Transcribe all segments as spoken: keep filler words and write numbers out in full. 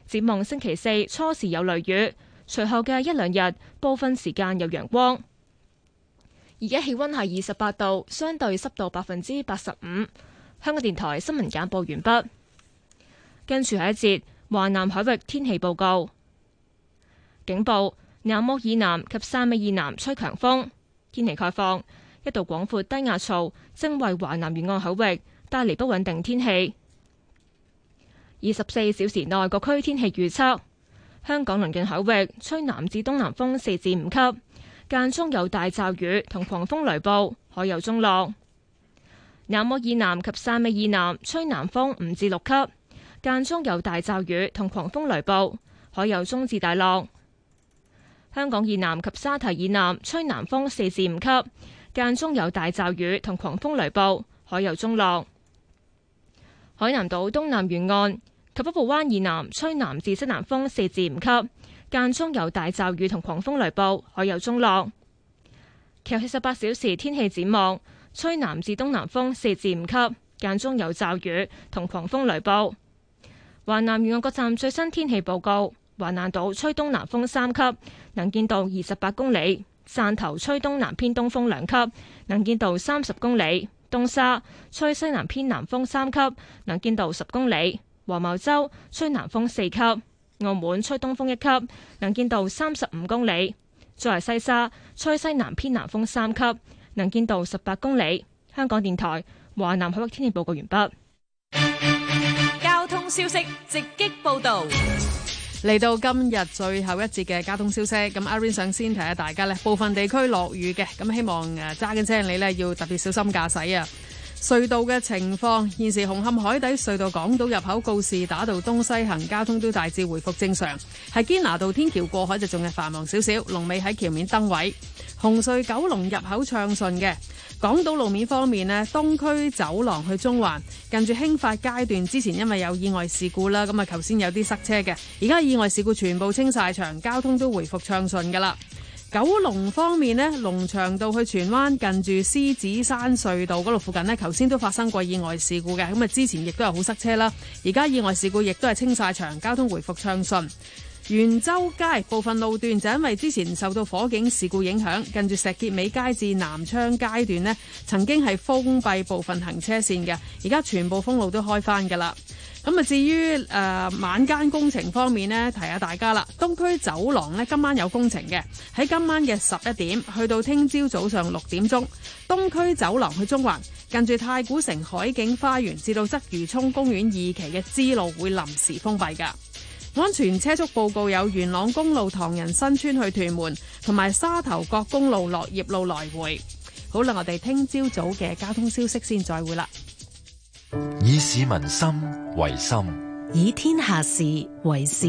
展望星期四初時有雷雨，隨後嘅一兩日部分時間有陽光。而家氣溫係二十八度，相對濕度百分之八十五。香港電台新聞簡報完畢。跟住係一節華南海域天氣報告。警報：南澳以南及汕尾以南吹強風。天氣概況：一道廣闊低壓槽正為華南沿岸海域帶嚟不穩定天氣。二十四小時內各區天氣預測：香港鄰近海域吹南至東南風四至五級，間中有大驟雨同狂風雷暴，海有中浪。南澳以南及汕尾以南吹南風五至六級，間中有大驟雨同狂風雷暴，海有中至大浪。香港以南及沙堤以南吹南風四至五級，間中有大驟雨同狂風雷暴，海有中浪。海南島東南沿岸及北部灣以南吹南至西南風四至五級，間中有大驟雨同狂風雷暴，海有中浪。其後四十八小時天氣展望：吹南至東南風四至五級，間中有驟雨同狂風雷暴。華南沿岸各站最新天氣報告：華南島吹東南風三級，能見度二十八公里；汕頭吹東南偏東風兩級，能見度三十公里；東沙吹西南偏南風三級，能見度十公里；黃茅洲吹南風四級；澳門吹東風一級，能見度三十五公里；再嚟西沙吹西南偏南風三級，能見度十八公里。香港電台華南海域天氣報告完畢。 交通消息直擊報道。嚟到今日最後一節嘅交通消息，咁阿 Rain 想先提下大家呢，部分地區落雨嘅，咁希望誒揸緊車你呢要特別小心駕駛啊！隧道嘅情況，現時紅磡海底隧道港島入口告士打道東西行交通都大致回復正常，係堅拿道天橋過海就仲係繁忙少少，龍尾喺橋面燈位。紅隧九龍入口暢順嘅。港島路面方面呢，東區走廊去中環近住興發階段之前因為有意外事故啦，咁啊頭先有啲塞車嘅，而家意外事故全部清晒場，交通都回復暢順噶啦。九龍方面呢，龍翔道去荃灣近住獅子山隧道嗰度附近呢，頭先都發生過意外事故嘅，咁啊之前亦都有好塞車啦，而家意外事故亦都係清晒場，交通回復暢順。元州街部分路段就因為之前受到火警事故影響，近住石硤尾街至南昌街段呢，曾經係封閉部分行車線嘅，而家全部封路都開返㗎啦。咁啊，至於誒、呃、晚間工程方面呢，提下大家啦，東區走廊呢，今晚有工程嘅，喺今晚嘅十一點去到聽朝早上六點鐘，東區走廊去中環近住太古城海景花園至到鰂魚涌公園二期嘅支路會臨時封閉㗎。安全車速報告有元朗公路唐人新村去屯門，同埋沙頭角公路落葉路來回。好啦，我哋聽朝早嘅交通消息先再會啦。 以市民心為心， 以天下事為事。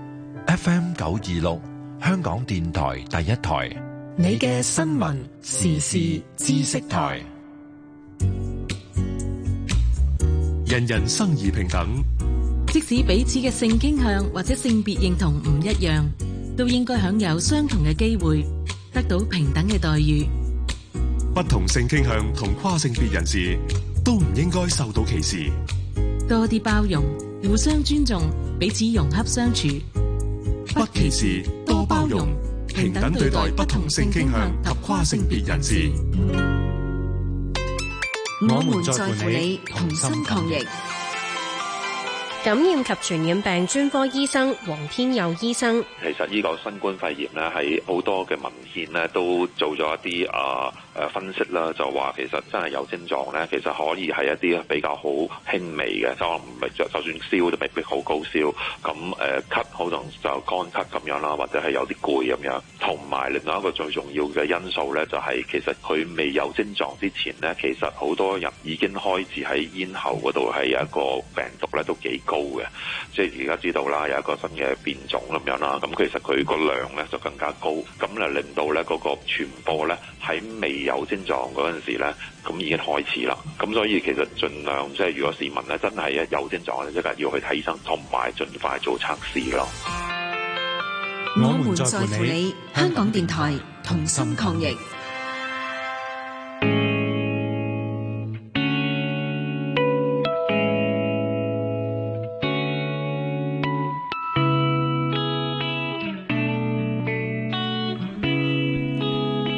F M 九二六，香港電台第一台， 你嘅新聞時事知識台。 人人生而平等。 即使彼此嘅性傾向或者性別認同唔一樣，都應該享有相同嘅機會，得到平等嘅待遇。 不同性傾向同跨性別人士都唔應該受到歧視。 多啲包容，互相尊重，彼此融洽相處。 不歧視，多包容，平等對待不同性傾向及跨性別人士。 我們在乎你，同心抗疫。 感染及傳染病專科醫生黃天佑醫生， 其實呢個新冠肺炎咧，喺好多嘅文獻咧都做咗一啲啊誒分析啦，就話其實真係有症狀咧，其實可以係一啲比較好輕微嘅，就唔係就就算燒都未必好高燒，咁誒咳可能就乾咳咁樣啦，或者係有啲攰咁樣。同埋另外一個最重要嘅因素咧，就係其實佢未有症狀之前咧，其實好多人已經開始喺咽喉嗰度係有一個病毒咧都幾高嘅，即係而家知道啦，有一個新嘅變種咁樣啦，咁其實佢個量咧就更加高，咁就令到咧嗰個傳播咧喺未有症狀嗰陣時咧，咁已經開始啦。咁所以其實盡量即係如果市民咧真係一有症狀咧，即係要去睇醫生，同埋盡快做測試咯。 我們在乎你，香港電台同心抗疫。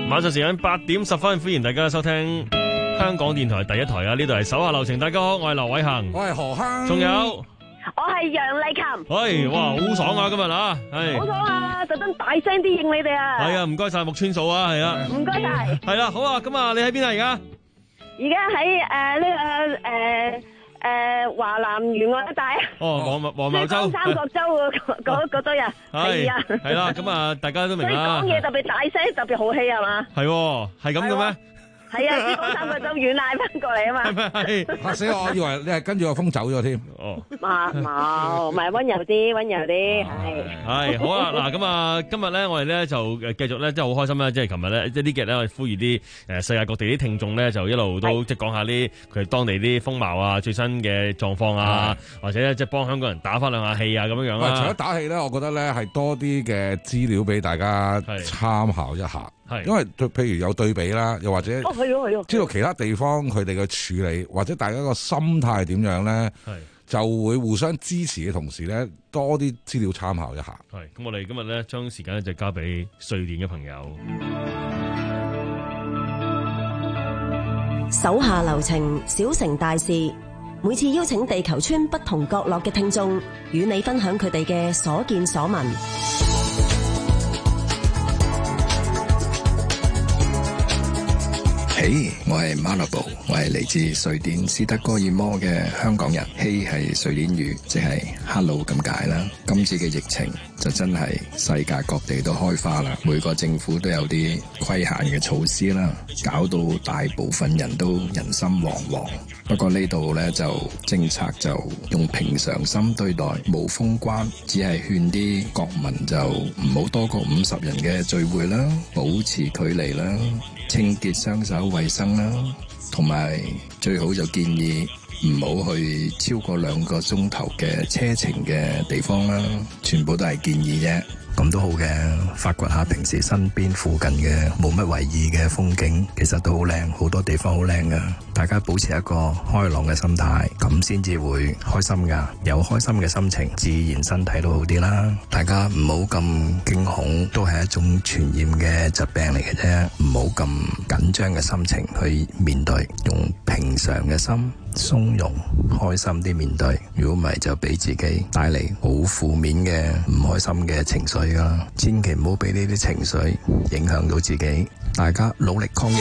晚上時間八點十分，歡迎大家收聽香港電台第一台啊！呢度係手下留情，大家好，我係劉偉恒， 我係何坑， 仲有我係楊麗琴。 喂，哇，好爽啊！今日啊，係好爽啊！特登大聲啲應你哋啊！ 係啊，唔該晒木村嫂啊，係啊， 唔該晒。 係啦，好啊，咁啊，你喺邊啊？而家而家喺誒呢個誒。誒，華南沿岸一帶哦，黃茂黃茂洲、 三角洲嗰嗰嗰堆啊，係啊， 係啦，咁啊，大家都明啦。 所以講嘢特別大聲，特別好氣係嘛？ 係，係咁嘅咩？ 係啊，珠江三角洲遠賴翻過嚟啊嘛。 係嚇死我！我以為你係跟住個風走咗添。 哦， 冇冇，唔係溫柔啲，溫柔啲，係。 係好啊！嗱，咁啊，今日咧，我哋咧就誒繼續咧，真係好開心啦！即係琴日咧，即係呢幾日咧，我哋呼籲啲誒世界各地啲聽眾咧，就一路都即係講下啲佢哋當地啲風貌啊、最新嘅狀況啊，或者咧即係幫香港人打翻兩下氣啊，咁樣樣啦。 除咗打氣咧，我覺得咧係多啲嘅資料俾大家參考一下。係，因為譬如有對比啦，又或者哦係喎係喎， 知道其他地方佢哋嘅處理，或者大家個心態點樣咧，就會互相支持嘅同時咧，多啲資料參考一下。 係，咁我哋今日咧將時間咧就交俾瑞典嘅朋友。 手下留情，小城大事。每次邀請地球村不同角落嘅聽眾，與你分享佢哋嘅所見所聞。 嘿，hey, 我係 Malabo， 我係嚟自瑞典斯德哥爾摩嘅香港人。嘿係瑞典語，即係 hello 咁解啦。今次嘅疫情就真係世界各地都開花啦，每個政府都有啲規限嘅措施啦，搞到大部分人都人心惶惶。不過呢度呢，就政策就用平常心對待，冇封關，只係勸啲國民就唔好多過五十人嘅聚會啦，保持距離啦，清潔雙手衛生啦，同埋最好就建議唔好去超過兩個鐘頭嘅車程嘅地方啦，全部都係建議啫。咁都好嘅，發掘下平時身邊附近嘅冇乜為意嘅風景，其實都好靚，好多地方好靚噶。大家保持一個開朗嘅心態，咁先至會開心噶。有開心嘅心情，自然身體都好啲啦。大家唔好咁驚恐，都係一種傳染嘅疾病嚟嘅啫。唔好咁緊張嘅心情去面對，用平常嘅心，鬆容，開心啲面對。如果唔係，就俾自己帶嚟好負面嘅唔開心嘅情緒啦。千祈唔好俾呢啲情緒影響到自己。大家努力抗疫。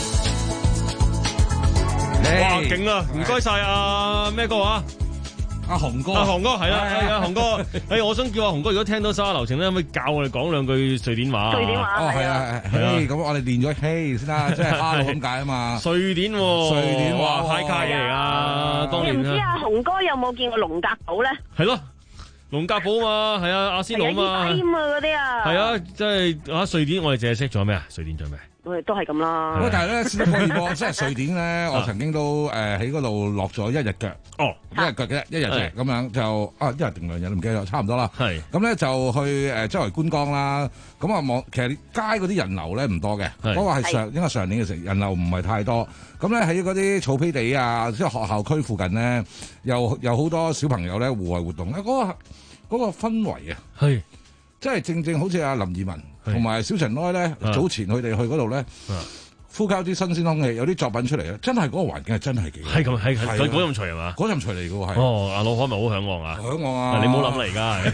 哇，勁啦！唔該晒阿咩哥啊？ 阿雄哥， 阿雄哥係啦，係啊，雄哥。誒，我想叫阿雄哥，如果聽到手下留情咧，可唔可以教我哋講兩句瑞典話？ 瑞典話哦，係啊，係啊。咁我哋練咗嘿先啦，即係哈咁解啊嘛。 瑞典， 瑞典話太卡嘢嚟噶，當年。 你唔知阿雄哥有冇見過龍格堡咧？ 係咯。龍格堡啊嘛，係啊，阿仙奴啊嘛， 係啊，嗰啲啊， 係啊，即係啊，瑞典我哋淨係識咗咩啊？瑞典仲有咩？ 我哋都係咁啦。 喂，但係咧，斯德哥爾摩即係瑞典咧，我曾經都誒喺嗰度落咗一日腳。哦，一日腳嘅，一日啫，咁樣就啊，一日定兩日都唔記得咗，差唔多啦。係。咁咧就去誒周圍觀光啦。咁啊望，其實街嗰啲人流咧唔多嘅，嗰個係上應該上年嘅時人流唔係太多。咁咧喺嗰啲草皮地啊，即係學校區附近咧，又有好多小朋友咧戶外活動咧，嗰個。嗰個氛圍啊，係，即係正正好似阿林二汶同埋小塵埃咧，早前佢哋去嗰度咧，呼吸啲新鮮空氣，有啲作品出嚟咧，真係嗰個環境係真係幾好。係咁，係係嗰嗰陣除係嘛？嗰陣除嚟嘅喎，係。哦，阿老海咪好向往啊！向往啊！你冇諗嚟㗎。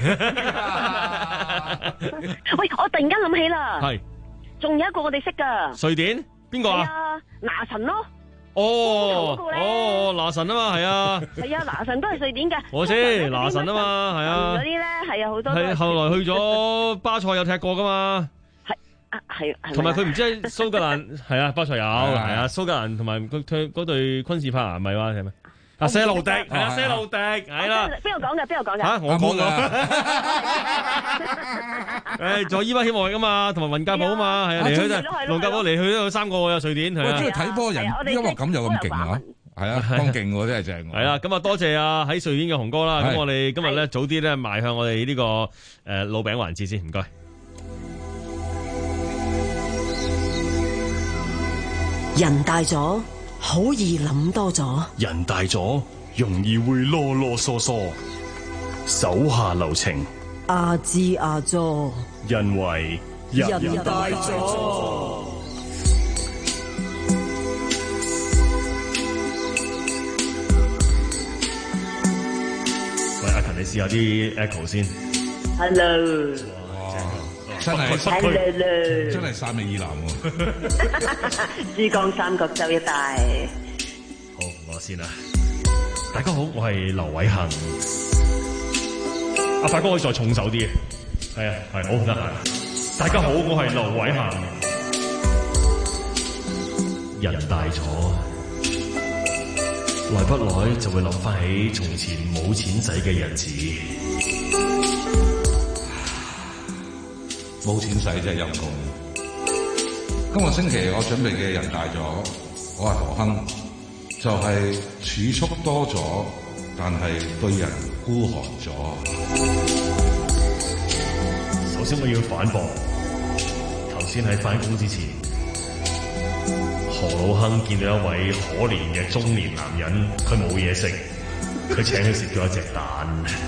喂，我突然間諗起啦， 係， 仲有一個我哋識㗎。 瑞典邊個啊？ 拿神咯。 哦，哦，拿神啊嘛，係啊， 係啊，拿神都係瑞典嘅。 我知拿神啊嘛，係啊。 嗰啲咧係啊，好多。 係後來去咗巴塞有踢過噶嘛。 係啊，係。 同埋佢唔知喺蘇格蘭係啊，巴塞有係啊，蘇格蘭同埋佢佢嗰隊昆士柏啊，唔係話係咩？啊，些路迪係啊，些路迪係啦。 邊個講嘅？邊個講嘅？ 嚇，我講㗎。誒，仲有伊巴希莫㗎嘛，同埋雲格堡啊嘛，係啊，嚟去都雲格堡嚟去都有三個喎，有瑞典係啊。 中意睇波人，音樂感又咁勁啊！係啊，咁勁喎，真係正。 係啦，咁啊多謝啊喺瑞典嘅雄哥啦。咁我哋今日咧早啲咧邁向我哋呢個誒老餅環節先，唔該。 人大咗，好易諗多咗。 人大咗，容易會囉囉嗦嗦。手下留情， 阿支阿佐， 因為人大咗。 試下啲 echo 先。 Hello。 真係 ，Hello， 真係汕尾以南喎。 珠江三角洲一帶。 好，我先啦。大家好，我係劉偉恒。阿發哥可以再重手啲嘅。係啊，係好得閒。大家好，我係劉偉恒。人大咗，耐不耐就會諗翻起從前冇錢使嘅日子。 冇錢使真係陰功。今個星期我準備嘅人大咗，我係何亨，就係、是、儲蓄多咗，但係對人孤寒咗。 首先我要反駁，頭先喺返工之前，何老亨見到一位可憐嘅中年男人，佢冇嘢食，佢請佢食咗一隻蛋。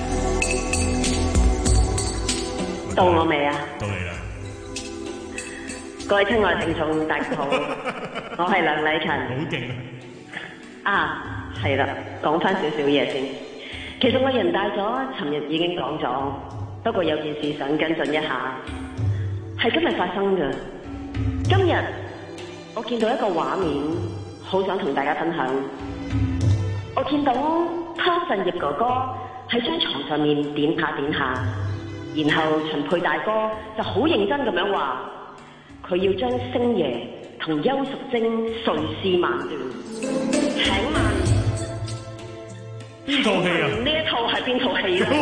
到我未啊？ 到你啦！ 各位親愛聽眾，大家好，我係梁禮勤。 好勁啊！係啦，講翻少少嘢先。其實我人大咗，尋日已經講咗，不過有件事想跟進一下，係今日發生嘅。今日我見到一個畫面，好想同大家分享。我見到湯鎮業哥哥喺張床上面點下點下。然後陳佩大哥就好認真咁樣話，佢要將星爺同邱淑貞碎屍萬段。請問邊套戲啊？ 呢一套係邊套戲咧？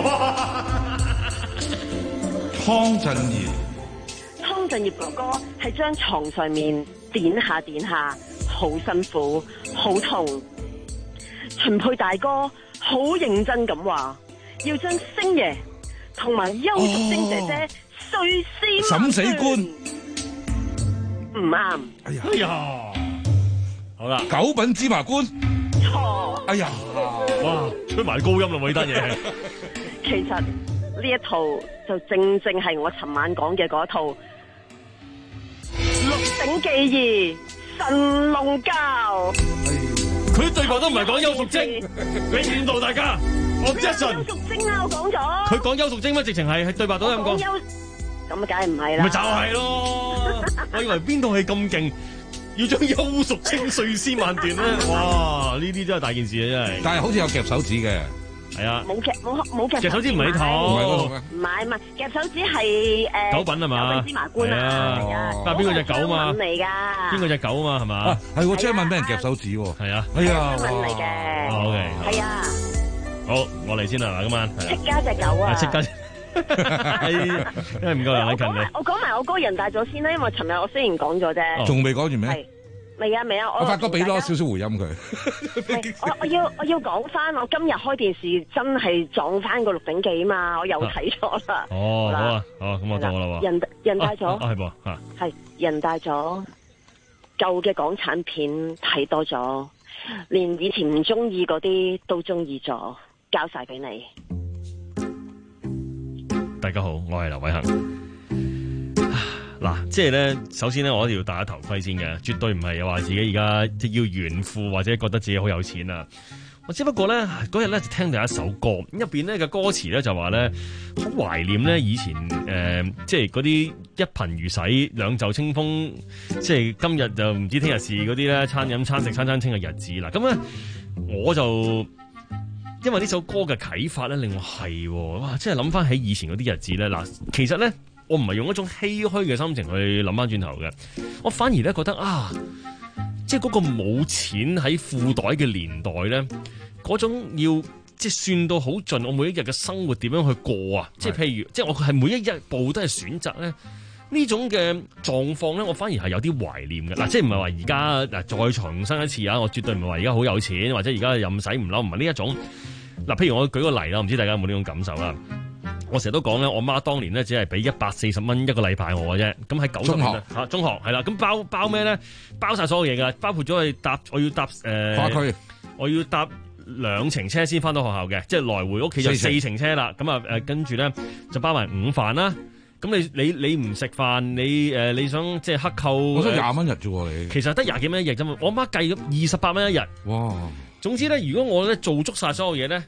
湯鎮業， 湯鎮業哥哥喺張床上面點下點下，好辛苦，好痛。陳佩大哥好認真咁話，要將星爺同埋邱淑貞姐姐碎屍萬段。 審死官唔啱。 哎呀， 哎呀，好啦， 九品芝麻官錯。 哎呀， 哇，出埋高音啦！呢單嘢。 其實呢一套就正正係我尋晚講嘅嗰套《鹿鼎記二神龍教》。 佢啲對白都唔係講邱淑貞，你誤導大家。我 Jason 邱淑貞啊，我講咗。 佢講邱淑貞咩？直情係喺對白度咁講。 咁梗係唔係啦？ 咪就係咯，我以為邊套戲咁勁，要將邱淑貞碎屍萬段咧，哇！呢啲真係大件事啊，真係。 但係好似有夾手指嘅， 係啊。 冇夾冇冇夾。 夾手指唔係呢套， 唔係唔係唔係夾手指係誒。 九品係嘛？ 九品芝麻官啊，係啊。 但係邊個隻狗啊嘛？ 嚟㗎。邊個隻狗啊嘛？係嘛？ 係喎，張敏俾人夾手指喎。 係啊。 哎呀。 張敏嚟嘅。 O K。 係啊。 好，我嚟先啦，今晚。 戚家隻狗啊！ 戚家，因為唔夠梁禮勤嘅。 我講埋我個人大咗先啦，因為尋日我雖然講咗啫， 仲未講完咩？ 未啊未啊！ 我發哥俾多少少回音佢。 我我要我要講翻，我今日開電視真係撞翻個《鹿鼎記》啊嘛，我又睇咗啦。 哦，好啊，好，咁我到我啦喎。 人人大咗， 係噃嚇。 係人大咗，舊嘅港產片睇多咗，連以前唔中意嗰啲都中意咗。交晒俾你。 大家好，我係劉偉恒。嗱，即係咧，首先咧，我一定要戴下頭盔先嘅，絕對唔係又話自己而家即係要炫富或者覺得自己好有錢啊。我只不過咧嗰日咧就聽到一首歌，入邊咧嘅歌詞咧就話咧好懷念咧以前誒、呃，即係嗰啲一貧如洗兩袖清風，即係今日就唔知聽日事嗰啲咧餐飲餐食餐餐清嘅日子啦。咁咧我就。因為呢首歌嘅啟發咧，令我係哇，即係諗翻起以前嗰啲日子咧。嗱，其實咧，我唔係用一種唏噓嘅心情去諗翻轉頭嘅，我反而咧覺得啊，即係嗰個冇錢喺褲袋嘅年代咧，嗰種要即係算到好盡，我每一日嘅生活點樣去過啊？即係譬如，即係我係每一日步都係選擇咧。呢種嘅狀況咧，我反而係有啲懷念嘅。嗱，即係唔係話而家嗱再重生一次啊？我絕對唔係話而家好有錢，或者而家任使唔嬲，唔係呢一種。嗱，譬如我舉個例啦，唔知大家有冇呢種感受啦？我成日都講咧，我媽當年咧只係俾一百四十蚊一個禮拜我嘅啫。咁喺九十年嚇中學係啦，咁包包咩咧？包晒所有嘢㗎，包括咗去搭，我要搭誒跨區， 我要搭兩程車先翻到學校嘅，即係來回屋企就四程車啦。咁啊誒，跟住咧就包埋午飯啦。咁你你你唔食飯，你誒、呃、你想即係克扣？ 我想廿蚊日啫喎，你其實得廿幾蚊一日啫嘛。我媽計咗二十八蚊一日。 哇！ 總之咧，如果我咧做足晒所有嘢咧，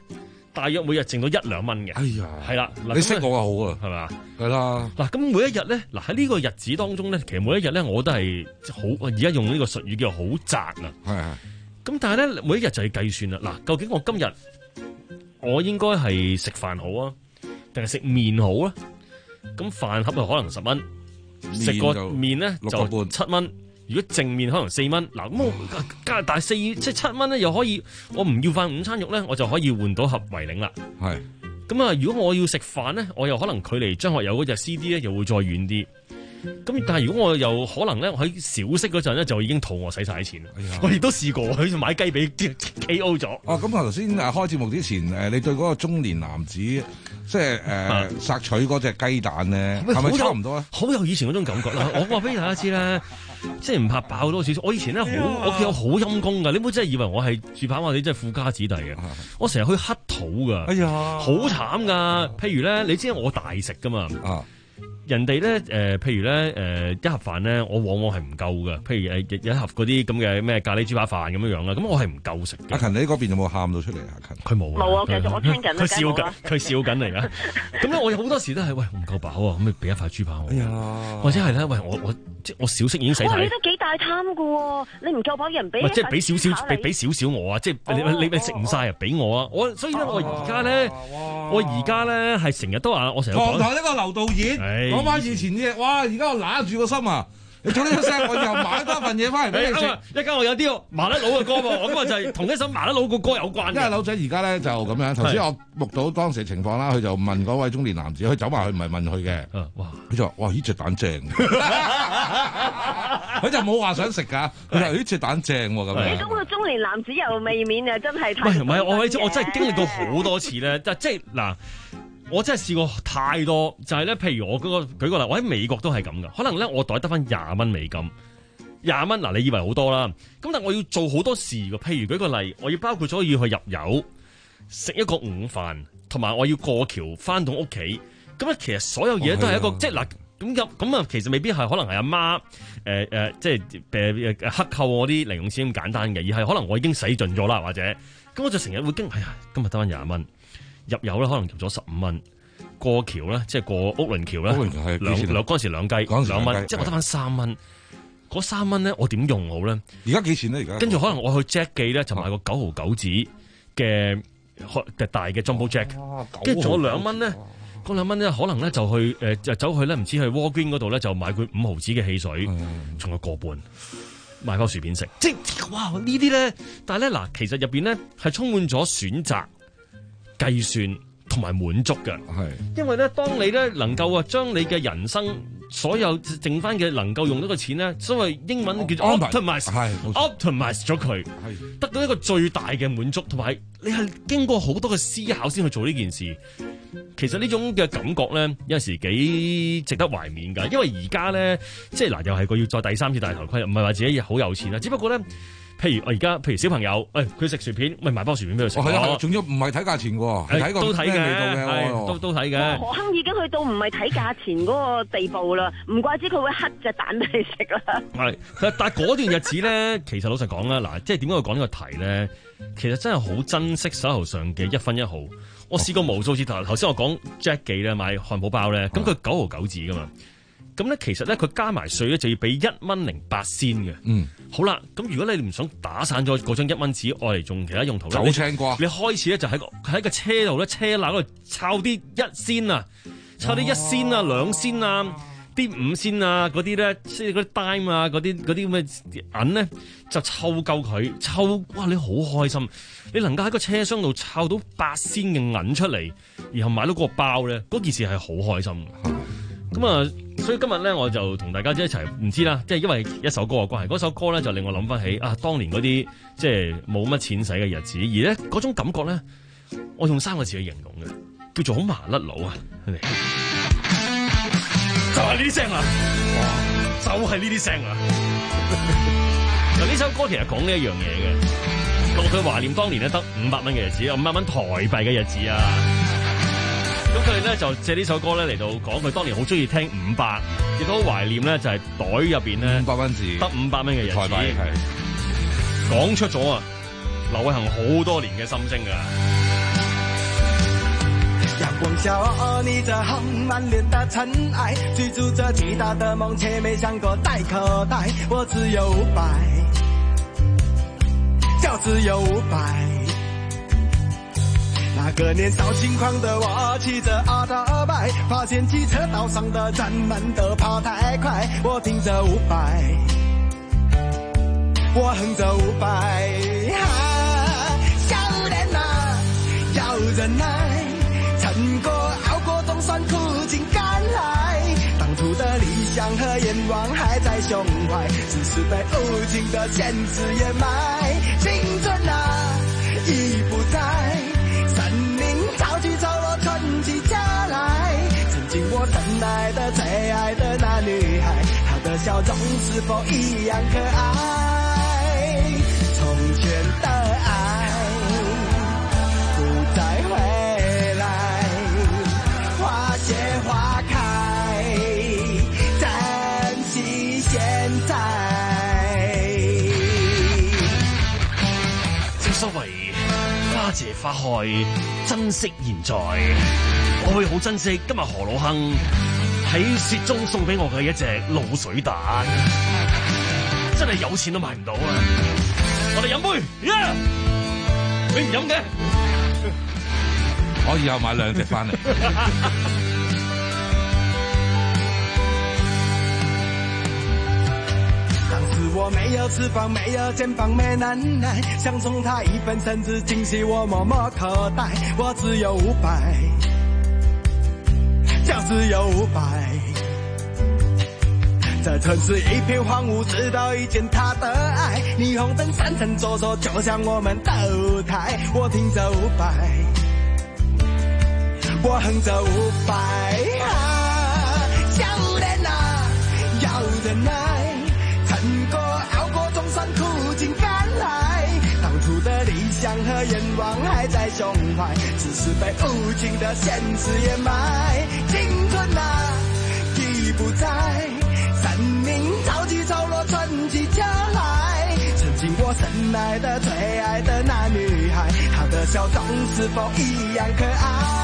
大約每日剩到一兩蚊嘅。 哎呀， 係啦， 你識我就好啊， 係嘛？ 係啦。 嗱，咁每一日咧，嗱喺呢個日子當中咧，其實每一日咧，我都係好，而家用呢個術語叫做好窄啊。 係係。 咁但係咧，每一日就係計算啦。嗱，究竟我今日我應該係食飯好啊，定係食麵好啊？咁飯盒就可能十蚊，食個麵咧就七蚊。如果正面可能四蚊，嗱咁我加大四即係七蚊咧，又可以我唔要飯午餐肉咧，我就可以換到盒維領啦。 係咁啊！如果我要食飯咧，我又可能距離張學友嗰隻 C D 咧，又會再遠啲。咁但係如果我又可能咧，我喺小息嗰陣咧，就已經肚餓使晒啲錢。哎、我亦都試過，佢買雞髀 K O 咗。 哦，咁頭先誒開節目之前誒，你對嗰個中年男子即係誒索取嗰隻雞蛋咧，係咪差唔多咧？ 好有以前嗰種感覺啦！我話俾大家知咧。即係唔怕爆多少少，我以前咧好，我屋企有好陰功噶，你唔好真係以為我係住跑馬地，真係富家子弟嘅。我成日去乞討噶，哎呀，好慘噶。譬如咧，你知我大食噶嘛，啊、人哋咧誒，譬如咧誒、呃，一盒飯咧，我往往係唔夠噶。譬如誒，一盒嗰啲咁嘅咩咖喱豬扒飯咁樣樣啦，咁我係唔夠食嘅。 阿勤，你嗰邊有冇喊到出嚟啊？阿勤， 佢冇， 冇啊，繼續我聽緊佢笑緊，佢笑緊嚟噶。咁咧，我好多時都係喂唔夠飽啊，咁你俾一塊豬扒我。哎呀，或者係咧，喂我我。即我小息已經使晒。 你都幾大貪噶喎！你唔夠飽人俾， 即係俾少少，俾俾少少我啊！即係你你你食唔晒啊！俾我啊！我所以咧，我而家咧，我而家咧係成日都話，我成日講。 港台呢個劉導演講翻以前啲嘢，哇！而家我揦住個心啊！你做呢一聲，我又買多份嘢翻嚟俾你食。 一間我有啲麻甩佬嘅歌喎，咁啊就係同一首麻甩佬個歌有關。 因為佬仔而家咧就咁樣，頭先我目睹當時情況啦，佢就問嗰位中年男子，佢走埋去唔係問佢嘅。哇！佢就話：哇！呢隻蛋正。佢就冇話想食㗎，佢話：呢隻蛋正喎咁樣。 你咁個中年男子又未免啊，真係太。 唔係唔係，我我真係經歷過好多次咧，即係嗱。我真係試過太多，就係、是、咧，譬如我嗰、那個舉個例，我喺美國都係咁噶。可能咧，我袋得翻廿蚊美金，廿蚊嗱，你以為好多啦。咁但係我要做好多事㗎。譬如舉個例，我要包括咗要去入油，食一個午飯，同埋我要過橋翻到屋企。咁咧，其實所有嘢都係一個、哦、即係嗱咁咁咁啊，其實未必係可能係阿媽誒誒、呃，即係誒誒克扣我啲零用錢咁簡單嘅，而係可能我已經使盡咗啦，或者咁我就成日會驚，哎呀，今日得翻廿蚊。入油咧，可能入咗十五蚊，過橋咧，即係過屋輪橋咧，兩兩嗰陣時兩雞兩蚊，即係我得翻三蚊。嗰三蚊咧，我點用好咧？ 而家幾錢咧？而家跟住可能我去 Jack 記咧，就買個九毫九子嘅大嘅 Jumbo Jack，跟住仲有兩蚊咧，嗰兩蚊咧可能咧就去誒就走去咧，唔知去 Walgreen 嗰度咧就買佢五毫子嘅汽水，仲有個半買包薯片食。即係哇呢啲咧，但係咧嗱，其實入邊咧係充滿咗選擇。計算同埋滿足嘅，係，因為咧，當你咧能夠啊，將你嘅人生所有剩翻嘅能夠用到嘅錢咧，所謂英文叫做 optimize，optimize 咗佢，得到一個最大嘅滿足，同埋你係經過好多嘅思考先去做呢件事。其實呢種嘅感覺咧，有陣時幾值得懷緬㗎，因為而家咧，即係嗱，又係個要再第三次戴頭盔，唔係話自己好有錢啦，只不過咧。譬如我而家，譬如小朋友，誒佢食薯片，咪買包薯片俾佢食。係啊， 仲要唔係睇價錢喎，係睇個咩味道嘅， 都都睇嘅。 何亨已經去到唔係睇價錢嗰個地步啦，唔怪之佢會黑隻蛋俾你食啦。 係，但係嗰段日子咧，其實老實講啦，嗱，即係點解我講呢個題咧？其實真係好珍惜手頭上嘅一分一毫。我試過無數次頭頭先我講 Jack 記咧買漢堡包咧，咁佢九毫九子噶嘛。咁咧，其實咧，佢加埋稅咧，就要俾一蚊零八仙嘅。嗯，好啦，咁如果你唔想打散咗嗰張一蚊紙，愛嚟做其他用途咧， 走青瓜， 你開始咧就喺個喺個車度咧，車罅嗰度抄啲一仙啊，抄啲一仙啊、兩仙啊、啲五仙啊嗰啲咧，即係嗰啲 dime 啊，嗰啲嗰啲咁嘅銀咧，就湊夠佢，湊哇！你好開心，你能夠喺個車廂度抄到八仙嘅銀出嚟，然後買到嗰個包咧，嗰件事係好開心嘅。咁啊，所以今日咧，我就同大家一齊唔知啦，即係因為一首歌嘅關係，嗰首歌咧就令我諗翻起啊，當年嗰啲即係冇乜錢使嘅日子，而咧嗰種感覺咧，我用三個字去形容嘅，叫做好麻甩佬啊！就係呢啲聲啊，就係呢啲聲啊！嗱，呢首歌其實講呢一樣嘢嘅，講佢懷念當年咧得五百蚊嘅日子，五百蚊台幣嘅日子啊！咁佢哋咧就借呢首歌咧嚟到講佢當年好中意聽五百，亦都好懷念咧就係袋入邊咧五百蚊字得五百蚊嘅日子， 台幣係講出咗啊劉偉恒好多年嘅心聲噶。 陽光下，你這行滿臉的塵埃，追逐着巨大的夢，卻沒想過帶口袋。我只有五百，就只有五百。那個年少輕狂的我，騎着奧特曼，發現機車道上的人們都跑太快。我聽着伍佰，我哼着伍佰，少年啊，要忍耐，撐過熬過冬酸，苦盡甘來。當初的理想和願望還在胸懷，只是被無情的現實掩埋。青春啊，已不在。潮起潮落，春季將來。曾經我深愛的、最愛的那女孩，她的笑容是否一樣可愛？從前的愛不再回來，花謝花開，珍惜現在。 正所謂花謝花開，珍惜現在。我會好珍惜今日何老亨喺雪中送俾我嘅一隻滷水蛋，真係有錢都買唔到啊！我哋飲杯，呀、yeah! 你唔飲嘅， 我以後買兩隻翻嚟。 我沒有翅膀，沒有肩膀，沒能耐，想送他一份生日驚喜，我默默口袋。我只有五百，就只有五百。這城市一片荒蕪，直到遇見他的愛。霓虹燈閃閃爍爍，就像我們的舞台。我聽着伍佰，我哼着伍佰，啊，少年啊，要忍耐。撐過熬過冬酸，苦盡甘來。當初的理想和願望還在胸懷，只是被無情的現實掩埋。青春啊，已不在，生命潮起潮落，春季將來。曾經我深愛的、最愛的那女孩，她的笑容是否一樣可愛？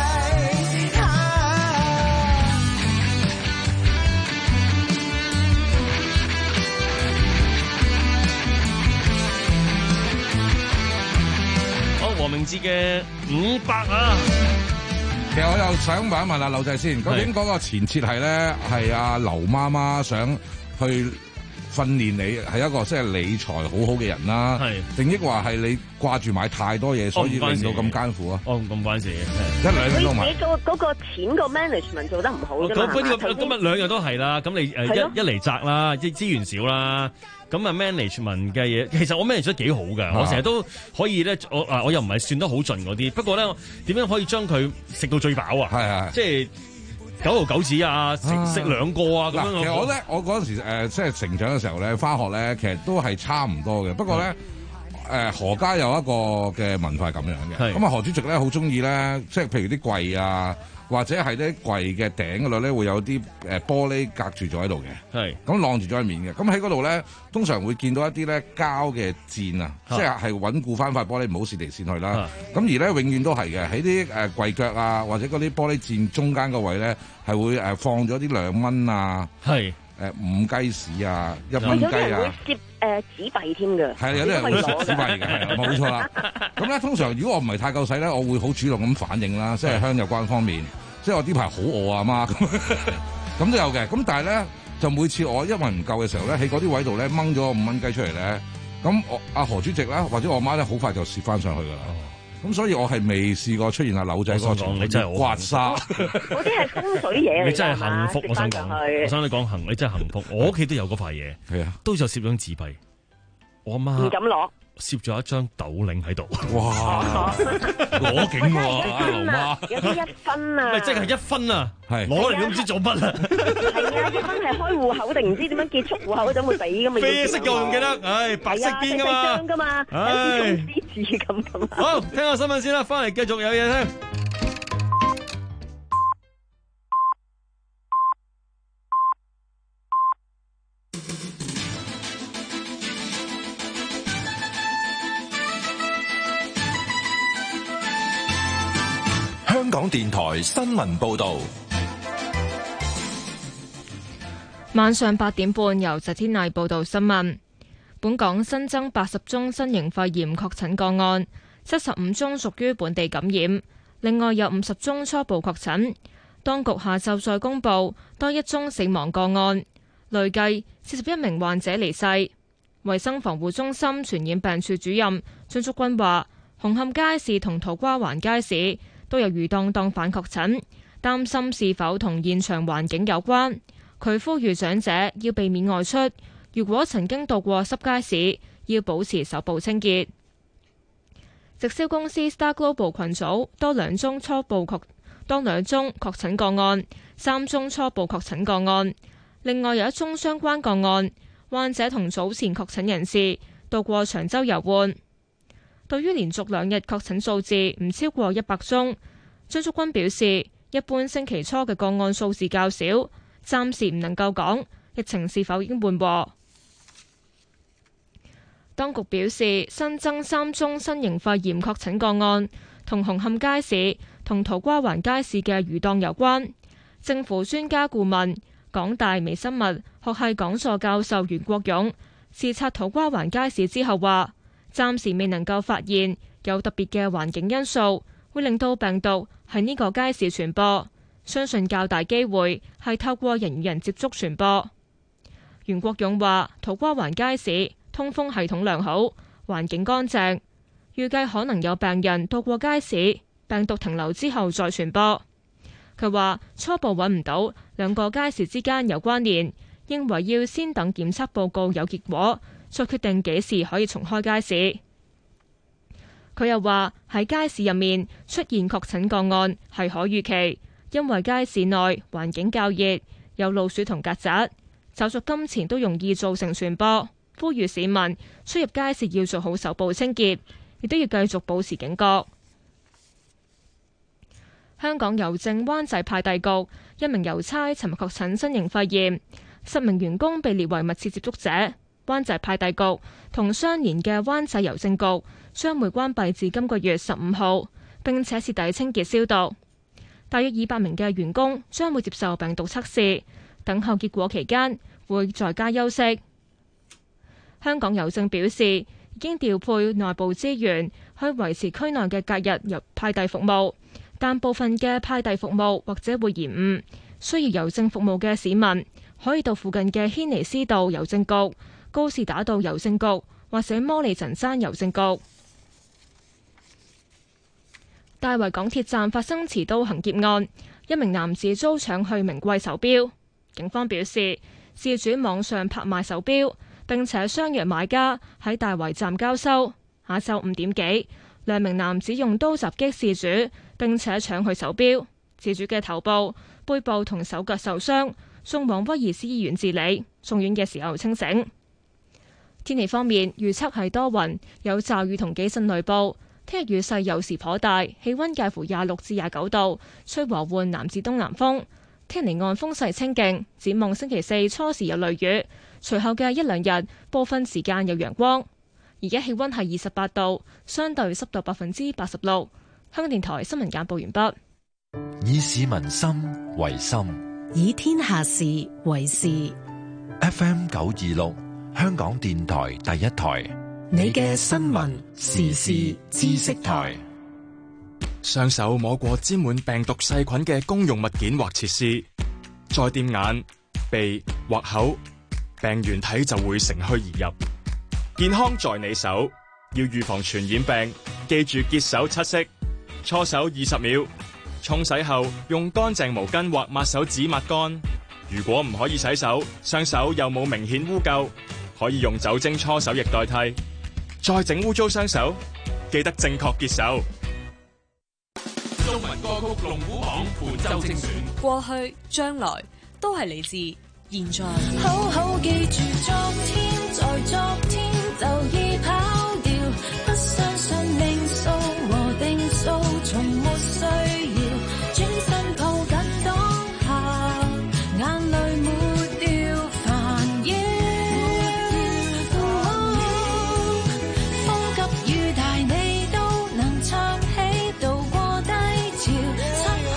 黃明志嘅五百啊， 其實我又想問一問阿劉仔先，究竟嗰個前設係咧係阿劉媽媽想去訓練你係一個即係理財好好嘅人啦，定抑或係你掛住買太多嘢，所以令到咁艱苦啊？ 哦，咁關事嘅， 一兩樣都買。 你個嗰個錢個 management 做得唔好啫嘛。 咁呢個今日兩樣都係啦，咁你誒一一嚟窄啦，即係資源少啦。咁啊 management 嘅嘢，其實我 manage 得幾好㗎，啊、我成日都可以咧，我啊我又唔係算得好盡嗰啲，不過咧點樣可以將佢食到最飽啊？係係，即係九毫九子啊，食食兩個啊咁樣。 其實我咧，我嗰陣時、呃、即係成長嘅時候咧，返學咧，其實都係差唔多嘅。不過咧，誒、呃、何家有一個嘅文化係咁樣嘅。咁啊，何主席咧好中意咧，即係譬如啲櫃啊。或者係啲櫃嘅頂嗰度咧，會有啲誒玻璃隔住咗喺度嘅，係咁晾住咗喺面嘅。咁喺嗰度咧，通常會見到一啲咧膠嘅墊啊，即係係穩固翻塊玻璃唔好蝕嚟蝕去啦。咁而咧永遠都係嘅，喺啲誒櫃腳啊，或者嗰啲玻璃墊中間個位咧，係會誒放咗啲兩蚊啊，係誒五雞屎啊，一蚊雞啊。有啲人會攝誒紙幣添㗎， 係有啲人會攝紙幣嘅，冇錯啦。咁咧通常如果我唔係太夠使咧，我會好主動咁反應啦，即係向有關方面。即係我呢排好餓啊媽，咁咁都有嘅。咁但係咧，就每次我一運唔夠嘅時候咧，喺嗰啲位度咧掹咗個五蚊雞出嚟咧，咁我阿何主席啦，或者我媽咧，好快就攝翻上去㗎啦。咁、哦、所以我係未試過出現阿柳仔嗰個情況， 你真係刮痧。 嗰啲係風水嘢嚟， 你真係幸福。我想講，我想你講幸，你真係幸福。我屋企都有嗰塊嘢，係啊，都有攝張紙幣。我阿媽唔敢攞。攝咗一張斗零喺度，哇！攞景喎，阿劉媽， 有啲一分啊， 唔係即係一分啊，係攞嚟都唔知做乜啊！ 係啊，一分係開戶口定唔知點樣結束戶口嗰陣會俾㗎嘛？ 啡色嘅我唔記得，唉，白色邊㗎嘛？ 張㗎嘛，好似公司紙咁咁。 好，聽下新聞先啦，翻嚟繼續有嘢聽。 香港港電台新聞報道。 晚上八點半，由謝天麗報道新聞。本港新增八十宗新型肺炎確診個案，七十五宗屬於本地感染，另外有五十宗初步確診。當局下晝再公布多一宗死亡個案，累計四十一名患者離世。衛生防護中心傳染病處主任張竹君話，紅磡街市同土瓜灣街市都有魚檔檔販確診，擔心是否同現場環境有關。佢呼籲長者要避免外出，如果曾經到過濕街市，要保持手部清潔。直銷公司 Star Global 群組多兩宗初步確多兩宗確診個案，三宗初步確診個案，另外有一宗相關個案，患者同早前確診人士到過長洲遊玩。對於連續兩日確診數字唔超過一百宗，張竹君表示，一般星期初嘅個案數字較少，暫時唔能夠講疫情是否已經緩和。當局表示，新增三宗新型肺炎確診個案，同紅磡街市同土瓜灣街市嘅魚檔有關。政府專家顧問、港大微生物學系講座教授袁國勇視察土瓜灣街市之後話，暫時未能夠發現有特別嘅環境因素會令到病毒喺呢個街市傳播，相信較大機會係透過人與人接觸傳播。袁國勇話，土瓜灣街市通風系統良好，環境乾淨，預計可能有病人到過街市，病毒停留之後再傳播。佢話初步揾唔到兩個街市之間有關聯，認為要先等檢測報告有結果，再決定幾時可以重開街市。佢又話喺街市入面出現確診個案係可預期，因為街市內環境較熱，有老鼠同曱甴，手續金錢都容易造成傳播。呼籲市民出入街市要做好手部清潔，亦都要繼續保持警覺。香港郵政灣仔派遞局一名郵差尋日確診新型肺炎，十名員工被列為密切接觸者。灣仔派遞局同相連嘅灣仔郵政局將會關閉至今個月十五號，並且徹底清潔消毒。大約二百名嘅員工將會接受病毒測試，等候結果期間會在家休息。香港郵政表示，已經調配內部資源去維持區內嘅隔日郵派遞服務，但部分嘅派遞服務或者會延誤。需要郵政服務嘅市民可以到附近嘅軒尼詩道郵政局、高士打道郵政局或者摩利臣山郵政局。大圍港鐵站發生持刀行劫案，一名男子遭搶去名貴手錶。警方表示，事主網上拍賣手錶，並且相約買家喺大圍站交收。下晝五點幾，兩名男子用刀襲擊事主，並且搶去手錶。事主嘅頭部、背部同手腳受傷，送往威爾斯醫院治理，送院嘅時候清醒。天氣方面，預測係多雲，有驟雨同幾陣雷暴。聽日雨勢有時頗大，氣溫介乎廿六至廿九度，吹和緩南至東南風。聽日離岸風勢清勁，展望星期四初時有雷雨，隨後嘅一兩日部分時間有陽光。而家氣溫係二十八度，相對濕度百分之八十六。香港電台新聞簡報完畢。 以市民心為心， 以天下事為事。 F M 九二六，香港電台第一台， 你嘅新聞時事知識台。 雙手摸過沾滿病毒細菌嘅公用物件或設施，再掂眼、鼻或口，病原體就會乘虛而入。健康在你手，要預防傳染病，記住潔手七式：搓手二十秒，沖洗後用乾淨毛巾或抹手紙抹乾。如果唔可以洗手，雙手又冇明顯污垢，可以用酒精搓手液代替。再整污糟雙手，記得正確潔手。 中文歌曲龍虎榜本周精選， 過去、將來都係嚟自現在。 好好記住昨天，在昨天就已跑掉，不相信命數和定數，從沒需要轉身抱緊當下，眼淚抹掉煩擾。風急雨大，你都能撐起，渡過低潮。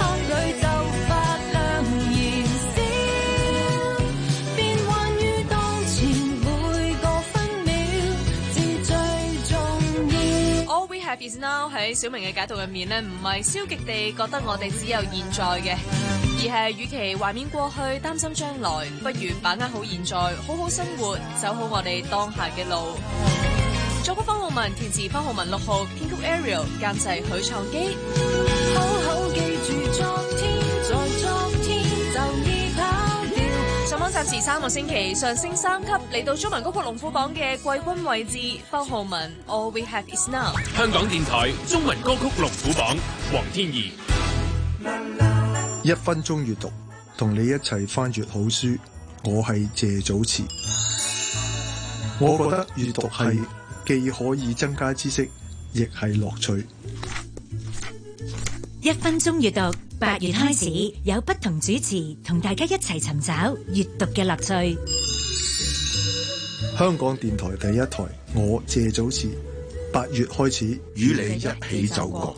Have Is Now 喺小明嘅解讀入面呢，唔係消極地覺得我哋只有現在嘅，而係與其懷緬過去、擔心將來，不如把握好現在，好好生活，走好我哋當下嘅路。作曲方浩文，填詞方浩文六號，編曲 Ariel， 監製許創基。 好好記住昨天，在昨天就已跑掉。 上網暫時三個星期，上升三級，嚟到中文歌曲龍虎榜嘅季軍位置。方浩文 All We Have Is Now。 香港電台中文歌曲龍虎榜，黃天怡。 一分鐘閱讀，同你一齊翻閱好書。我係謝祖慈。我覺得閱讀係既可以增加知識，亦係樂趣。 一分鐘閱讀，八月開始有不同主持同大家一齊尋找閱讀嘅樂趣。 香港電台第一台，我謝祖慈，八月開始與你一起走過。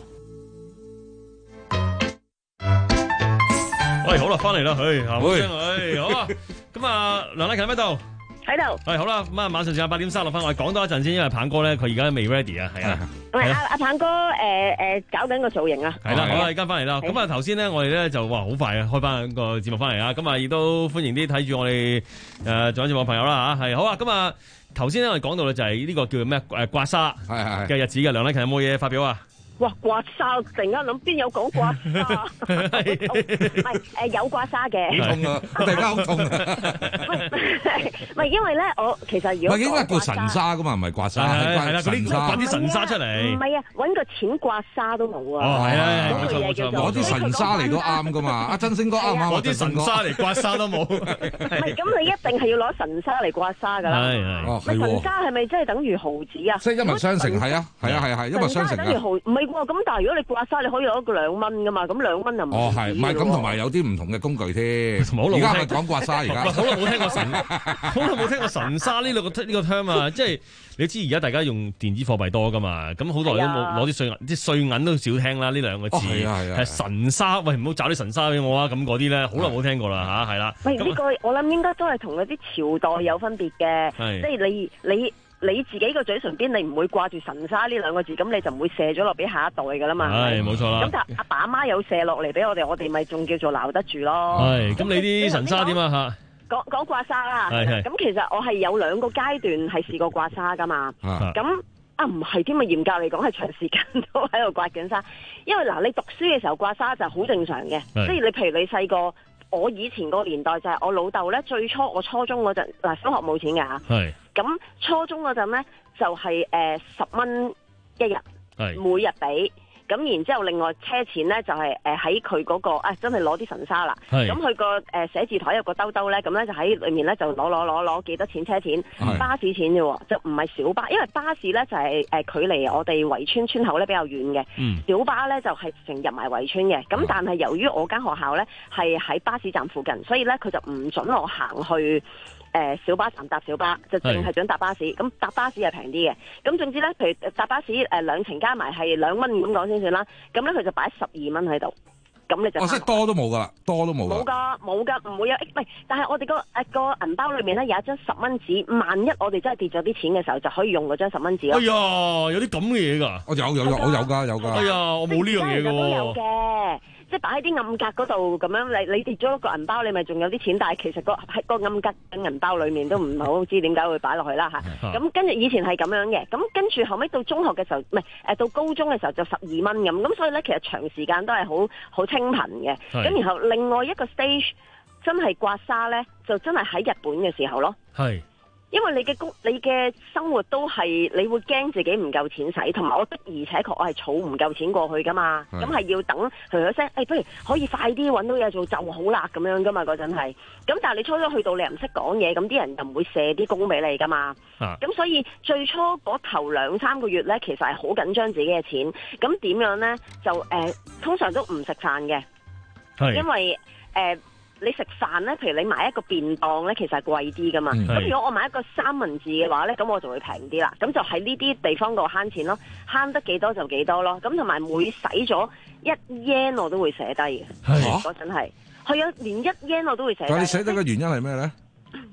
喂，好啦，翻嚟啦，唉，唉，好啊，咁啊，梁禮勤喺度。 喺度， 係好啦，咁啊，晚上時間八點三十六分，我哋講多一陣先，因為棒哥咧，佢而家未 ready 啊，係啊， 喂，阿阿棒哥，誒誒，搞緊個造型啊， 係啦，好啦，而家翻嚟啦，咁啊，頭先咧，我哋咧就哇，好快啊，開翻個節目翻嚟啊，咁啊，亦都歡迎啲睇住我哋誒做緊節目朋友啦嚇，係好啊，咁啊，頭先咧我哋講到咧就係呢個叫做咩誒刮痧嘅日子嘅，梁禮勤有冇嘢發表啊？ 哇！刮痧，突然間諗邊有講刮痧？唔係誒有刮痧嘅。 好痛啊！突然間好痛啊！ 唔係因為咧，我其實如果唔係應該叫神沙噶嘛，唔係刮痧，係係啦，嗰啲刮啲神沙出嚟。 唔係啊，揾個錢刮痧都冇啊！ 哦，係啊，冇錯冇錯， 攞啲神沙嚟都啱噶嘛。阿真星哥啱唔啱？ 攞啲神沙嚟刮痧都冇。 唔係咁，你一定係要攞神沙嚟刮痧㗎啦。 係係。 哦，係。神沙係咪真係等於毫子啊？ 即係一脈相承，係啊係啊係係一脈相承啊！ 等於毫唔係喎，咁但係如果你刮痧，你可以攞一個兩蚊㗎嘛，咁兩蚊就唔哦係，唔係咁同埋有啲唔同嘅工具添。而家係講刮痧而家。 好耐冇聽過神，好耐冇聽過神沙呢兩個呢個 term 啊！即係你知而家大家用電子貨幣多㗎嘛，咁好耐都冇攞啲碎銀，啲碎銀都少聽啦。呢兩個字係神沙，喂唔好找啲神沙俾我啊！咁嗰啲咧好耐冇聽過啦嚇，係啦。 喂，呢個我諗應該都係同嗰啲朝代有分別嘅，即係你你。你自己個嘴唇邊，你唔會掛住神沙呢兩個字，咁你就唔會射咗落俾下一代㗎啦嘛。 係冇錯啦。 咁但阿爸阿媽有射落嚟俾我哋，我哋咪仲叫做撈得住咯。 係。咁你啲神沙點啊嚇？ 講講刮痧啦。 係係。 咁其實我係有兩個階段係試過刮痧㗎嘛。咁啊唔係添啊，嚴格嚟講係長時間都喺度刮緊痧。因為嗱，你讀書嘅時候刮痧就好正常嘅，即係你譬如你細個。我以前個年代就係我老豆咧，最初我初中嗰陣嗱，小學冇錢㗎嚇。係。咁初中嗰陣咧就係誒十蚊一日，每日俾。咁然之後另外車錢咧就係誒喺佢嗰個誒、哎、真係攞啲神沙啦。咁佢個誒寫字台有個兜兜咧，咁咧就喺裏面咧就攞攞攞攞幾多錢車錢，巴士錢啫喎，就唔係小巴，因為巴士咧就係、是、誒、呃、距離我哋圍村村口咧比較遠嘅。嗯、小巴咧就係、是、成入埋圍村嘅。咁但係由於我間學校咧係喺巴士站附近，所以咧佢就唔準我行去。誒、呃、小巴站搭小巴就淨係準搭巴士，咁搭巴士係平啲嘅。咁總之咧，譬如搭巴士誒、呃、兩程加埋係兩蚊咁講先算啦。咁咧佢就擺十二蚊喺度，咁你就哦， 即係多都冇噶啦，多都冇噶。 冇㗎，冇㗎，唔會有。唔係，但係我哋個誒個銀包裏面咧有一張十蚊紙，萬一我哋真係跌咗啲錢嘅時候，就可以用嗰張十蚊紙咯。 哎呀，有啲咁嘅嘢㗎！ 我有有有，我有㗎有㗎。 哎呀，我冇呢樣嘢㗎喎。 都有嘅。即係擺喺啲暗格嗰度咁樣，你你跌咗個銀包，你咪仲有啲錢，但係其實個喺個暗格嘅銀包裏面都唔係好知點解會擺落去啦嚇。咁跟住以前係咁樣嘅，咁跟住後尾到中學嘅時候，唔係誒到高中嘅時候就十二蚊咁，咁所以咧其實長時間都係好好清貧嘅。咁然後另外一個 stage 真係刮痧咧，就真係喺日本嘅時候咯。係。因為你嘅工，你嘅生活都係，你會驚自己唔夠錢使，同埋我的而且確我係儲唔夠錢過去噶嘛，咁係要等佢一聲，誒、哎，不如可以快啲揾到嘢做就好啦咁樣噶嘛，嗰陣係，咁但係你初初去到你又唔識講嘢，咁啲人就唔會射啲工俾你噶嘛，咁、啊、所以最初嗰頭兩三個月呢，其實係好緊張自己嘅錢，咁點樣呢？就誒、呃，通常都唔食飯嘅，因為誒。呃你食飯咧，譬如你買一個便當咧，其實係貴啲噶嘛。咁、嗯、如果我買一個三文治嘅話咧，咁我就會平啲啦。咁就喺呢啲地方度慳錢咯，慳得幾多就幾多咯。咁同埋每使咗一 yen 我都會寫低嘅。嗰陣係係啊，連一 yen 我都會寫低。 但係你寫低嘅原因係咩咧？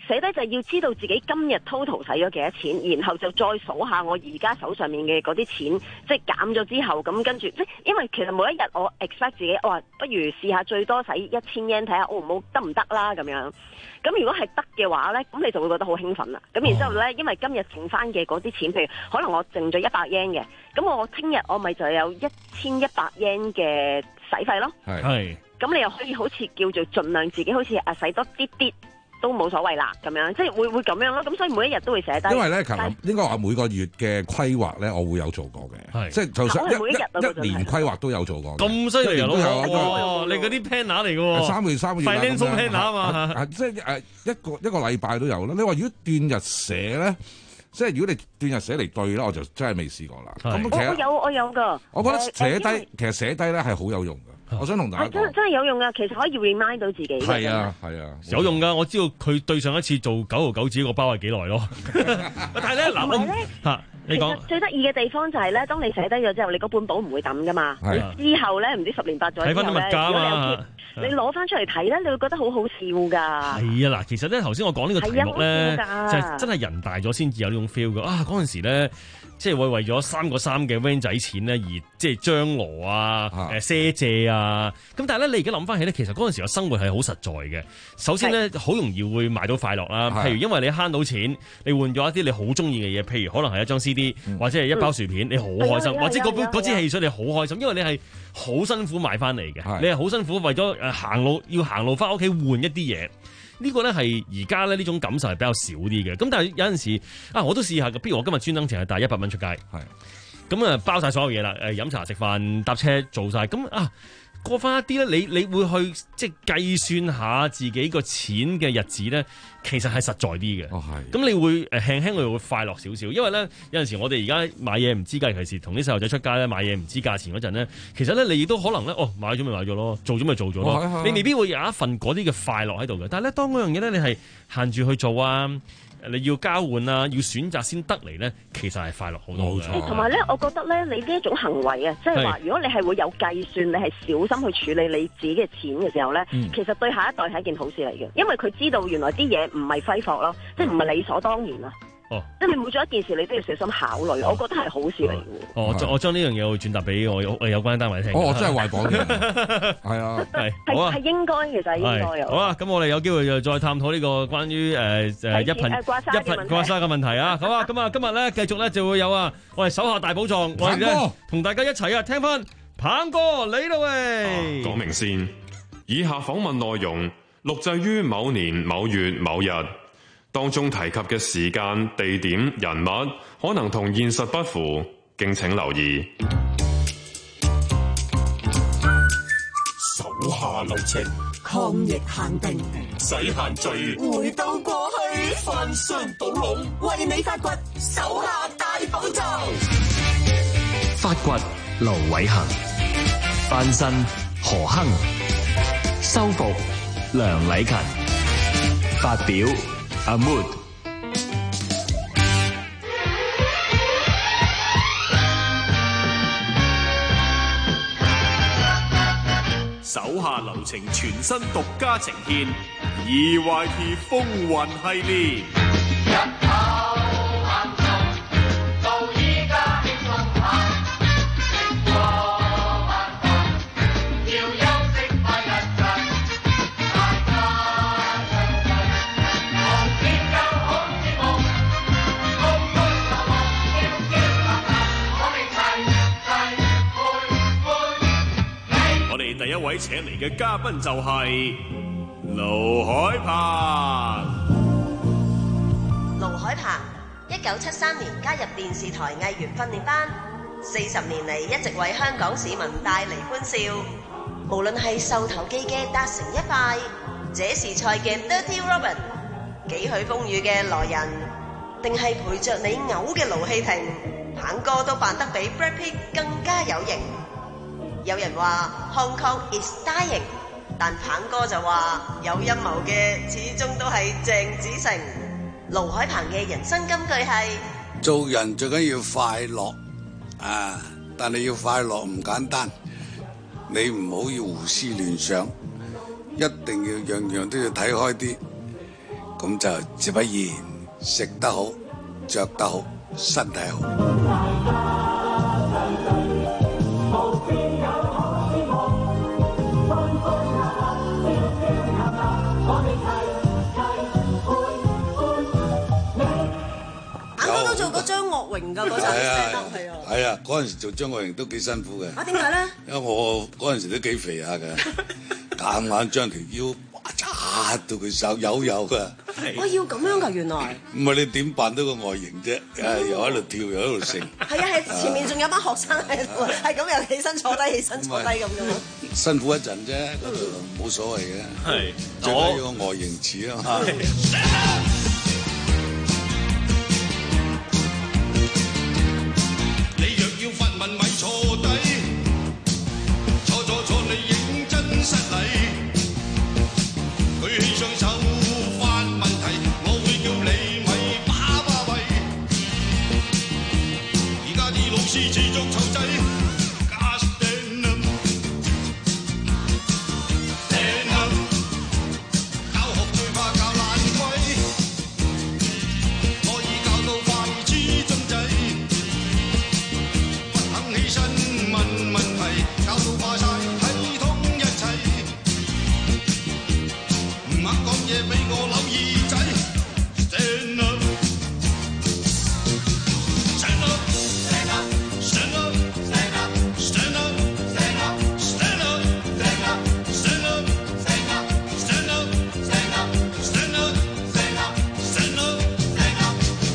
寫低就係要知道自己今日 total 使咗幾多錢，然後就再數下我而家手上面嘅嗰啲錢，即係減咗之後，咁跟住即係因為其實每一日我 expect 自己，我話不如試下最多使一千 yen 睇下，好唔好得唔得啦咁樣。咁如果係得嘅話咧，咁你就會覺得好興奮啦。咁然之後咧，因為今日剩翻嘅嗰啲錢，譬如可能我剩咗一百 yen 嘅，咁我聽日我咪就有一千一百 yen 嘅使費咯。 係。 咁你又可以好似叫做盡量自己好似啊使多啲啲都冇所謂啦，咁樣即係會會咁樣咯。咁所以每一日都會寫低。 因為咧，其實應該話每個月嘅規劃咧，我會有做過嘅，即係就算一一一年規劃都有做過。 咁犀利啊，老友！ 哇，你嗰啲 planner 嚟嘅喎， 三個月三個月 financial planner 啊嘛， 即係誒一個一個禮拜都有啦。你話如果斷日寫咧？即係如果你斷日寫嚟對咧，我就真係未試過啦。咁其實我有我有㗎。 我覺得寫低、 呃、 其實寫低咧係好有用㗎。我想同大家講， 真真係有用㗎。其實可以 remind 到自己。 係啊係啊， 有用㗎。我知道佢對上一次做九毫九紙個包係幾耐咯。但係咧嗱，我嚇你講最得意嘅地方就係咧，當你寫低咗之後，你嗰本簿唔會抌㗎嘛。你之後咧唔知十年八載之後咧，如果你有你攞翻出嚟睇咧，你會覺得好好笑㗎。係啊，嗱，其實咧頭先我講呢個題目咧，就係真係人大咗先至有呢種 feel 㗎。啊，嗰陣時咧，即係為為咗三個三嘅 van 仔錢咧，而即係張羅啊、誒賒借啊。咁但係咧，你而家諗翻起咧，其實嗰陣時嘅生活係好實在嘅。首先咧，好容易會買到快樂啦。譬如因為你慳到錢，你換咗一啲你好中意嘅嘢，譬如可能係一張 C D、嗯、或者係一包薯片，你好開心；或者嗰杯嗰支汽水你好開心，因為你係好辛苦買翻嚟嘅，你係好辛苦為咗誒行路要行路翻屋企換一啲嘢。呢個咧係而家咧呢種感受係比較少啲嘅。咁但係有陣時啊，我都試下嘅。譬如我今日專登淨係帶一百蚊出街，係咁啊，包晒所有嘢啦，誒飲茶食飯搭車做晒。咁啊過翻一啲咧，你你會去即係計算下自己個錢嘅日子咧，其實係實在啲嘅。哦，係。咁你會誒輕輕會會快樂少少，因為咧有陣時我哋而家買嘢唔知價，尤其是同啲細路仔出街咧買嘢唔知價錢嗰陣咧，其實咧你亦都可能咧哦買咗咪買咗咯，做咗咪做咗咯，哦，你未必會有一份嗰啲嘅快樂喺度嘅。但係咧當嗰樣嘢咧你係限住去做啊，你要交換啊，要選擇先得嚟咧，其實係快樂好多嘅。 同埋咧，我覺得咧，你呢一種行為啊，即係話，如果你係會有計算，你係小心去處理你自己嘅錢嘅時候咧，嗯、其實對下一代係一件好事嚟嘅，因為佢知道原來啲嘢唔係揮霍咯，即係唔係理所當然啊。哦，即係你每做一件事，你都要小心考慮，哦、我覺得係好事嚟嘅。 哦，我將呢樣嘢會轉達俾我有有關單位聽。 哦，我真係壞講嘅，係啊， 係係係應該，其實係應該有。 好啊，咁我哋有機會就再探討呢個關於誒誒一貧刮痧一貧刮痧嘅問題啊。好啊，咁啊，今日咧繼續咧就會有啊，我哋手下大寶藏，我哋咧同大家一齊啊聽翻鵬哥你啦喂。 講明先，以下訪問內容錄製於某年某月某日。當中提及嘅時間、地點、人物可能同現實不符，敬請留意。 手下留情，抗疫限定，使限聚，回到過去，翻箱倒籠，為你發掘手下大寶藏。 發掘盧偉恒，翻身何亨，修復梁禮勤，發表阿 Mood。 手下留情全新獨家呈現 E Y T 風雲系列。一口硬重，到依家輕鬆下，經過萬難，要休息快日陣，大家暢順，無天更好節目，高高樂樂，笑笑談談，我哋齊齊陪陪你。我哋第一位請嚟嘅嘉賓就係盧海鵬。 盧海鵬，一九七三年加入電視台藝員訓練班，四十年嚟一直為香港市民帶嚟歡笑。無論係壽頭記嘅達成一塊，這時菜嘅 Dirty Robin， 幾許風雨嘅來人，定係陪着你嘔嘅盧希婷，鵬哥都扮得比 Brad Pitt 更加有型。有人話 Hong Kong is dying， 但鵬哥就話有陰謀嘅始終都係鄭子誠。盧海鵬嘅人生金句係： 做人最緊要快樂啊！但係要快樂唔簡單，你唔好要胡思亂想，一定要樣樣都要睇開啲。 咁就自不然食得好、着得好、身體好。 我都做過張國榮㗎嗰陣，係啊， 係啊，嗰陣時做張國榮都幾辛苦嘅。 啊，點解咧？ 因為我嗰陣時都幾肥下嘅，夾硬將條腰扎到佢手有有㗎。 我要咁樣㗎，原來。 唔係你點扮到個外形啫？誒，又喺度跳，又喺度食。 係啊，係前面仲有班學生喺度，係咁又起身坐低，起身坐低咁樣。 辛苦一陣啫，嗰度冇所謂嘅。 係， 最緊要個外形似啊嘛。 要發問咪坐低，錯錯錯你認真失禮，舉起雙手發問題，我會叫你咪巴巴閉。而家啲老師持續湊仔，加 stand up stand up， 教學最怕教爛鬼，可以教到快似鐘仔。起身問問題，搞到話晒睇通一切，唔肯講嘢俾我扭耳仔。Stand up, stand up, stand up, stand up, stand up, stand up, stand up, stand up, stand up, stand up, stand up, stand up, stand up, stand up, stand up, stand up, stand up。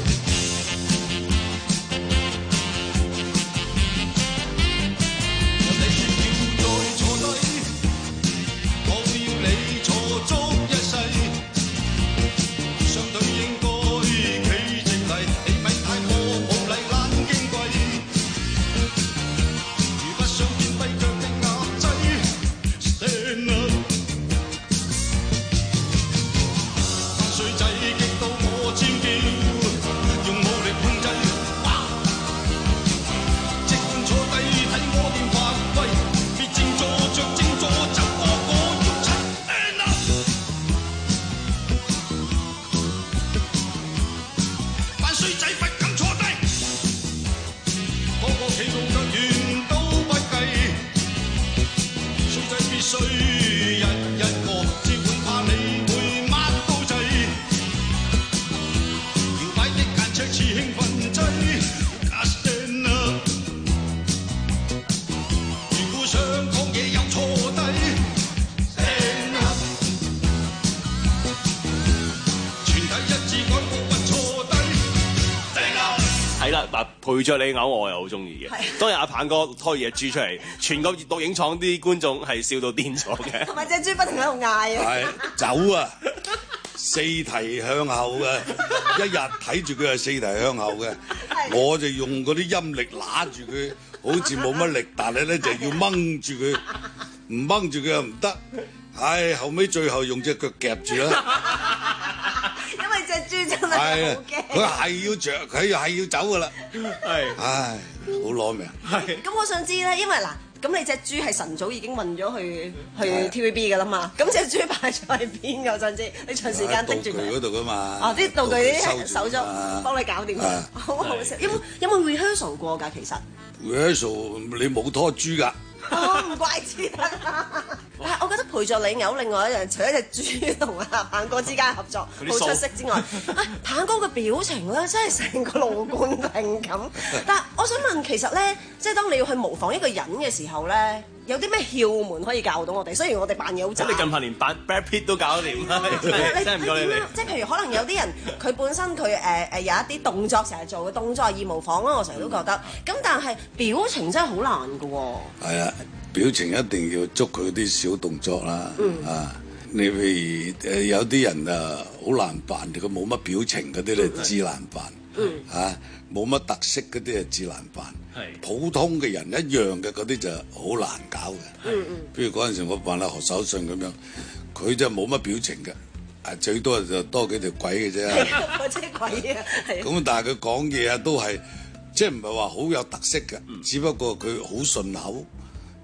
陪着你嘔，我又好中意嘅。當日阿棒哥拖隻豬出嚟，全個錄影廠啲觀眾係笑到癲咗嘅。 同埋隻豬不停喺度嗌啊！ 係走啊！四蹄向後嘅，一日睇住佢係四蹄向後嘅，我就用嗰啲陰力揦住佢，好似冇乜力，但係咧就要掹住佢，唔掹住佢又唔得。唉，後尾最後用隻腳夾住啦。 因為隻豬真係好驚， 佢係要着，佢又係要走噶啦。係，唉，好攞命。 係。咁我想知咧，因為嗱，咁你隻豬係晨早已經運咗去去 T V B 噶啦嘛，咁隻豬擺咗喺邊㗎？我想知，你長時間盯住佢。道具嗰度噶嘛。哦，啲道具啲手足幫你搞掂。好好笑。有冇有冇 rehearsal 過㗎？其實 rehearsal 你冇拖豬㗎。 哦，唔怪之得啦。但係我覺得陪著你嘔另外一樣，除咗隻豬同阿棒哥之間合作好出色之外，啊棒哥嘅表情咧真係成個盧冠廷咁。但係我想問，其實咧，即係當你要去模仿一個人嘅時候咧，有啲咩竅門可以教到我哋？雖然我哋扮嘢好渣。 你近排連扮 Brad Pitt 都搞得掂啦，真係唔該你哋。即係譬如可能有啲人佢本身佢誒誒有一啲動作成日做嘅動作係易模仿啦，我成日都覺得。咁但係表情真係好難㗎喎。 係啊。表情一定要捉佢啲小動作啦，嗯、啊！你譬如誒有啲人啊好難扮，佢冇乜表情嗰啲咧至難扮，嗯、啊冇乜特色嗰啲啊至難扮，係普通嘅人一樣嘅嗰啲就好難搞嘅。嗯嗯，譬如嗰陣時我扮阿何守信咁樣，佢就冇乜表情嘅，啊最多就多幾條鬼嘅啫。係啊， 我即係鬼啊！係。 咁但係佢講嘢啊都係即係唔係話好有特色嘅，嗯、只不過佢好順口。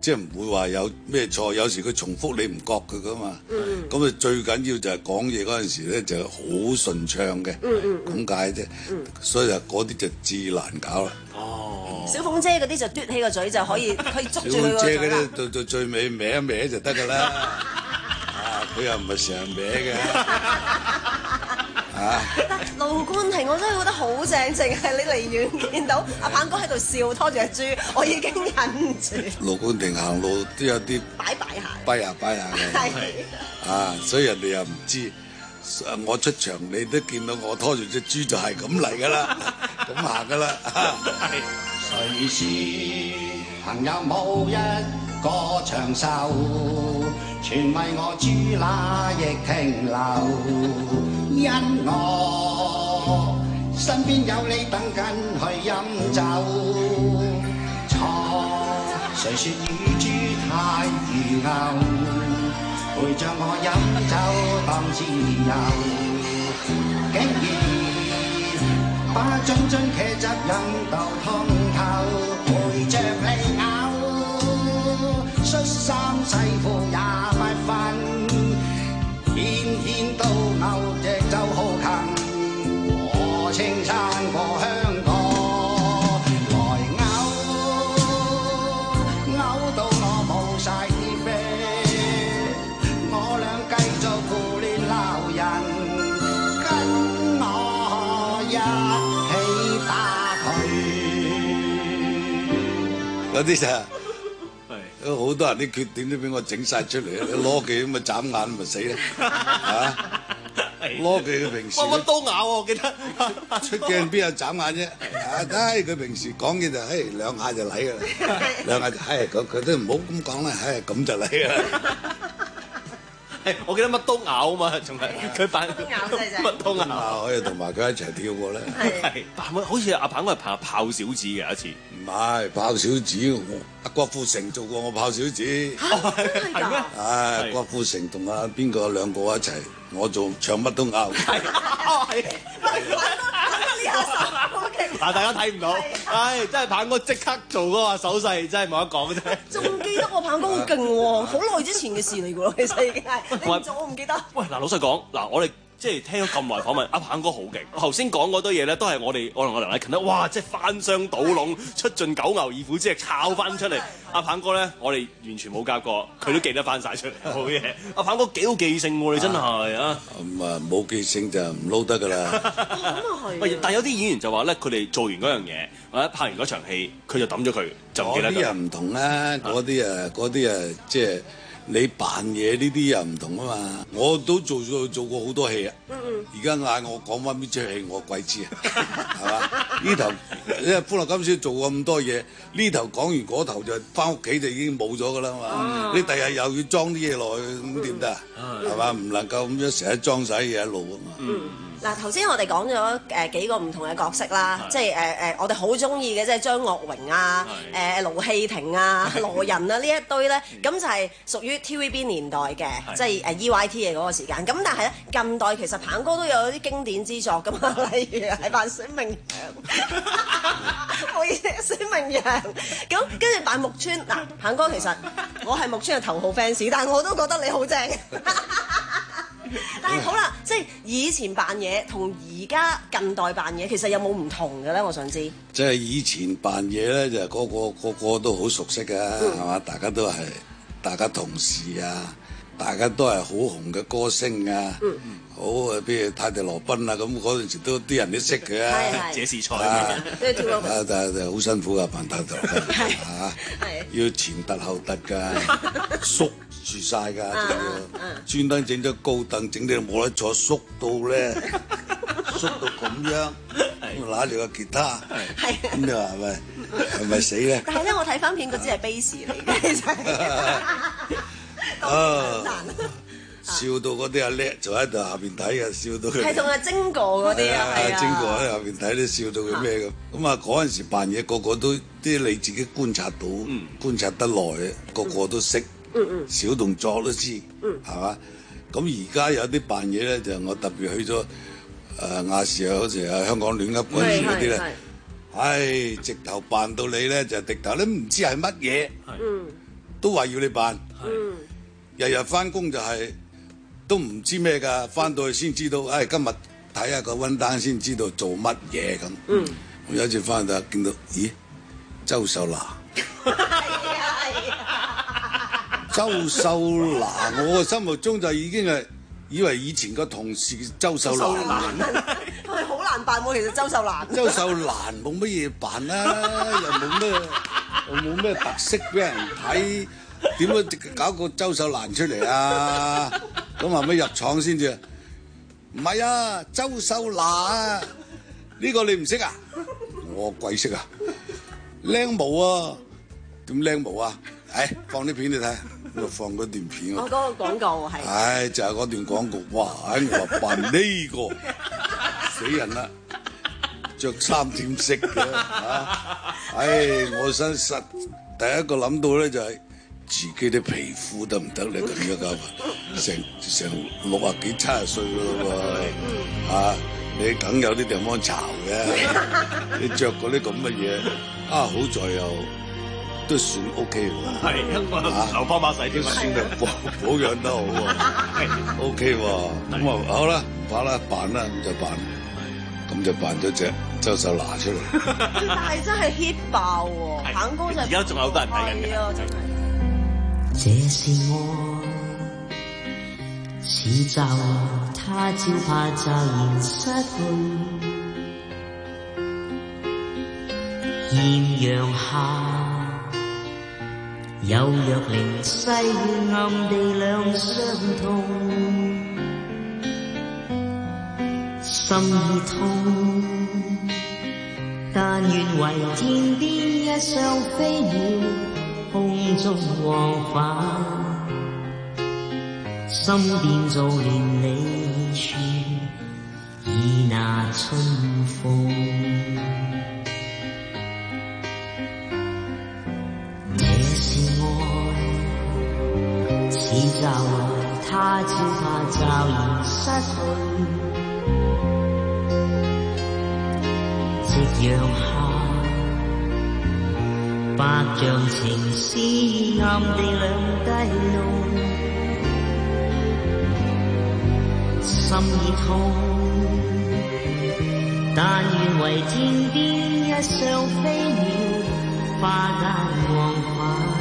即係唔會話有咩錯，有時佢重複你唔覺佢噶嘛。 嗯咁啊最緊要就係講嘢嗰陣時咧就好順暢嘅， 嗯嗯咁解啫。所以就嗰啲就至難搞啦。 哦，小鳳姐嗰啲就嘟起個嘴就可以，可以捉小住佢個嘴啦姐嗰啲。到到最尾歪一歪就得㗎啦。啊，佢又唔係成日歪嘅。啊！ 盧冠廷我真係覺得好正，淨係你離遠見到阿鵬哥喺度笑，拖住隻豬，我已經忍唔住。 盧冠廷行路都有啲擺擺下， 跛下跛下嘅。 係啊，所以人哋又唔知。我出場你都見到我拖住隻豬就係咁嚟㗎啦，咁行㗎啦。 誰是朋友冇一個長壽，全為我豬乸亦停留。因我身邊有你等緊去飲酒，錯誰說乳豬太如牛，陪着我飲酒當自由，竟然把樽樽茄汁飲到通透，陪着你嘔，恤衫西褲也不分。天天都牛隻就好近，我稱讚過香港來嘔，嘔到我冇晒啲啡，我倆繼續胡亂鬧人，跟我一起打佢。 嗰啲就好多人啲缺點都俾我整晒出嚟，你攞佢咁咪眨眼咪死啦嚇！攞佢佢平時乜乜都咬我記得出鏡邊有眨眼啫？啊，唉，佢平時講嘢就唉兩下就嚟㗎啦，兩下就唉佢佢都唔好咁講啦，唉咁就嚟㗎啦。 誒，我記得乜都咬啊嘛，仲係佢扮乜都咬， 啊可以同埋佢一齊跳過咧。 係，好似阿鵬嗰係炮炮小子嘅有一次。 唔係炮小子，我阿郭富城做過我炮小子。 嚇，係咩？ 唉，郭富城同阿邊個兩個一齊，我做唱乜都拗。 哦，係。嗱，大家睇唔到，唉，真係鵬哥即刻做嗰個手勢，真係冇得講啫。 仲記得我鵬哥好勁喎，好耐之前嘅事嚟㗎喎，其實已經係。你唔做我唔記得。 喂，嗱，老實講，嗱，我哋。即係聽咗咁耐訪問，阿鵬哥好勁。頭先講嗰堆嘢咧，都係我哋我同我梁禮勤咧，哇！即係翻箱倒籠，出盡九牛二虎之力抄翻出嚟。阿鵬哥咧，我哋完全冇夾過，佢都記得翻晒出嚟，好嘢。阿鵬哥幾好記性喎，你真係啊！ 咁啊，冇記性就唔撈得㗎啦。 咁啊係。 喂，但係有啲演員就話咧，佢哋做完嗰樣嘢，或者拍完嗰場戲，佢就抌咗佢，就唔記得。 嗰啲人唔同啦，嗰啲啊，嗰啲啊，即係。你扮嘢呢啲又唔同啊嘛，我都做咗做過好多戲啊。而家嗌我講翻邊出戲，我鬼知啊，係嘛？呢頭因為歡樂今宵做過咁多嘢，呢頭講完嗰頭就翻屋企就已經冇咗噶啦嘛。你第日又要裝啲嘢落去，咁點得啊？係嘛？唔能夠咁樣成日裝晒啲嘢喺路啊嘛。 嗱，頭先我哋講咗誒幾個唔同嘅角色啦，即係誒誒，我哋好中意嘅即係張國榮啊、誒盧希廷啊、羅仁啊呢一堆咧，咁就係屬於 T V B 年代嘅，即係誒 E Y T 嘅嗰個時間。咁但係咧近代其實鵬哥都有啲經典之作噶嘛，例如係扮孫明揚，好嘢孫明揚。咁跟住扮木村，嗱鵬哥其實我係木村嘅頭號 fans，但係我都覺得你好正。但係好啦，即係以前扮嘢同而家近代扮嘢，其實有冇唔同嘅咧？我想知。 即係以前扮嘢咧，就個個個個都好熟悉嘅，係嘛、嗯？大家都係大家同事啊，大家都係好紅嘅歌星啊，嗯、好啊，譬如泰迪羅賓啊，咁嗰陣時都啲人都識佢啊， 這是菜啊，但係好辛苦啊，扮泰迪羅賓嚇，要前突後突㗎，縮住晒㗎，仲要專登整咗高凳，整到冇得坐，縮到咧，縮到咁樣，攞住個吉他，咁你話係咪係咪死咧？ 但係咧，我睇翻片嗰支係 bass 嚟嘅，其實啊，笑到嗰啲阿叻就喺度下邊睇嘅，笑到佢係同阿晶哥嗰啲啊，係啊， 晶哥喺下邊睇都笑到佢咩咁。咁啊嗰陣時扮嘢個個都啲你自己觀察到，觀察得耐，個個都識。嗯嗯，小動作都知，嗯，係嘛？咁而家有啲扮嘢咧，就我特別去咗誒亞視啊，好似啊香港亂噏嗰啲嗰啲咧，唉，直頭扮到你咧就直頭都唔知係乜嘢，嗯， 都話要你扮， 嗯， 日日翻工就係、都唔知咩㗎，翻到去先知道，唉、今日睇下個温單先知道做乜嘢咁。 嗯， 我有一次翻到見到，咦，周秀娜。周秀娜，我個心目中就已經係以為以前個同事周秀蘭， 係好難扮喎。其實周秀蘭， 周秀蘭冇乜嘢扮啦，又冇咩又冇咩特色俾人睇，點解搞個周秀蘭出嚟啊？咁後尾入廠先至，唔係啊，周秀娜啊，呢個你唔識啊？我鬼識啊，靚模啊，點靚模啊？誒，放啲片你睇。咁放嗰段片我嗰個廣告係， 唉，就係嗰段廣告，哇！我話扮呢個死人啦，着衫點識嘅嚇？唉，我身實第一個諗到咧就係自己啲皮膚得唔得咧？咁樣搞法，成成六啊幾七十歲噶咯喎嚇，你梗有啲地方巢嘅，你着嗰啲咁嘅嘢啊，好在又〜都算 OK 喎， 係香港流芳馬洗都算係保保養得好喎，OK 喎，咁啊好啦，唔怕啦，扮啦咁就扮，咁就扮咗隻周秀娜出嚟。 但係真係 hit 爆喎，棒哥就而家仲有好多人睇緊嘅，真係。 這是愛，似驟來，他朝怕驟然失去，豔陽下。有若靈犀暗地兩相通，心已痛，但願為天邊一雙飛鳥，空中往返，心變做連理處，已那春風。似驟來，他朝怕驟然失去，夕陽下，百丈情絲暗地兩低弄，心已痛，但願為天邊一雙飛鳥，花間往返。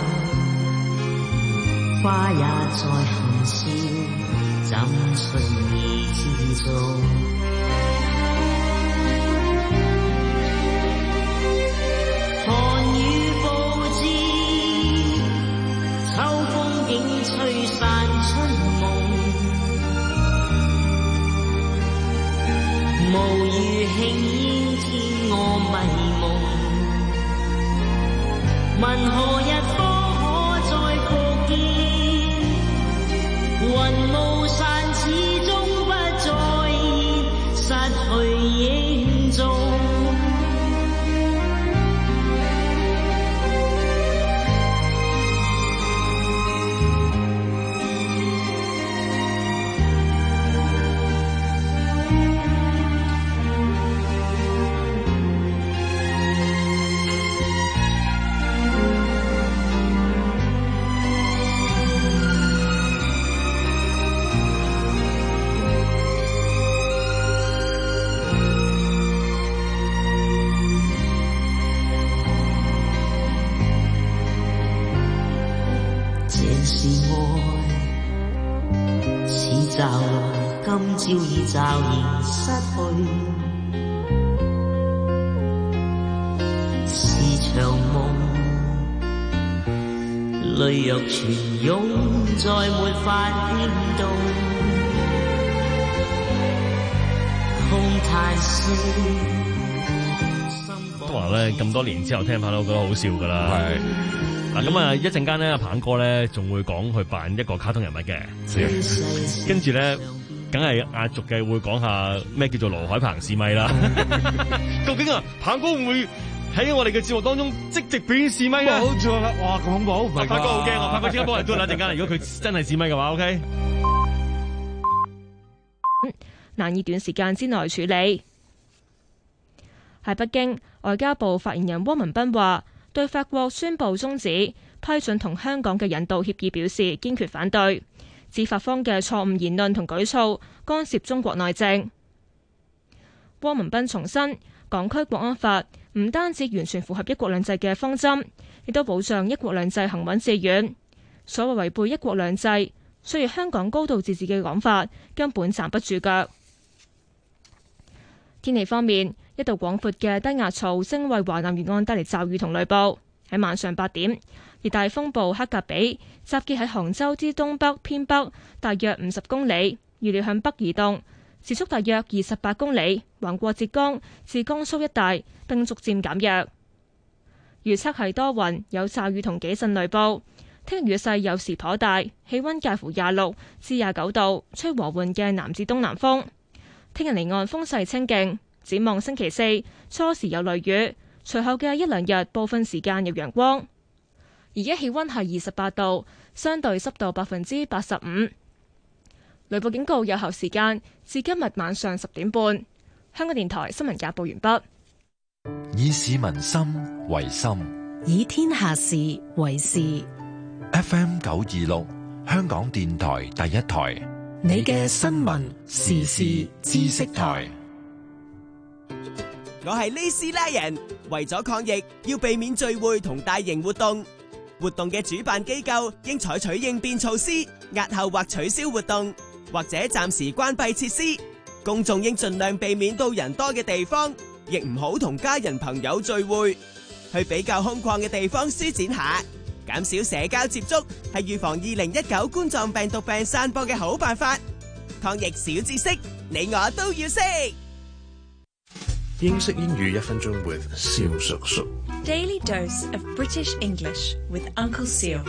花也在含笑，怎隨意之中？寒雨報知，秋風竟吹散春夢。無語輕煙天我迷夢，問何日方？雲霧散，始終不再現，失去影蹤。朝已驟然失去，是場夢，淚若泉湧，再沒法變動，空嘆息。 都話咧咁多年之後聽翻都覺得好笑㗎啦。係嗱咁啊，一陣間咧，阿鵬哥咧仲會講佢扮一個卡通人物嘅，跟住咧。梗係壓軸嘅，會講下咩叫做盧海鵬試咪啦。究竟啊，鵬哥會唔會喺我哋嘅節目當中即席表演試咪啊？ 冇錯啦！哇，咁恐怖！ 阿鵬哥好驚，我鵬哥即刻幫人做啦！陣間，如果佢真係試咪嘅話 ，OK。 難以短時間之內處理。喺北京，外交部發言人汪文斌話：對法國宣布終止批准同香港嘅引渡協議表示堅決反對，指法方嘅錯誤言論同舉措干涉中國內政。汪文斌重申，港區國安法唔單止完全符合一國兩制嘅方針，亦都保障一國兩制行穩致遠。所謂違背一國兩制，削弱香港高度自治嘅講法，根本站不住腳。天氣方面，一道廣闊嘅低壓槽正為華南沿岸帶嚟驟雨同雷暴。喺晚上八點，熱帶風暴黑格比集結喺杭州之東北偏北大約五十公里，預料向北移動，時速大約二十八公里，橫過浙江至江蘇一帶，並逐漸減弱。預測係多雲，有驟雨同幾陣雷暴。聽日雨勢有時頗大，氣溫介乎廿六至廿九度，吹和緩嘅南至東南風。聽日離岸風勢清勁，展望星期四初時有雷雨，隨後嘅一兩日部分時間有陽光。而家氣溫係二十八度，相對濕度百分之八十五。雷暴警告有效時間至今日晚上十點半。香港電台新聞簡報完畢。 以市民心為心， 以天下事為事。 F M 九二六，香港電台第一台， 你嘅新聞時事知識台。 我係呢斯拉人，為咗抗疫，要避免聚會同大型活動。活動嘅主辦機構應採取應變措施，押後或取消活動，或者暫時關閉設施。公眾應盡量避免到人多嘅地方，亦唔好同家人朋友聚會。去比較空曠嘅地方舒展下，減少社交接觸，係預防二零一九冠狀病毒病散播嘅好辦法。抗疫小知識，你我都要識。 英式英語一分鐘 with 蕭叔叔。 Daily dose of British English with Uncle Seal。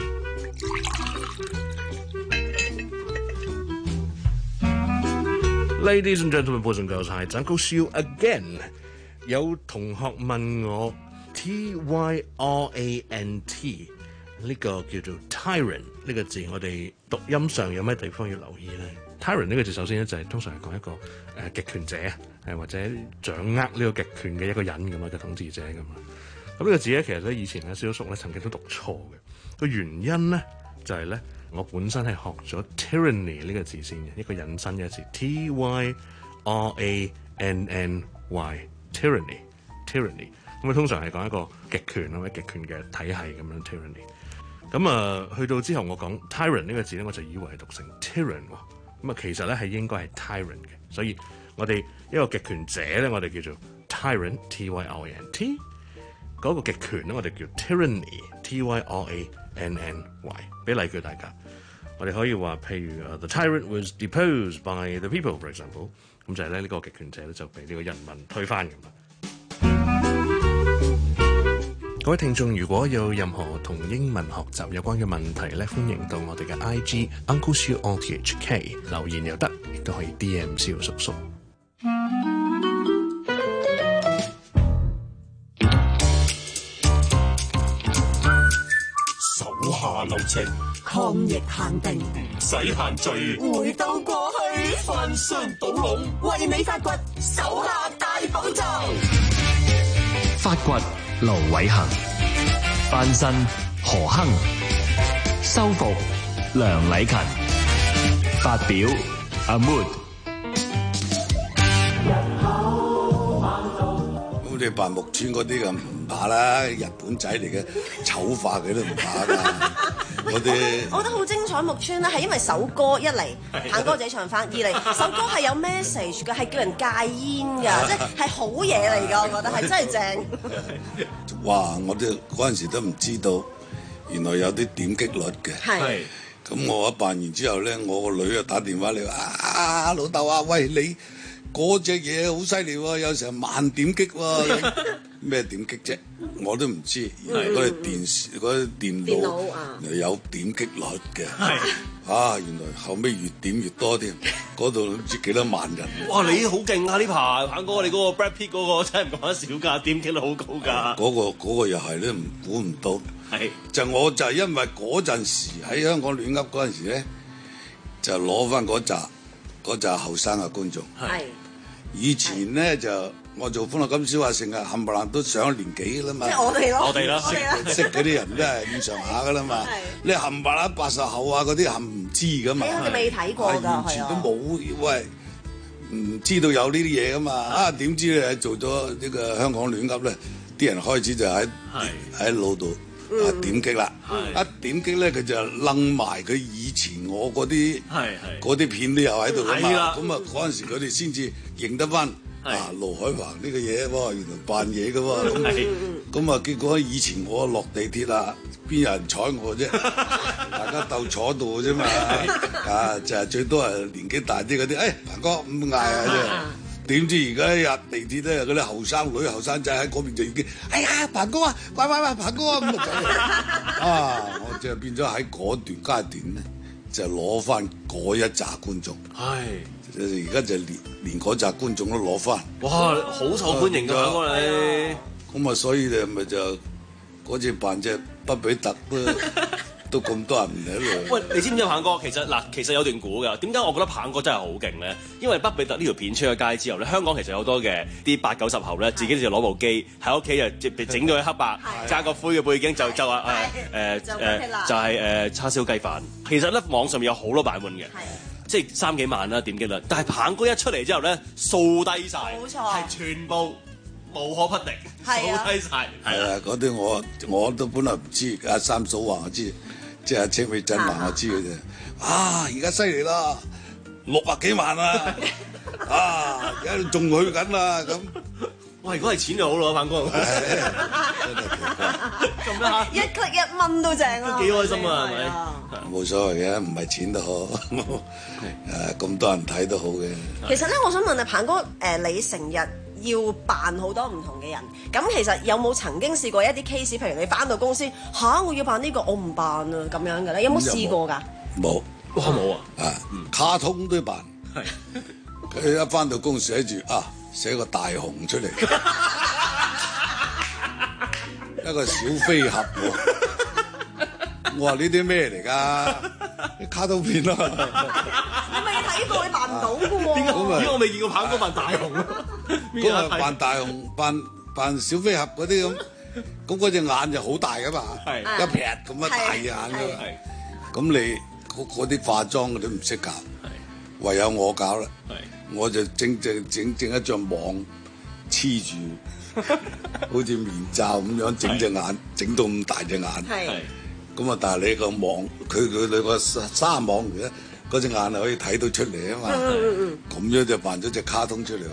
Ladies and gentlemen, boys and girls, hi, it's Uncle Seal again。有同學問我 T Y R A N T 呢個叫做 tyrant 呢個字，我哋讀音上有咩地方要留意咧？ Tyrant 呢個字首先咧就係通常係講一個誒、呃、極權者啊，係或者掌握呢個極權嘅一個人咁啊嘅統治者咁啊。咁呢個字咧其實咧以前咧蕭叔咧曾經都讀錯嘅，個原因咧就係、是、咧我本身係學咗 tyranny 呢個字先嘅，一個引申嘅字 T Y R A N N Y tyranny tyranny 咁啊通常係講一個極權或者極權嘅體系咁樣 tyranny。咁啊去到之後我講 tyrant 呢個字咧我就以為係讀成 tyrann 喎。咁啊，其實咧係應該係 tyrant 嘅，所以我哋一個極權者咧，我哋叫做 tyrant T Y R A N T， 嗰個極權咧，我哋叫 tyranny T Y R A N N Y。俾例句大家，我哋可以話，譬如、uh, the tyrant was deposed by the people，for example， 咁就係咧呢個極權者咧就被呢個人民推翻咁啦。各位聽眾，如果有任何同英文學習有關嘅問題咧，歡迎到我哋嘅 I G Uncle Siu O T H K 留言又得，亦都可以 D M 蕭叔叔。 手下留情， 抗疫限定， 唔使限聚， 回到過去， 翻箱倒籠， 為你發掘手下大寶藏。 發掘盧偉恒，翻身何亨，修復梁禮勤，發表阿 Mood。 咁你扮木村嗰啲咁唔怕啦，日本仔嚟嘅，醜化佢都唔怕㗎。我哋我覺得好精彩木村啦，係因為首歌一嚟，彭哥仔唱翻；二嚟首歌係有 message 嘅，係叫人戒煙㗎，即係係好嘢嚟㗎，我覺得係真係正。 哇！我哋嗰陣時都唔知道，原來有啲點擊率嘅。 係。 咁我一辦完之後咧，我個女啊打電話嚟話：啊老豆啊，喂你嗰隻嘢好犀利喎，有成萬點擊喎。咩點擊啫？我都唔知。原來嗰啲電視、嗰啲電腦有點擊率嘅。啊！原來後尾越點越多添，嗰度唔知幾多萬人。 哇！你好勁啊！呢排彭哥，你嗰個 Brad Pitt 嗰個真係唔講得少㗎，點擊率好高㗎。 嗰、嗰個嗰個又係咧，唔估唔到。係就我就係因為嗰陣時喺香港亂噏嗰陣時咧，就攞翻嗰扎嗰扎後生嘅觀眾。係以前咧就我做歡樂今宵啊，成日冚唪唥都上咗年紀㗎啦嘛。 即係我哋咯， 我哋啦， 識識嗰啲人都係咁上下㗎啦嘛。你冚唪唥八十後啊嗰啲冚唔知㗎嘛。 係我哋未睇過㗎， 完全都冇喂，唔知道有呢啲嘢㗎嘛。啊點知咧做咗呢個香港亂噏咧，啲人開始就喺喺腦度。啊點擊啦！一點擊咧，佢就掕埋佢以前我嗰啲嗰啲片都有喺度噶嘛。咁啊嗰陣時佢哋先至認得翻啊盧海鵬呢個嘢喎，原來扮嘢噶喎。咁咁啊結果以前我落地鐵啦，邊有人睬我啫？大家鬥坐度啫嘛。啊就係最多係年紀大啲嗰啲，誒鵬哥咁嗌啊啫。點知而家入地鐵咧，嗰啲後生女、後生仔喺嗰邊就已經，哎呀，鵬哥啊，喂喂喂，鵬哥啊，咁啊，啊，我就變咗喺嗰段階段咧，就攞翻嗰一紮觀眾。係，而家就連連嗰紮觀眾都攞翻。 哇，好受歡迎㗎喎你。 咁啊，所以咧咪就嗰次扮隻畢比特都。都咁多人喺度。 喂，你知唔知鵬哥？其實嗱，其實有段估㗎。點解我覺得鵬哥真係好勁咧？因為畢比特呢條片出咗街之後咧，香港其實有好多嘅啲八九十後咧，自己就攞部機喺屋企就整到佢黑白，加個灰嘅背景就就話誒誒誒，就係誒叉燒雞飯。其實咧網上面有好多版本嘅，即係三幾萬啦點擊率。但係鵬哥一出嚟之後咧，掃低晒， 冇錯， 係全部無可匹敵，掃低晒。 係啊，嗰啲我我都本來唔知，阿三嫂話我知。即係青美珍話我知嘅啫，啊！而家犀利啦，六啊幾萬啊，啊！而家仲去緊啦咁。 哇！如果係錢就好咯，鵬哥。 做咩嚇？一click一蚊都正啊！ 都幾開心啊，係咪？ 冇所謂嘅，唔係錢都好，誒咁多人睇都好嘅。 其實咧，我想問啊，鵬哥，誒你成日要扮好多唔同嘅人，咁其實有冇曾經試過一啲 case？譬如你返到公司吓，我要扮呢個，我唔扮啊咁樣嘅咧，有冇試過㗎？ 冇， 哇冇啊！ 啊，卡通都扮，佢一返到公司寫住啊，寫個大雄出嚟，一個小飛俠喎。我話呢啲咩嚟㗎？卡通片咯。 你咪睇過，你扮唔到㗎喎。 點解？ 點解我未見過鵬哥扮大雄啊？ 咁啊，扮大雄、扮扮小飛俠嗰啲咁，咁嗰隻眼就好大噶嘛，一劈咁啊大眼噶嘛。咁你嗰嗰啲化妝嗰啲唔識搞，唯有我搞啦。我就整整整整一張網黐住，好似面罩咁樣整隻眼，整到咁大隻眼。咁啊，但係你個網，佢佢兩個沙網嚟咧，嗰隻眼係可以睇到出嚟啊嘛。咁樣就扮咗隻卡通出嚟。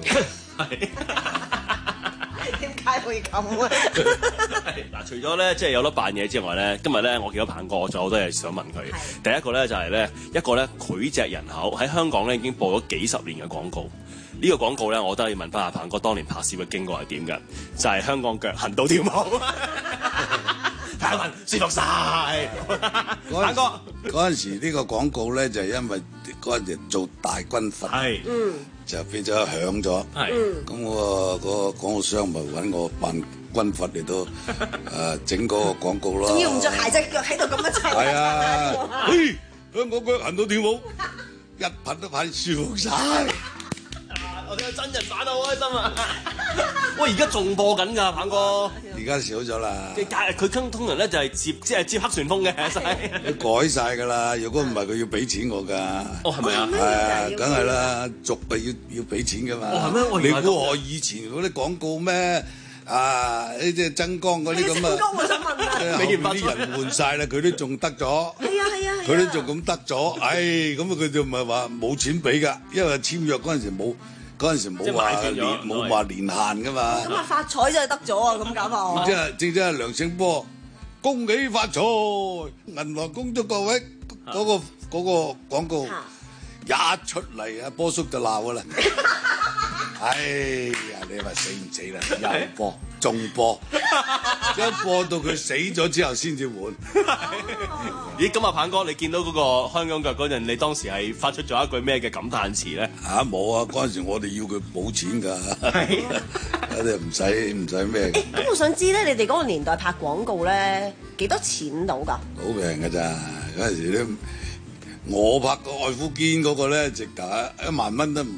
點解會咁啊？ 嗱，除咗咧即係有得扮嘢之外咧，今日咧我見到鵬哥，我仲有好多嘢想問佢。第一個咧就係咧一個咧膾炙人口喺香港咧已經播咗幾十年嘅廣告。呢個廣告咧，我都係要問翻阿鵬哥當年拍攝嘅經過係點㗎？就係香港腳行到跳舞。睇下舒服晒。鵬哥嗰陣時呢個廣告咧就係因為嗰陣時做大軍訓，係，嗯，就變咗響咗，係，咁我個廣告商咪揾我扮軍閥嚟到誒整嗰個廣告咯。 仲要唔着鞋隻腳喺度咁一齊。 係啊，嘿，香港腳行到跳舞，一拍都拍舒服晒。 我哋個真人版好開心啊！喂，而家仲播緊㗎，鵬哥。 而家少咗啦。 佢通通常咧就係接即係接黑旋風嘅， 佢改晒㗎啦。如果唔係，佢要俾錢我㗎。 哦，係咪啊？ 係啊，梗係啦，續啊要要俾錢㗎嘛。 哦，係咩？ 你估我以前嗰啲廣告咩？啊，呢啲曾江嗰啲咁啊。曾江，我想問啊。 後面啲人換晒啦，佢都仲得咗。 係啊係啊。 佢都仲咁得咗，唉，咁啊佢就唔係話冇錢俾㗎，因為簽約嗰陣時冇。嗰陣時冇話年冇話年限㗎嘛， 咁啊發彩真係得咗啊！咁搞法， 即係正正係梁醒波，恭喜發財，銀行恭祝各位嗰個嗰個廣告一出嚟啊，波叔就鬧㗎啦！哎呀，你話死唔死啦？又播仲播，一播到佢死咗之後先至換。 咦，咁啊，鵬哥，你見到嗰個香港腳嗰陣，你當時係發出咗一句咩嘅感嘆詞咧？ 嚇冇啊！嗰陣時我哋要佢補錢㗎，我哋唔使唔使咩。 咁我想知咧，你哋嗰個年代拍廣告咧幾多錢到㗎？ 好平㗎咋，嗰陣時咧，我拍個外父堅嗰個咧，直頭一萬蚊都唔冇。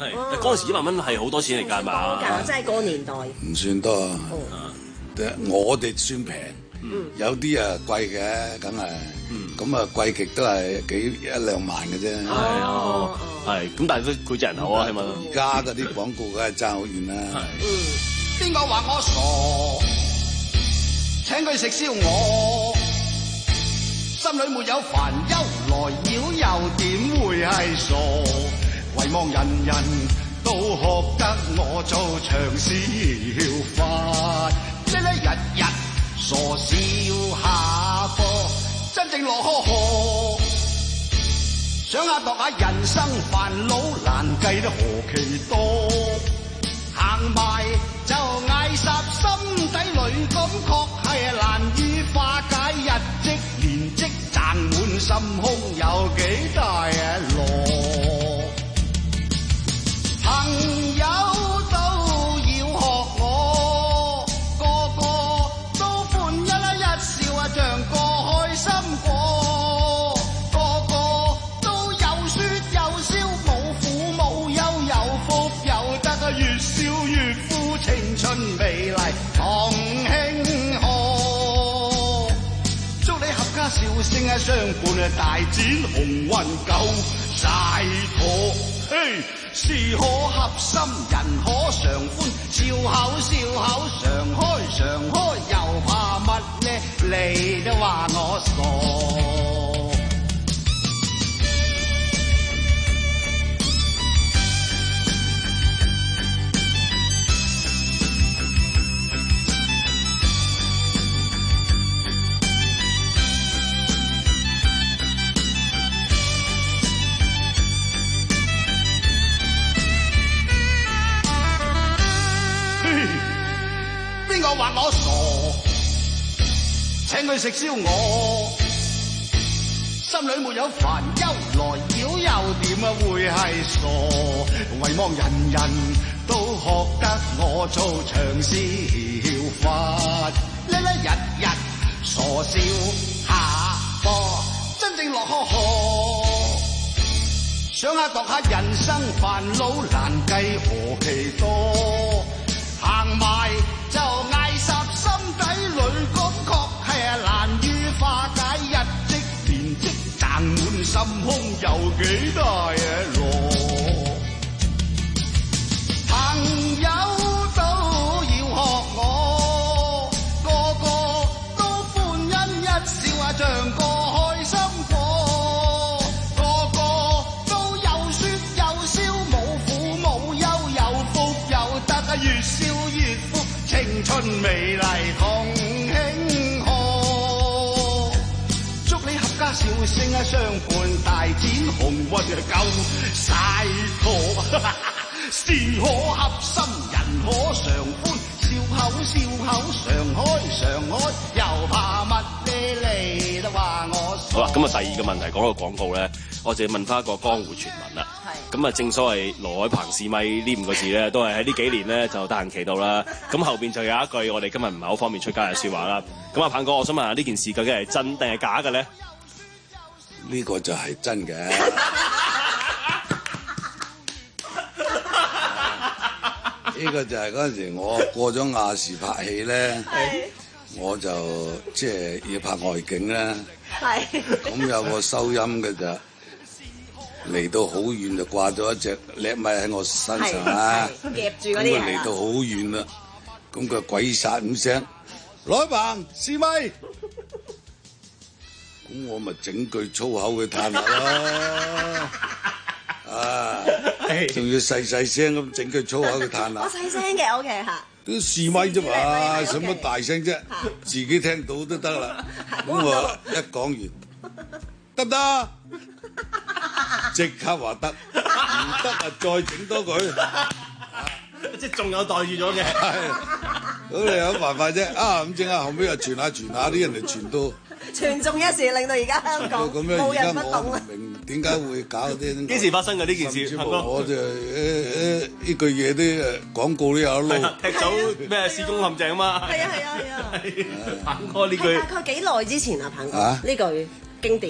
係嗰陣時一萬蚊係好多錢嚟㗎係嘛？ 多㗎，真係嗰個年代。 唔算多啊，我哋算平，有啲啊貴嘅，梗係，咁啊貴極都係幾一兩萬嘅啫。 係哦，係咁，但係都膾炙人口啊，係咪？ 而家嗰啲廣告梗係爭好遠啦。 邊個話我傻？請佢食燒鵝，心裏沒有煩憂來擾，又點會係傻？遺忘人人都學得我做長笑法，呢呢日日傻笑下課，真正落呵呵。想下度下人生煩惱難計得何其多，行埋就嗌霎心底裏咁，確係難於化解。日積年積賺滿心胸，有幾大啊羅？朋友都要學我，個個都歡一一笑啊，像個開心果。個個都有說有笑，冇苦冇憂，有福有得啊，越笑越富，青春美麗同慶賀。祝你合家笑聲啊，相伴啊，大展鴻運夠晒妥。嘿，事可合心，人可常歡，笑口笑口常開常開，又怕乜呢？你都話我傻。邊個話我傻？請佢食燒鵝，心裏沒有煩憂來擾，又點啊會係傻？遺忘人人都學得我做長笑法，呢呢日日傻笑下課，真正樂呵呵。想下度下人生煩惱難計何其多，行埋就嗌霎心底裏咁，確係啊難於化解。日積年積賺滿心胸，有幾大啊羅？朋友都要學我，個個都歡欣一笑啊，像個開心果。個個都有說有笑，冇苦冇憂，有福有得啊，越笑越富，青春美麗同慶賀。祝你合家笑聲啊，相伴大展鴻運夠晒妥。事可合心，人可常歡，笑口笑口常開常開，又怕乜呢？你都話我傻。 好啦，咁啊第二個問題講個廣告咧，我就要問翻一個江湖傳聞啦。咁啊，正所謂羅海鵬試咪呢五個字咧，都係喺呢幾年咧就得閒期到啦。咁後邊就有一句我哋今日唔係好方便出街嘅説話啦。咁啊，鵬哥，我想問下呢件事究竟係真定係假嘅咧？ 呢個就係真嘅。呢個就係嗰陣時我過咗亞視拍戲咧，我就即係要拍外景啦。咁有個收音嘅就嚟到好遠就掛咗一隻叻咪喺我身上啦， 夾住嗰啲人。 咁啊嚟到好遠啦，咁佢鬼殺五聲，羅海鵬試咪，咁我咪整句粗口去嘆下咯。啊！仲要細細聲咁整句粗口去嘆下。 我細聲嘅 ，O K 嚇。 都試咪啫嘛，使乜大聲啫？自己聽到都得啦。咁我一講完，得唔得？即刻話得，唔得啊！再整多句， 即係仲有待遇咗嘅。 係，咁你有辦法啫？啊咁正啊，後尾又傳下傳下，啲人嚟傳到。 傳頌一時，令到而家香港冇人不懂啊！ 明點解會搞啲？ 幾時發生嘅呢件事？ 我就誒誒呢句嘢啲誒廣告都有得撈。 踢走咩試工陷阱啊嘛！ 係啊係啊係啊！ 鵬哥呢句大概幾耐之前啊？鵬哥啊呢句經典。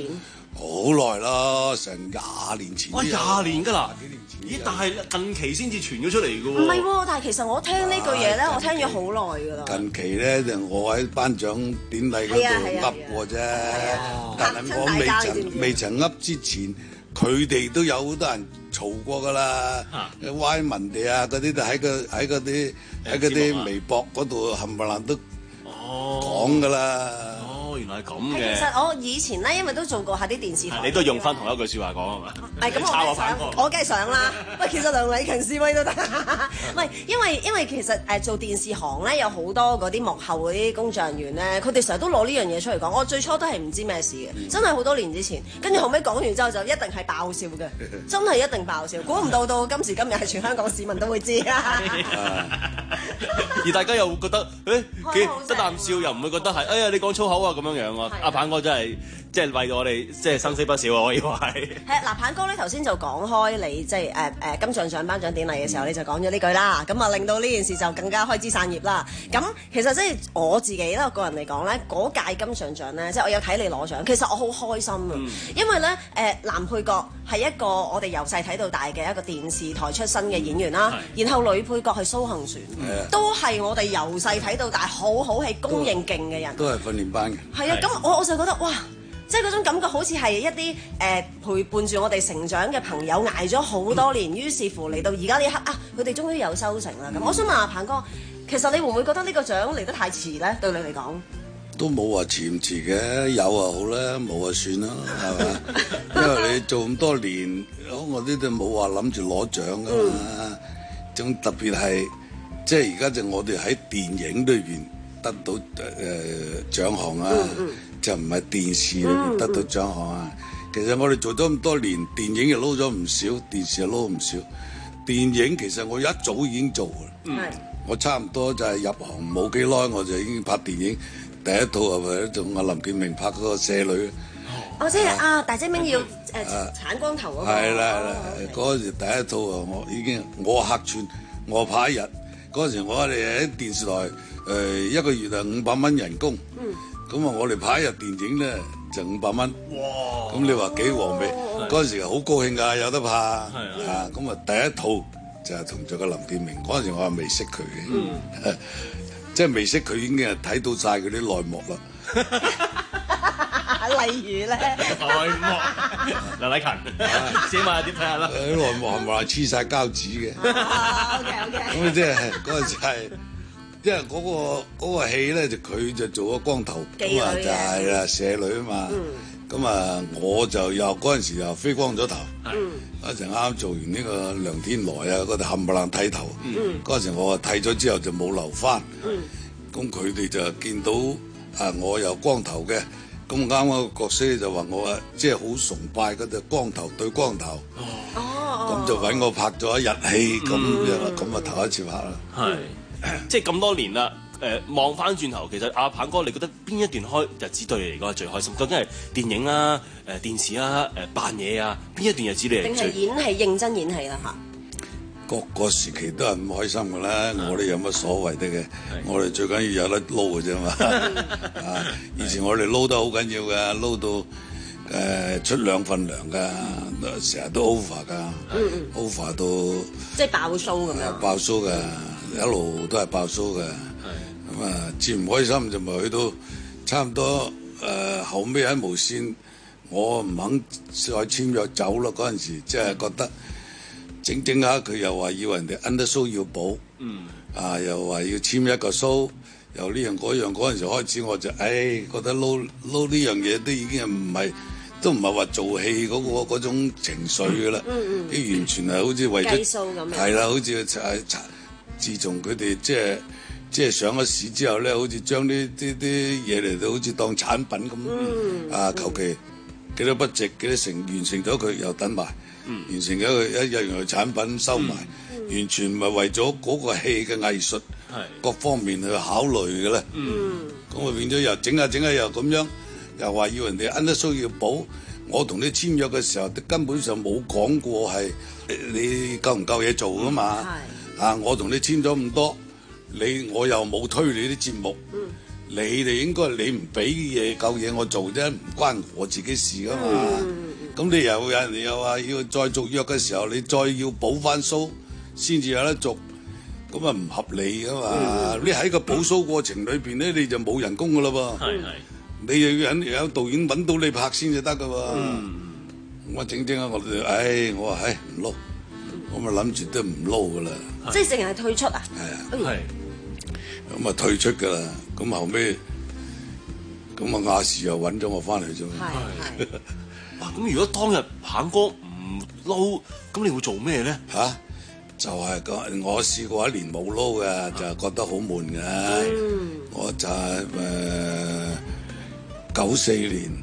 好耐啦，成廿年前。 哇！廿年㗎啦，咦？但係近期先至傳咗出嚟㗎喎。 唔係喎，但係其實我聽呢句嘢咧，我聽咗好耐㗎啦。 近期咧就我喺頒獎典禮嗰度噏過啫，但係我未曾未曾噏之前，佢哋都有好多人嘈過㗎啦，歪文哋啊嗰啲都喺個喺嗰啲喺嗰啲微博嗰度冚唪唥都講㗎啦。 哦，原來係咁嘅。 其實我以前咧，因為都做過下啲電視台， 你都用翻同一句説話講係嘛？ 係咁，我梗係想，我梗係想啦。喂，其實梁禮勤示威都得。唔係，因為因為其實誒做電視行咧，有好多嗰啲幕後嗰啲工作人員咧，佢哋成日都攞呢樣嘢出嚟講。我最初都係唔知咩事嘅，真係好多年之前。跟住後尾講完之後，就一定係爆笑嘅，真係一定爆笑。估唔到到今時今日係全香港市民都會知啊！ 而大家又會覺得誒幾得啖笑，又唔會覺得係哎呀你講粗口啊咁樣樣喎。阿棒哥真係即係為到我哋即係生死不少啊！可以話係。 係嗱，棒哥咧頭先就講開你即係誒誒金像獎頒獎典禮嘅時候，你就講咗呢句啦，咁啊令到呢件事就更加開枝散葉啦。咁其實即係我自己咧個人嚟講咧，嗰屆金像獎咧，即係我有睇你攞獎，其實我好開心啊，嗯、因為咧誒、呃、男配角係一個我哋由細睇到大嘅一個電視台出身嘅演員啦，嗯、然後女配角係蘇杏璇，嗯、都係我哋由細睇到大好好戲公認勁嘅人， 都係訓練班嘅。 係啊，咁我我就覺得哇！即係嗰種感覺好似係一啲誒、呃、陪伴住我哋成長嘅朋友捱咗好多年，嗯、於是乎嚟到而家呢刻啊，佢哋終於有收成啦。咁、嗯、我想問下棒哥，其實你會唔會覺得呢個獎嚟得太遲咧？對你嚟講， 都冇話遲唔遲嘅，有啊好啦，冇啊算啦，係嘛？因為你做咁多年，我啲都冇話諗住攞獎㗎嘛。仲、嗯、特別係即係而家就我哋喺電影裏邊得到誒、呃、獎項啊。嗯嗯就唔係電視裏面得到獎項啊！嗯、其實我哋做咗咁多年，電影又撈咗唔少，電視又撈唔少。電影其實我一早已經做啦，嗯、我差唔多就係入行冇幾耐，我就已經拍電影。第一套係同阿林建明拍嗰個《舍女》。 哦，即係啊，大姐明要誒剷光頭嗰個。係啦係啦， 嗰時第一套啊，我已經我客串，我拍一日。嗰時我哋喺電視台誒、呃、一個月啊五百蚊人工。嗯咁啊！我哋拍一日電影咧就五百蚊，哇！咁你話幾和味？嗰陣時好高興㗎，有得拍啊！咁啊，第一套就係同咗個林建明。嗰陣時我係未識佢嘅，嗯、即係未識佢已經係睇到晒佢啲內幕啦。 例如咧， 內幕梁禮勤，先問下點睇下啦？ 啲內幕係咪話黐晒膠紙嘅 ？OK OK。 咁即係嗰陣時係。因為嗰、那個嗰、那個戲咧，就佢就做咗光頭，咁啊就係啦，舍女啊嘛。咁啊、嗯，我就又嗰陣時又飛光咗頭。嗰陣啱啱做完呢個梁天來啊，嗰度冚唪唥剃頭。嗰陣、嗯、時我剃咗之後就冇留翻。咁佢哋就見到啊，我又光頭嘅，咁啱嗰個角色就話我啊，即係好崇拜嗰隻光頭對光頭。哦，咁就揾我拍咗一日戲，咁樣咁啊頭一次拍啦。係。 即係咁多年啦，誒望翻轉頭，其實阿棒哥，你覺得邊一段開日子對你嚟講係最開心？究竟係電影啊、誒、呃、電視啊、誒、呃、扮嘢啊，邊一段日子你係定係演戲認真演戲啦嚇？ 各個時期都係唔開心㗎啦，我哋有乜所謂的嘅？我哋最緊要有得撈嘅啫嘛。啊，以前我哋撈得好緊要㗎，撈到誒、呃、出兩份糧㗎，成日都 over 㗎、嗯嗯、，over 到即係爆 show 咁樣， 爆 show 㗎。一路都係爆蘇嘅，咁啊，至唔開心就咪去到差唔多誒、呃、後尾喺無線，我唔肯再簽約走咯。嗰陣時即係覺得整整下佢又話要人哋 under show 要補，嗯、啊又話要簽一個 show，又呢樣嗰樣。嗰陣時開始我就誒、哎、覺得撈撈呢樣嘢都已經係唔係都唔係話做戲嗰、嗰個嗰種情緒㗎啦，啲、嗯嗯、完全係好似為咗係啦，好似誒。自從佢哋即係即係上咗市之後咧，好似將呢啲啲嘢嚟到好似當產品咁，嗯、啊求其幾多筆值幾多成完成咗佢又等埋，嗯、完成咗佢一一樣嘅產品收埋，嗯、完全唔係為咗嗰個戲嘅藝術、嗯、各方面去考慮嘅咧。咁啊、嗯、變咗又整下整下又咁樣，又話要人哋 under show 要補。我同你簽約嘅時候，根本上冇講過係你夠唔夠嘢做噶嘛。嗯啊！我同你簽咗咁多，你我又冇推你啲節目，嗯、 你哋應該你唔俾嘢夠嘢我做啫，唔關我自己事噶嘛。咁、嗯、你又有人又話要再續約嘅時候，你再要補翻數先至有得續，咁啊唔合理噶嘛。嗯、你喺個補數過程裏邊咧，你就冇人工噶啦噃。係係，你又要有有導演揾到你拍先至得噶喎。嗯、我整整啊，我哋唉，我話唉唔撈，我咪諗住都唔撈噶啦。 即係淨係退出啊？ 係啊，係。咁啊退出噶啦，咁後尾咁啊亞視又揾咗我翻嚟啫嘛。 係係。哇！咁如果當日鵬哥唔撈，咁你會做咩咧？ 嚇、啊，就係、是、個我試過一年冇撈嘅，就係覺得好悶嘅。嗯、我就係誒九四年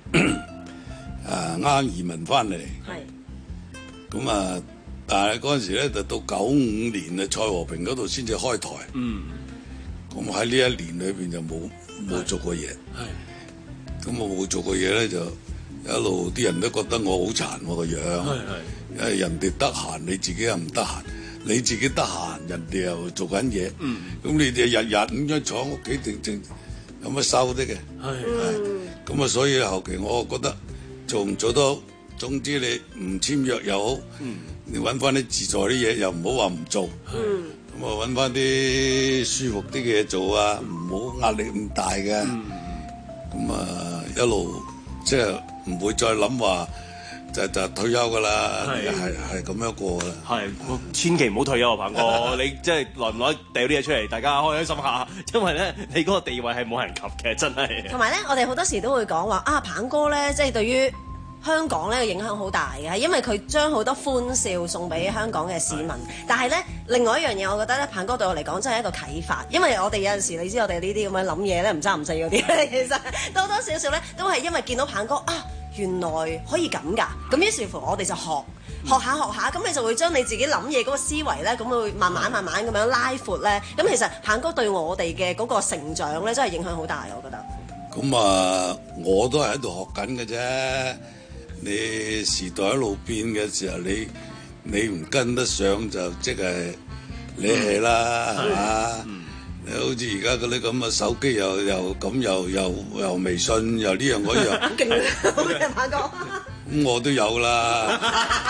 誒啱移民翻嚟。係。咁啊，但係嗰陣時咧就到九五年啊，蔡和平嗰度先至開台。嗯。咁喺呢一年裏邊就冇冇做過嘢。係。咁我冇做過嘢咧就。一路啲人都覺得我好殘我個樣，因為人哋得閒，你自己又唔得閒；你自己得閒，人哋又做緊嘢。咁、嗯、你哋日日咁樣坐屋企靜靜，有乜收得嘅？咁啊，所以後期我覺得做唔做到，總之你唔簽約又好，嗯、你揾翻啲自在啲嘢，又唔好話唔做。咁啊，揾翻啲舒服啲嘅嘢做啊，唔好壓力咁大嘅。咁、嗯、啊，一路即係。唔會再諗話就就退休噶啦，係係咁樣過噶啦。 係，千祈唔好退休啊，鵬哥！你即係耐唔耐掉啲嘢出嚟，大家開開心下。因為咧，你嗰個地位係冇人及嘅，真係。同埋咧，我哋好多時都會講話啊，鵬哥咧，即係對於香港咧嘅影響好大嘅，係因為佢將好多歡笑送俾香港嘅市民。但係咧，另外一樣嘢，我覺得咧，鵬哥對我嚟講真係一個啟發，因為我哋有陣時，你知我哋呢啲咁樣諗嘢咧，唔三唔四嗰啲咧，其實多多少少咧，都係因為見到鵬哥啊。原來可以咁㗎，咁於是乎我哋就學學下學下，咁你就會將你自己諗嘢嗰個思維咧，咁會慢慢慢慢咁樣拉闊咧。咁其實鵬哥對我哋嘅嗰個成長咧，真係影響好大，我覺得。 咁啊，我都係喺度學緊嘅啫。你時代一路變嘅時候，你你唔跟得上就即係你係啦，係嘛？你好似而家嗰啲咁嘅手機又又咁又又又微信又呢樣嗰樣，好勁啊！好嘅，鵬哥。咁我都有啦。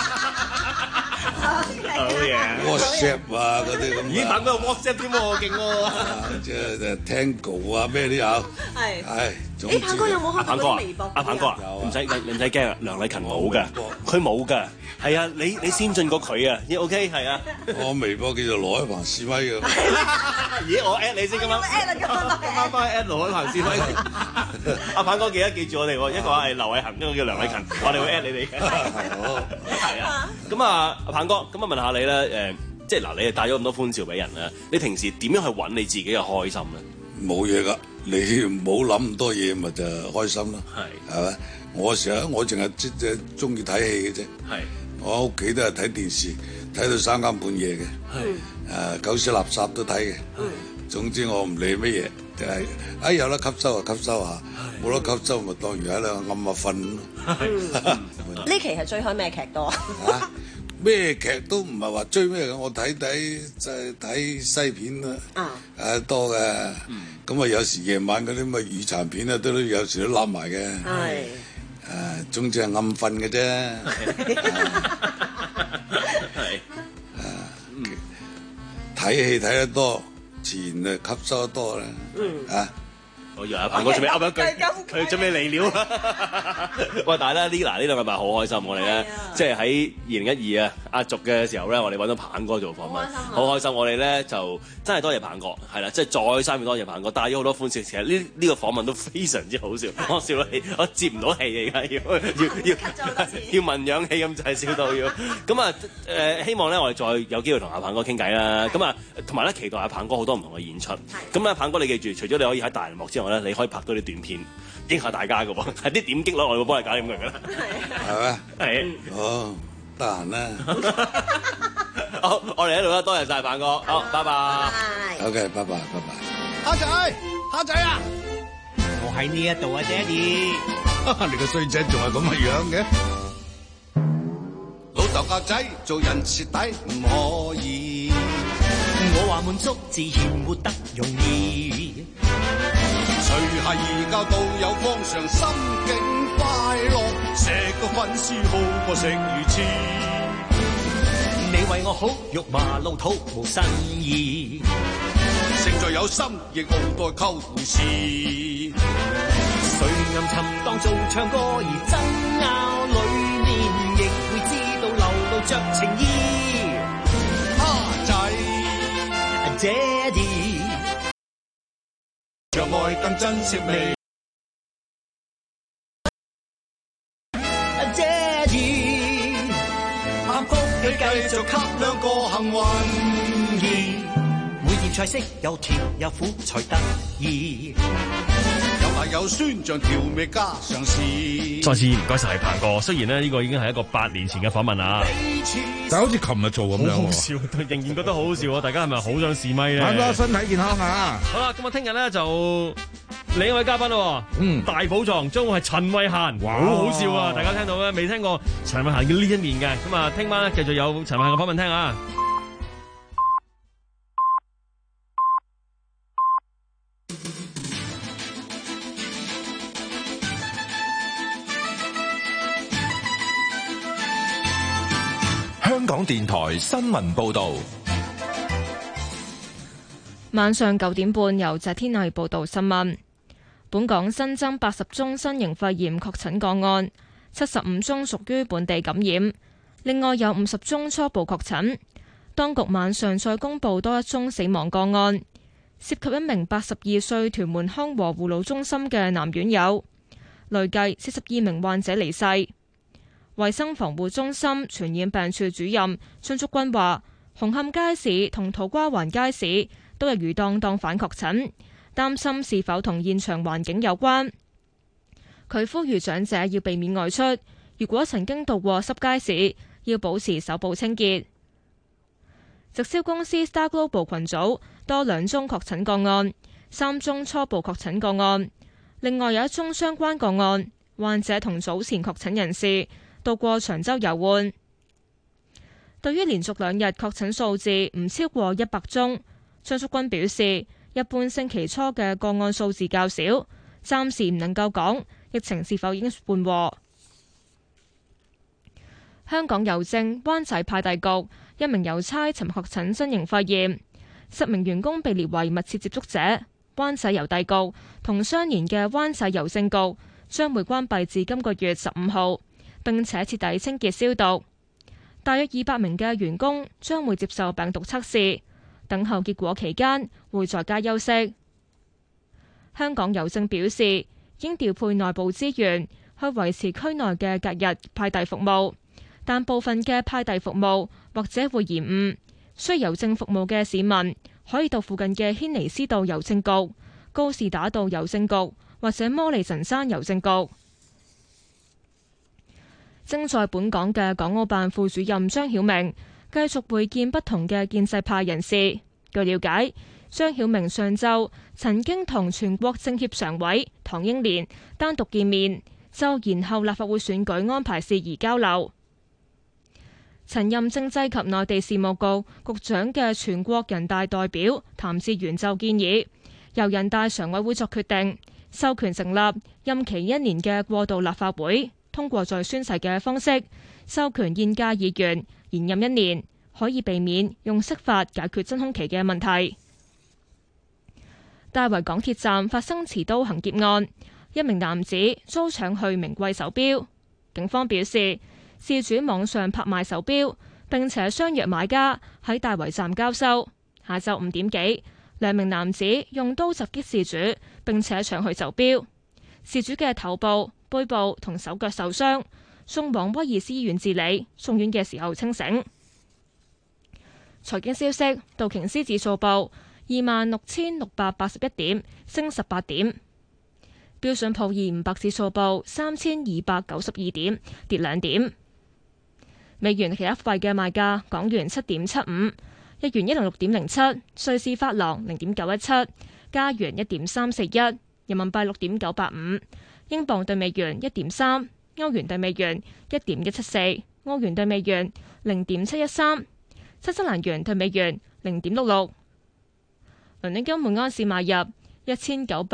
好嘢。WhatsApp 啊嗰啲咁。 咦，鵬哥有 WhatsApp 添喎，勁喎。 即係 Tango 啊咩都有。係。係。 誒，鵬哥有冇開過啲微博？ 阿鵬哥啊，唔使唔使驚啊，梁禮勤冇㗎，佢冇㗎。係啊，你你先進過佢啊，OK 係啊。 我微博叫做羅海鵬示威㗎。 咦，我 at 你先咁樣。今晚翻去 at 羅海鵬示威。阿鵬哥記得記住我哋喎，一個係劉偉恒，一個叫梁禮勤，我哋會 at 你哋嘅。好。係啊。咁啊，阿鵬哥，咁啊問下你咧，誒，即係嗱，你係帶咗咁多歡笑俾人啦，你平時點樣去揾你自己嘅開心咧？ 冇嘢㗎，你唔好諗咁多嘢，咪就開心咯。係。係咪？我成日我淨係即係中意睇戲嘅啫。係。我屋企都係睇電視，睇到三更半夜嘅。係。誒，狗屎垃圾都睇嘅。係。總之我唔理乜嘢，就係哎有得吸收就吸收下，冇得吸收咪當如喺度暗下瞓咯。 呢期係追開咩劇多啊？ 咩劇都唔係話追咩嘅，我睇睇即係睇西片啦。啊。誒多嘅。咁啊有時夜晚嗰啲咁嘅雨殘片啊，都有時都攬埋嘅。係。誒，總之係暗瞓嘅啫。係。誒，睇戲睇得多，自然就吸收得多啦。嗯。啊。我以為阿鵬哥準備噏一句，佢準備嚟了。喂，但係咧呢嗱呢兩個禮拜好開心，我哋咧即係喺二零一二啊壓軸嘅時候咧，我哋揾到鵬哥做訪問，好開心。我哋咧就真係多謝鵬哥，係啦，即係再三要多謝鵬哥，帶咗好多歡笑。其實呢呢個訪問都非常之好笑，我笑到氣，我接唔到氣而家要要要要聞氧氣咁就係笑到要。咁啊誒，希望咧我哋再有機會同阿鵬哥傾偈啦。咁啊同埋咧期待阿鵬哥好多唔同嘅演出。咁咧鵬哥你記住，除咗你可以喺大銀幕之外，你可以拍到啲短片，應下大家嘅喎，係啲點擊率我哋會幫你搞掂佢嘅啦。係咩？係。哦，得閒啦。好，我哋喺度啦，多謝晒鵬哥。好，拜拜。OK，拜拜，拜拜。蝦仔，蝦仔啊！我喺呢一度啊，爹哋。你個衰仔仲係咁嘅樣嘅？老豆教仔做人蝕底唔可以。我話滿足自然活得容易。 除下而教導有方向，心境快樂，食個粉絲好過食魚翅。 你為我好，肉麻老土無新意， 勝在有心，亦無待溝同事。 誰暗沉當做唱歌而爭拗裏面，亦會知道流露着情意。 蝦仔， 爹哋， 讓愛更珍惜你。 爹哋，幸福你繼續給兩個幸運兒，每件菜式有甜有苦才得意。 大有酸像調味加上試。 再次唔該晒彭哥，雖然呢呢個已經係一個八年前嘅訪問啦， 但係好似琴日做咁樣， 好好笑，仍然覺得好好笑啊！大家係咪好想試咪咧？ 彭哥身體健康啊！ 好啦，咁啊，聽日咧就另一位嘉賓咯，嗯，大寶藏將會係陳慧嫻，好好笑啊！大家聽到咧未聽過陳慧嫻嘅呢一面嘅，咁啊，聽晚咧繼續有陳慧嫻嘅訪問聽啊！ 香港電台新聞報導， 晚上九點半由謝天麗報道新聞。本港新增八十宗新型肺炎確診個案，七十五宗屬於本地感染，另外有五十宗初步確診。當局晚上再公布多一宗死亡個案，涉及一名八十二歲屯門康和護老中心嘅男院友，累計四十二名患者離世。衛生防護中心傳染病處主任張竹君話，紅磡街市同土瓜灣街市都有魚檔檔販確診，擔心是否同現場環境有關。佢呼籲長者要避免外出，如果曾經到過濕街市，要保持手部清潔。直銷公司 Star Global 群組多兩宗確診個案，三宗初步確診個案，另外有一宗相關個案，患者同早前確診人士到過長洲遊玩。對於連續兩日確診數字唔超過一百宗，張竹君表示，一般星期初嘅個案數字較少，暫時唔能夠講疫情是否已經緩和。香港郵政灣仔派遞局一名郵差尋日確診新型肺炎，十名員工被列為密切接觸者。灣仔郵遞局同相連嘅灣仔郵政局將會關閉至今個月十五號。並且徹底清潔消毒，大約二百名嘅員工將會接受病毒測試，等候結果期間會在家休息。香港郵政表示，已經調配內部資源去維持區內嘅隔日派遞服務，但部分嘅派遞服務或者會延誤。需郵政服務嘅市民可以到附近嘅軒尼詩道郵政局、高士打道郵政局或者摩利臣山郵政局。正在本港嘅港澳辦副主任張曉明繼續會見不同嘅建制派人士。據了解，張曉明上晝曾經同全國政協常委唐英年單獨見面，就延後立法會選舉安排事宜交流。曾任政制及內地事務局局長嘅全國人大代表譚志源就建議，由人大常委會作決定，授權成立任期一年嘅過渡立法會。通過在宣誓嘅方式授權現屆議員延任一年，可以避免用釋法解決真空期嘅問題。大圍港鐵站發生持刀行劫案，一名男子遭搶去名貴手錶。警方表示，事主網上拍賣手錶，並且相約買家喺大圍站交收。下晝五點幾，兩名男子用刀襲擊事主，並且搶去手錶。事主嘅頭部、背部同手腳受傷，送往威爾斯醫院治理，送院嘅時候清醒。財經消息，道瓊斯指數報二萬六千六百八十一點，升十八點；標準普爾五百指數報三千二百九十二點，跌兩點。美元其他貨幣嘅賣價：港元七點七五，日元一零六點零七，瑞士法郎零點九一七，加元一點三四一，人民幣六點九八五。英鎊兌美元一點三，歐元兌美元一點一七四，澳元兌美元零點七一三，新西蘭元兌美元零點六六。倫敦金每安士買入一千九百七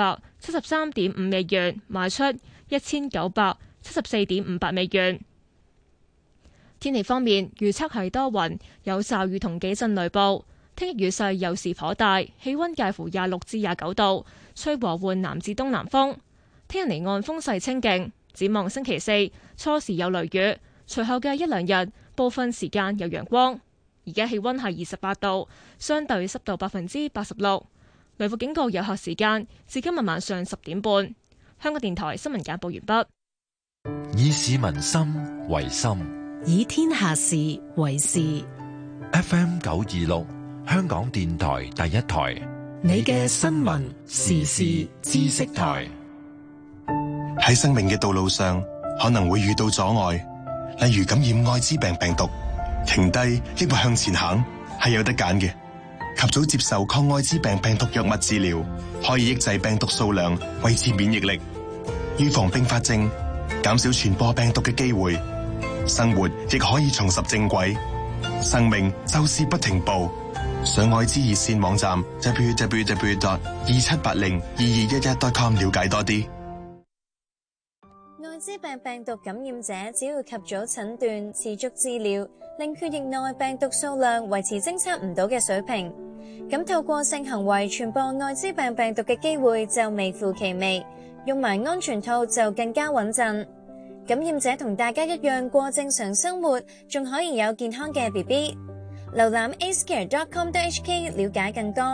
七十三點五美元，賣出一千九百七十四點五八美元。天氣方面，預測係多雲，有驟雨同幾陣雷暴。聽日雨勢有時頗大，氣溫介乎廿六至廿九度，吹和緩南至東南風。聽日離岸風勢清勁。展望星期四初時有雷雨，隨後嘅一兩日部分時間有陽光。而家氣溫係二十八度，相對濕度百分之八十六。雷暴警告有效時間至今日晚上十點半。香港電台新聞簡報完畢。 以市民心為心， 以天下事為事。 F M 九二六，香港電台第一台， 你嘅新聞時事知識台。 喺生命嘅道路上，可能會遇到阻礙，例如感染艾滋病病毒。停低抑或向前行，係有得揀嘅。及早接受抗艾滋病病毒藥物治療，可以抑制病毒數量，維持免疫力，預防併發症，減少傳播病毒嘅機會。生活亦可以重拾正軌。生命就是不停步。上愛滋熱線網站 double-u double-u double-u dot 二七八零二二一一 dot com 了解多啲。 艾滋病病毒感染者只要及早診斷、持續治療，令血液內病毒數量維持偵測唔到嘅水平，咁透過性行為傳播艾滋病病毒嘅機會就微乎其微。用埋安全套就更加穩陣。感染者同大家一樣過正常生活，仲可以有健康嘅 B B。瀏覽 a c e care dot com dot h k 了解更多。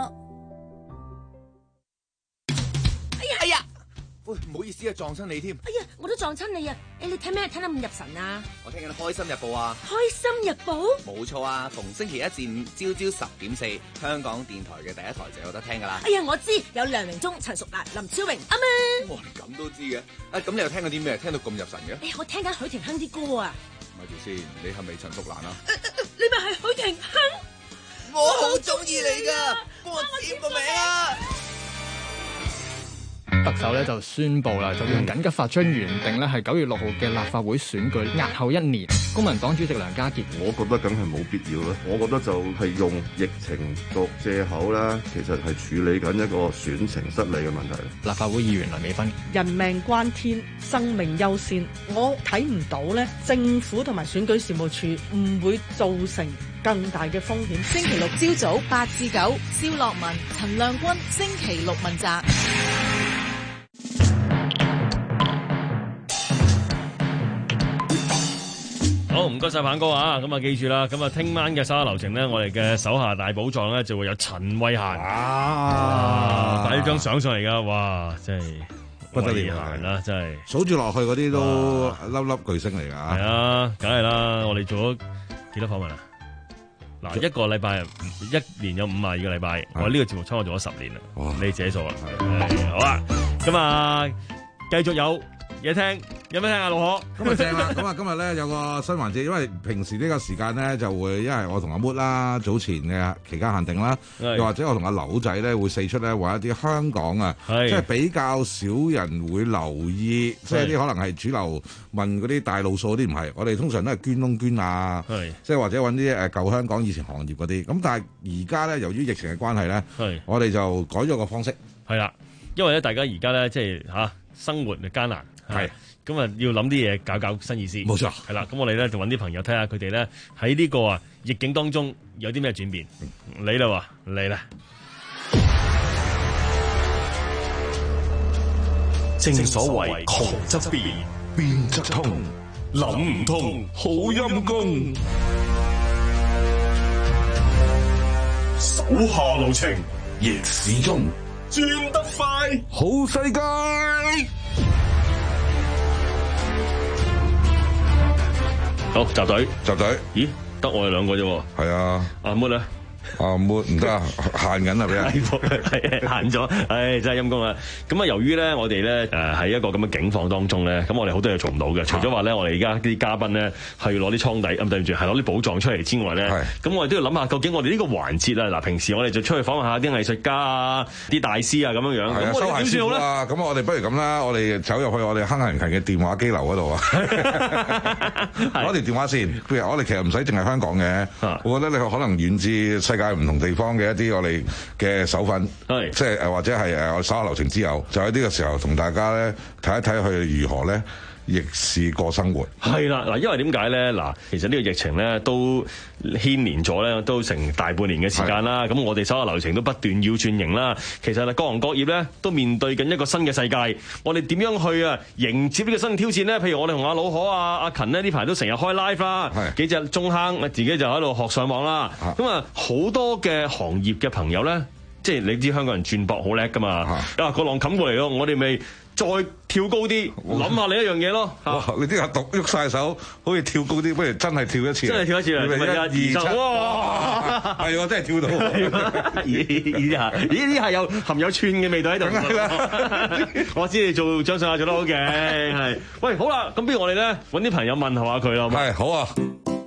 哎呀，係呀！ 喂，唔好意思啊，撞親你添。 哎呀，我都撞親你啊！誒，你睇咩睇得咁入神啊？ 我聽緊《開心日報》啊。 開心日報？冇錯啊，逢星期一至五朝朝十點四，香港電台嘅第一台就有得聽噶啦。 哎呀，我知有梁榮忠、陳淑蘭、林超榮，啱啊！ 哇，咁都知嘅。啊，咁你又聽嗰啲咩？聽到咁入神嘅？ 哎呀，我聽緊許廷鏗啲歌啊。 咪住先，你係咪陳淑蘭啊？ 你咪係許廷鏗？ 我好中意你噶，幫我點個名啊！ 特首咧就宣布啦，就用緊急法將原定咧係九月六號嘅立法會選舉押後一年。公民黨主席梁家傑， 我覺得梗係冇必要啦。我覺得就係用疫情作藉口啦，其實係處理緊一個選情失利嘅問題。 立法會議員梁美芬， 人命關天，生命優先，我睇唔到咧，政府同埋選舉事務處唔會造成更大嘅風險。 星期六朝早八至九，蕭樂文、陳亮君，星期六問責。 好，唔該晒鵬哥啊！咁啊，記住啦，咁啊，聽晚嘅手下留情咧，我哋嘅手下大寶藏咧就會有陳慧嫻啊！擺呢張相上嚟噶，哇，真係不得了啦，真係數住落去嗰啲都粒粒巨星嚟噶。 係啊，梗係啦！我哋做咗幾多訪問啊？嗱，一個禮拜一年有五十二個禮拜，我呢個節目差唔多做咗十年啦。你自己數啦。好啊，咁啊，繼續有嘢聽，有咩聽啊？老可， 咁啊正啦！咁啊今日咧有個新環節，因為平時呢個時間咧就會，因為我同阿 Mood 啦，早前嘅期間限定啦，又或者我同阿劉仔咧會四出咧話一啲香港啊，即係比較少人會留意，即係啲可能係主流問嗰啲大路數嗰啲唔係，我哋通常都係捐窿捐啊，即係或者揾啲誒舊香港以前行業嗰啲。咁但係而家咧由於疫情嘅關係咧，我哋就改咗個方式。 係啦，因為咧大家而家咧即係嚇生活嘅艱難。係，咁啊要諗啲嘢搞搞新意思， 冇錯， 係啦。咁我哋咧就揾啲朋友睇下佢哋咧喺呢個啊逆境當中有啲咩轉變。嚟啦，嚟啦！ 正所謂窮則變，變則通，諗唔通好陰功。手下留情，逆市中轉得快， 好世界。 好，集隊， 集隊。 咦，得我哋兩個啫喎。 係啊。 阿 Mood 咧？ 阿 Mood 唔得啊，限緊啊，俾人。 係限咗，唉，真係陰公啦。咁啊，由於咧，我哋咧誒喺一個咁嘅境況當中咧，咁我哋好多嘢做唔到嘅。除咗話咧，我哋而家啲嘉賓咧係要攞啲倉底，咁對唔住，係攞啲寶藏出嚟之外咧，咁我哋都要諗下，究竟我哋呢個環節啊，嗱，平時我哋就出去訪問下啲藝術家啊、啲大師啊咁樣樣。咁我哋點算好咧？ 咁我哋不如咁啦，我哋走入去我哋坑人勤嘅電話機樓嗰度啊，攞條電話線。譬如我哋其實唔使淨係香港嘅，我覺得你可能遠至世界界唔同地方嘅一啲我哋嘅手粉，即係誒或者係誒我手下留情之友，就喺呢個時候同大家咧睇一睇佢哋如何咧逆市過生活。 係啦，嗱，因為點解咧？嗱，其實呢個疫情咧都牽連咗咧，都成大半年嘅時間啦。咁我哋手下留情都不斷要轉型啦。其實各行各業咧都面對緊一個新嘅世界。我哋點樣去啊迎接呢個新嘅挑戰咧？譬如我哋同阿老可啊、阿勤呢，呢排都成日開 live 啦，幾隻中坑自己就喺度學上網啦。咁啊好多嘅行業嘅朋友咧，即係你知香港人轉博好叻噶嘛？啊個浪冚過嚟咯，我哋咪再跳高啲，諗下另一樣嘢咯。 哇！你啲阿獨喐晒手，好似跳高啲，不如真係跳一次。真係跳一次啊！一二七，哇！係喎，真係跳到。 咦下，咦呢下有含有串嘅味道喺度。我知你做張相做得好嘅，係。喂，好啦，咁不如我哋咧揾啲朋友問候下佢啦。 係，好啊。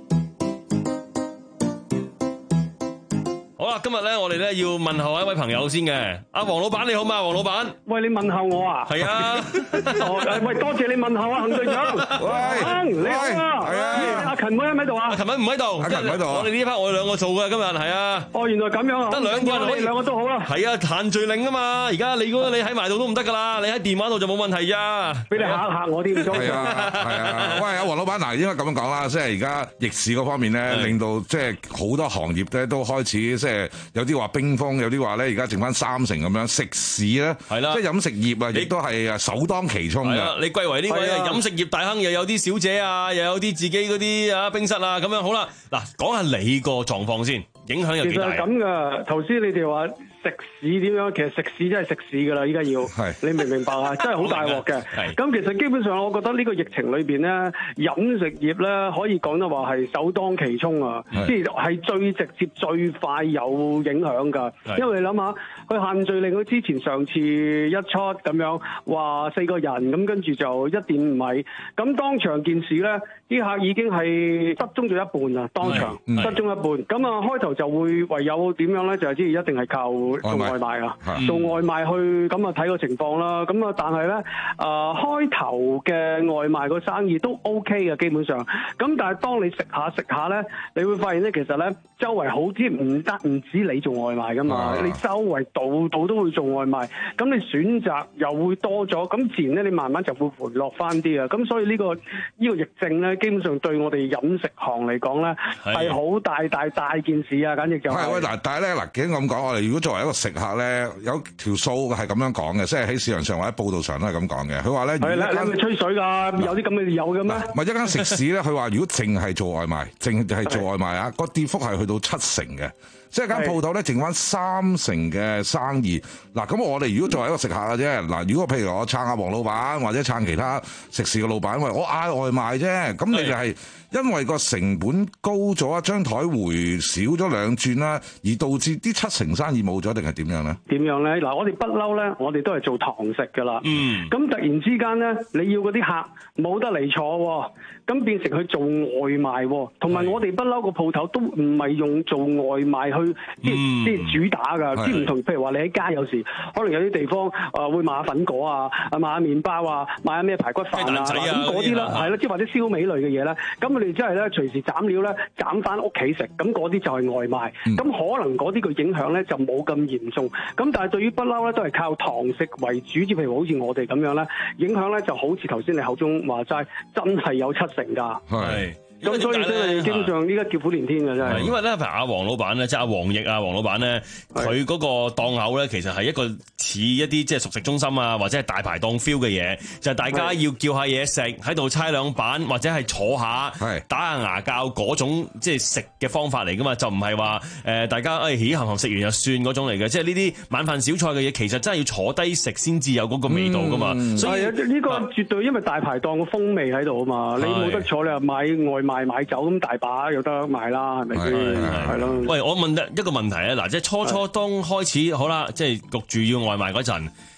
好啦，今日咧我哋咧要問候一位朋友先嘅，阿黃老闆你好嘛，黃老闆。 喂，你問候我啊？ 係啊。 喂，多謝你問候啊，行隊長。喂，你好啊。係啊。阿勤妹喺唔喺度啊？ 阿勤妹唔喺度。 阿勤唔喺度。 我哋呢 part 我哋兩個做嘅今日係啊。 哦，原來咁樣啊。 得兩個人可以。 兩個都好啦。 係啊，限聚令啊嘛，而家你如果你喺埋度都唔得噶啦，你喺電話度就冇問題咋。 俾你嚇嚇我啲唔錯。 係啊，係啊。喂，阿黃老闆嗱，應該咁樣講啦，即係而家逆市嗰方面咧，令到即係好多行業咧都開始即係有啲話冰封，有啲話咧而家剩翻三成咁樣。食肆咧，係啦，即係飲食業啊，亦都係啊首當其衝嘅。 你貴為呢位飲食業大亨，又有啲小姐啊，又有啲自己嗰啲啊冰室啊咁樣。好啦，嗱，講下你個狀況先，影響有幾大？ 其實係咁噶，頭先你哋話食肆點樣？其實食肆真係食肆噶啦，依家要，你明唔明白啊？真係好大鑊嘅。咁其實基本上，我覺得呢個疫情裏邊咧，飲食業咧可以講得話係首當其衝啊，即係係最直接、最快有影響㗎。因為你諗下，佢限聚令佢之前上次一出咁樣話四個人咁，跟住就一點五米，咁當場件事咧，啲客已經係失蹤咗一半啦，當場失蹤一半。咁啊開頭就會唯有點樣咧，就係即係一定係靠做外賣啊，做外賣去咁啊睇個情況啦。咁啊，但係咧啊開頭嘅外賣個生意都 OK 嘅基本上。咁但係當你食下食下咧，你會發現咧，其實咧周圍好啲唔得，唔止你做外賣噶嘛，你周圍度度都會做外賣。咁你選擇又會多咗，咁自然咧你慢慢就會回落翻啲啊。咁所以呢個呢個疫症咧，基本上對我哋飲食行嚟講咧係好大大大件事啊！簡直就係。 喂嗱，但係咧嗱，既然咁講，我哋如果作為一個食客咧，有條數係咁樣講嘅，即係喺市場上或者報道上都係咁講嘅。佢話咧， 係啦，你咪吹水㗎，有啲咁嘅有嘅咩？ 唔係一間食肆咧，佢話如果淨係做外賣，淨係做外賣啊，個跌幅係去到七成嘅。即係間鋪頭咧，剩翻三成嘅生意。嗱，咁我哋如果作為一個食客嘅啫，嗱，如果譬如我撐下黃老闆，或者撐其他食肆嘅老闆，喂，我嗌外賣啫，咁你就係因為個成本高咗，張台回少咗兩轉啦，而導致啲七成生意冇咗，定係點樣咧？ 點樣咧？嗱，我哋不嬲咧，我哋都係做堂食噶啦。嗯。咁突然之間咧，你要嗰啲客冇得嚟坐，咁變成去做外賣，同埋我哋不嬲個鋪頭都唔係用做外賣去即係即係主打㗎，即係唔同。譬如話你喺街有時可能有啲地方誒會買下粉果啊，買下麵包啊，買下咩排骨飯啊，咁嗰啲啦，係啦，即係或者燒味類嘅嘢咧，咁我哋真係咧隨時斬料咧斬翻屋企食，咁嗰啲就係外賣。咁、嗯、可能嗰啲個影響咧就冇咁嚴重。咁但係對於不嬲咧都係靠堂食為主，即譬如好似我哋咁樣咧，影響咧就好似頭先你口中話齋，真係有七成㗎。係。咁所以真係基本上依家叫苦連天嘅真係。 因為咧，譬如阿黃老闆咧，即係阿黃奕啊，黃老闆咧，佢嗰個檔口咧，其實係一個似一啲即係熟食中心啊，或者係大排檔 feel 嘅嘢，就係、是、大家要叫下嘢食，喺度猜兩板或者係坐下，打下牙膠嗰種即係食嘅方法嚟噶嘛，就唔係話誒大家誒起行行食完就算嗰種嚟嘅，即係呢啲晚飯小菜嘅嘢，其實真係要坐低食先至有嗰個味道噶嘛。嗯、所以呢、 呢個絕對因為大排檔嘅風味喺度啊嘛，你冇得坐，你又買外賣買酒咁大把有得賣啦，係咪先？係咯。喂， 我問一個問題啊，嗱，即係初初當開始好啦，即係焗住要外賣嗰陣，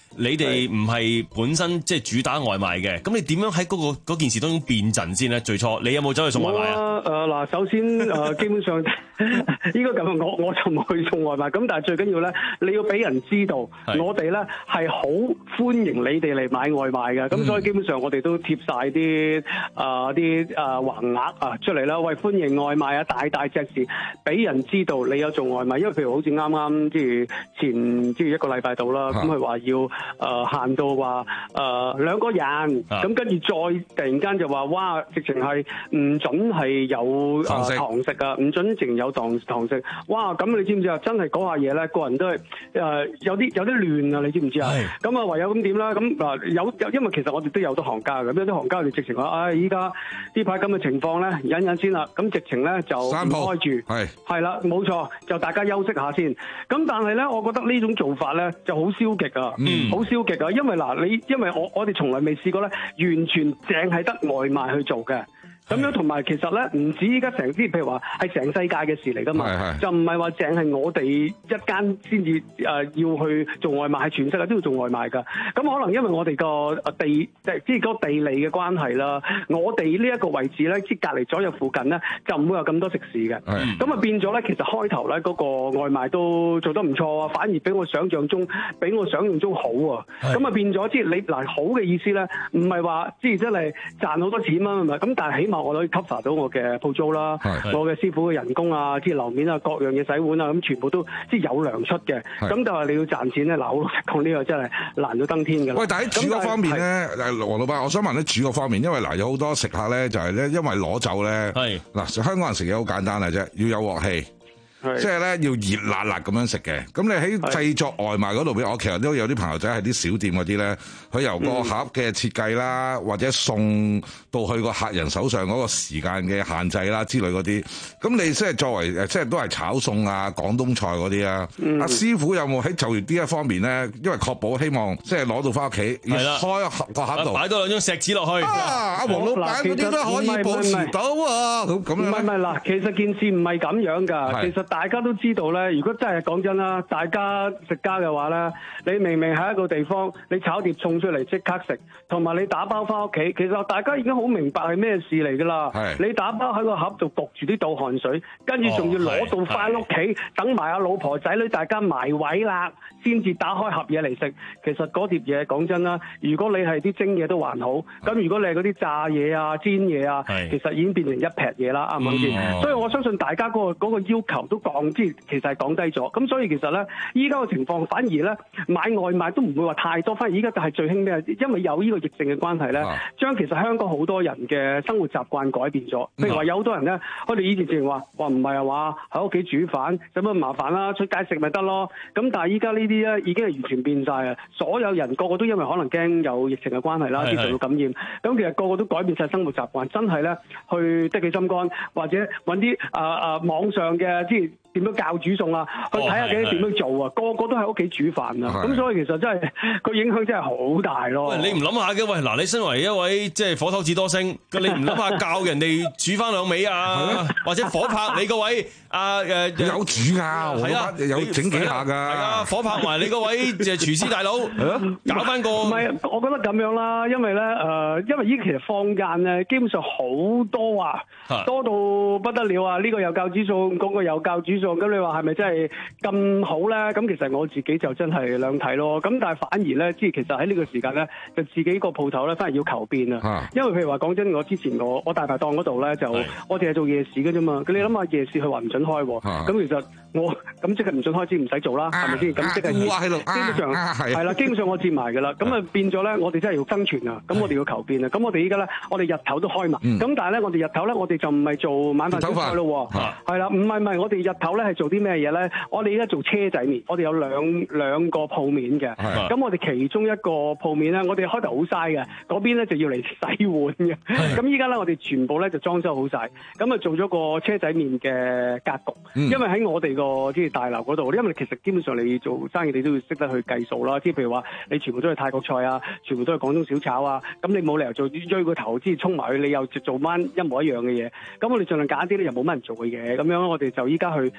你哋唔係本身即係主打外賣嘅，咁你點樣喺嗰個嗰件事當中變陣先咧？最初你有冇走去送外賣啊？ 誒嗱、呃，首先誒、呃，基本上應該咁樣，我我就冇去送外賣。咁但係最緊要咧，你要俾人知道，我哋咧係好歡迎你哋嚟買外賣嘅。咁、嗯、所以基本上我哋都貼晒啲誒啲誒橫額啊出嚟啦。喂，歡迎外賣啊！大大隻字，俾人知道你有做外賣。因為譬如好似啱啱即係前即係一個禮拜到啦，咁佢話要誒、呃、限到話誒兩個人，咁跟住再突然間就話哇，直情係唔準係有糖食啊，唔準直情有糖糖食。哇！咁你知唔知啊？真係嗰下嘢咧，個人都係誒、呃、有啲有啲亂啊！你知唔知啊？咁啊唯有咁點啦？咁嗱有有，因為其實我哋都有啲行家嘅，咁有啲行家佢哋直情話：唉、哎，依家呢排咁嘅情況咧，忍忍先啦。咁直情咧就唔開住，係係啦，冇錯，就大家休息下先。咁但係咧，我覺得呢種做法咧就好消極啊，好、嗯、消極啊！因為嗱，你因為我我哋從來未試過咧，完全淨係得外賣去做嘅。咁樣同埋其實咧，唔止依家成啲，譬如話係成世界嘅事嚟噶嘛，就唔係話淨係我哋一間先至誒要去做外賣，係全世界都要做外賣㗎。咁可能因為我哋個地即係即係嗰個地理嘅關係啦，我哋呢一個位置咧，即係隔離左右附近咧，就唔會有咁多食肆嘅。咁啊變咗咧，其實開頭咧嗰個外賣都做得唔錯啊，反而比我想象中比我想象中好啊。咁啊變咗即係你嗱好嘅意思咧，唔係話即係真係賺好多錢啊嘛。咁但係起碼我可以 cover 到我嘅鋪租啦，我嘅師傅嘅人工啊，即係樓面啊，各樣嘢洗碗啊，咁全部都即係有糧出嘅。咁就係你要賺錢咧，嗱，好老實講呢個真係難到登天㗎啦。 喂，但喺煮嗰方面咧，誒黃老闆，我想問咧煮嗰方面，因為嗱有好多食客咧就係咧，因為攞走咧，嗱香港人食嘢好簡單嘅啫，要有鑊氣。即係咧要熱辣辣咁樣食嘅，咁你喺製作外賣嗰度，俾我其實都有啲朋友仔係啲小店嗰啲咧，佢由個盒嘅設計啦，或者送到去個客人手上嗰個時間嘅限制啦之類嗰啲，咁你即係作為誒，即係都係炒餸啊、廣東菜嗰啲啊，阿、嗯、師傅有冇喺就業呢一方面咧？因為確保希望即係攞到翻屋企，要開個盒度擺多兩張石紙落去。啊，阿黃老闆嗰啲都可以保持到啊，咁咁樣。唔係唔係嗱，其實件事唔係咁樣㗎，其實。大家都知道咧，如果真係講真啦，大家食家嘅話咧，你明明喺一個地方，你炒碟餸出嚟即刻食，同埋你打包翻屋企，其實大家已經好明白係咩事嚟㗎啦。你打包喺個盒度焗住啲倒汗水，跟住仲要攞到翻屋企，等埋阿老婆仔女大家埋位啦，先至打開盒嘢嚟食。其實嗰碟嘢講真啦，如果你係啲蒸嘢都還好，咁如果你係嗰啲炸嘢啊、煎嘢啊，其實已經變成一劈嘢啦，啱唔啱先？所以我相信大家嗰個嗰個要求都降，即係其實係降低咗。咁所以其實咧，依家嘅情況反而咧買外賣都唔會話太多，反而依家就係最興咩？因為有呢個疫症嘅關係咧，將其實香港好多人嘅生活習慣改變咗。譬如話有好多人咧，我哋以前淨係話話唔係啊話喺屋企煮飯，使乜麻煩啦？出街食咪得咯。咁但係依家呢啲咧已經係完全變晒啊！所有人個個都因為可能驚有疫情嘅關係啦，啲受到感染。咁其實個個都改變晒生活習慣，真係咧去得起心肝，或者揾啲啊啊網上嘅即係。點樣教煮餸啊？去睇下幾點樣做啊？個個都喺屋企煮飯啊！咁所以其實真係個影響真係好大咯。喂， 你唔諗下嘅？喂，嗱，你身為一位即係火頭子多星，你唔諗下教人哋煮翻兩味啊？或者火拍你個位啊誒有煮㗎，係啊，有整幾下㗎。係啊，火拍埋你個位就廚師大佬，搞翻個。 唔係，我覺得咁樣啦，因為咧誒，因為依其實坊間咧基本上好多啊，多到不得了啊！呢個又教煮餸，嗰個又教煮。咁你話係咪真係咁好咧？咁其實我自己就真係兩睇咯。咁但係反而咧，即係其實喺呢個時間咧，就自己個鋪頭咧，反而要求變啊。因為譬如話講真，我之前我我大排檔嗰度咧，就我哋係做夜市嘅啫嘛。咁你諗下夜市佢話唔準開喎，咁其實我咁即係唔準開先唔使做啦，係咪先？咁即係基本上係啦，基本上我接埋㗎啦。咁啊變咗咧，我哋真係要生存啊。咁我哋要求變啊。咁我哋依家咧，我哋日頭都開埋。咁但係咧，我哋日頭咧，我哋就唔係做晚飯小菜咯。係啦，唔係唔係，我哋日頭咧係做啲咩嘢咧？我哋而家做車仔麵，我哋有兩兩個鋪面嘅。咁我哋其中一個鋪面咧，我哋開頭好嘥嘅，嗰邊咧就要嚟洗碗嘅。咁依家咧，我哋全部咧就裝修好晒，咁啊做咗個車仔麵嘅格局。嗯、因為喺我哋個即係大樓嗰度，因為其實基本上你做生意你都要識得去計數啦。即係譬如話，你全部都係泰國菜啊，全部都係廣東小炒啊，咁你冇理由做追個頭，即係衝埋去，你又做翻一模一樣嘅嘢。咁我哋盡量揀啲咧又冇乜人做嘅嘢，咁樣我哋就依家去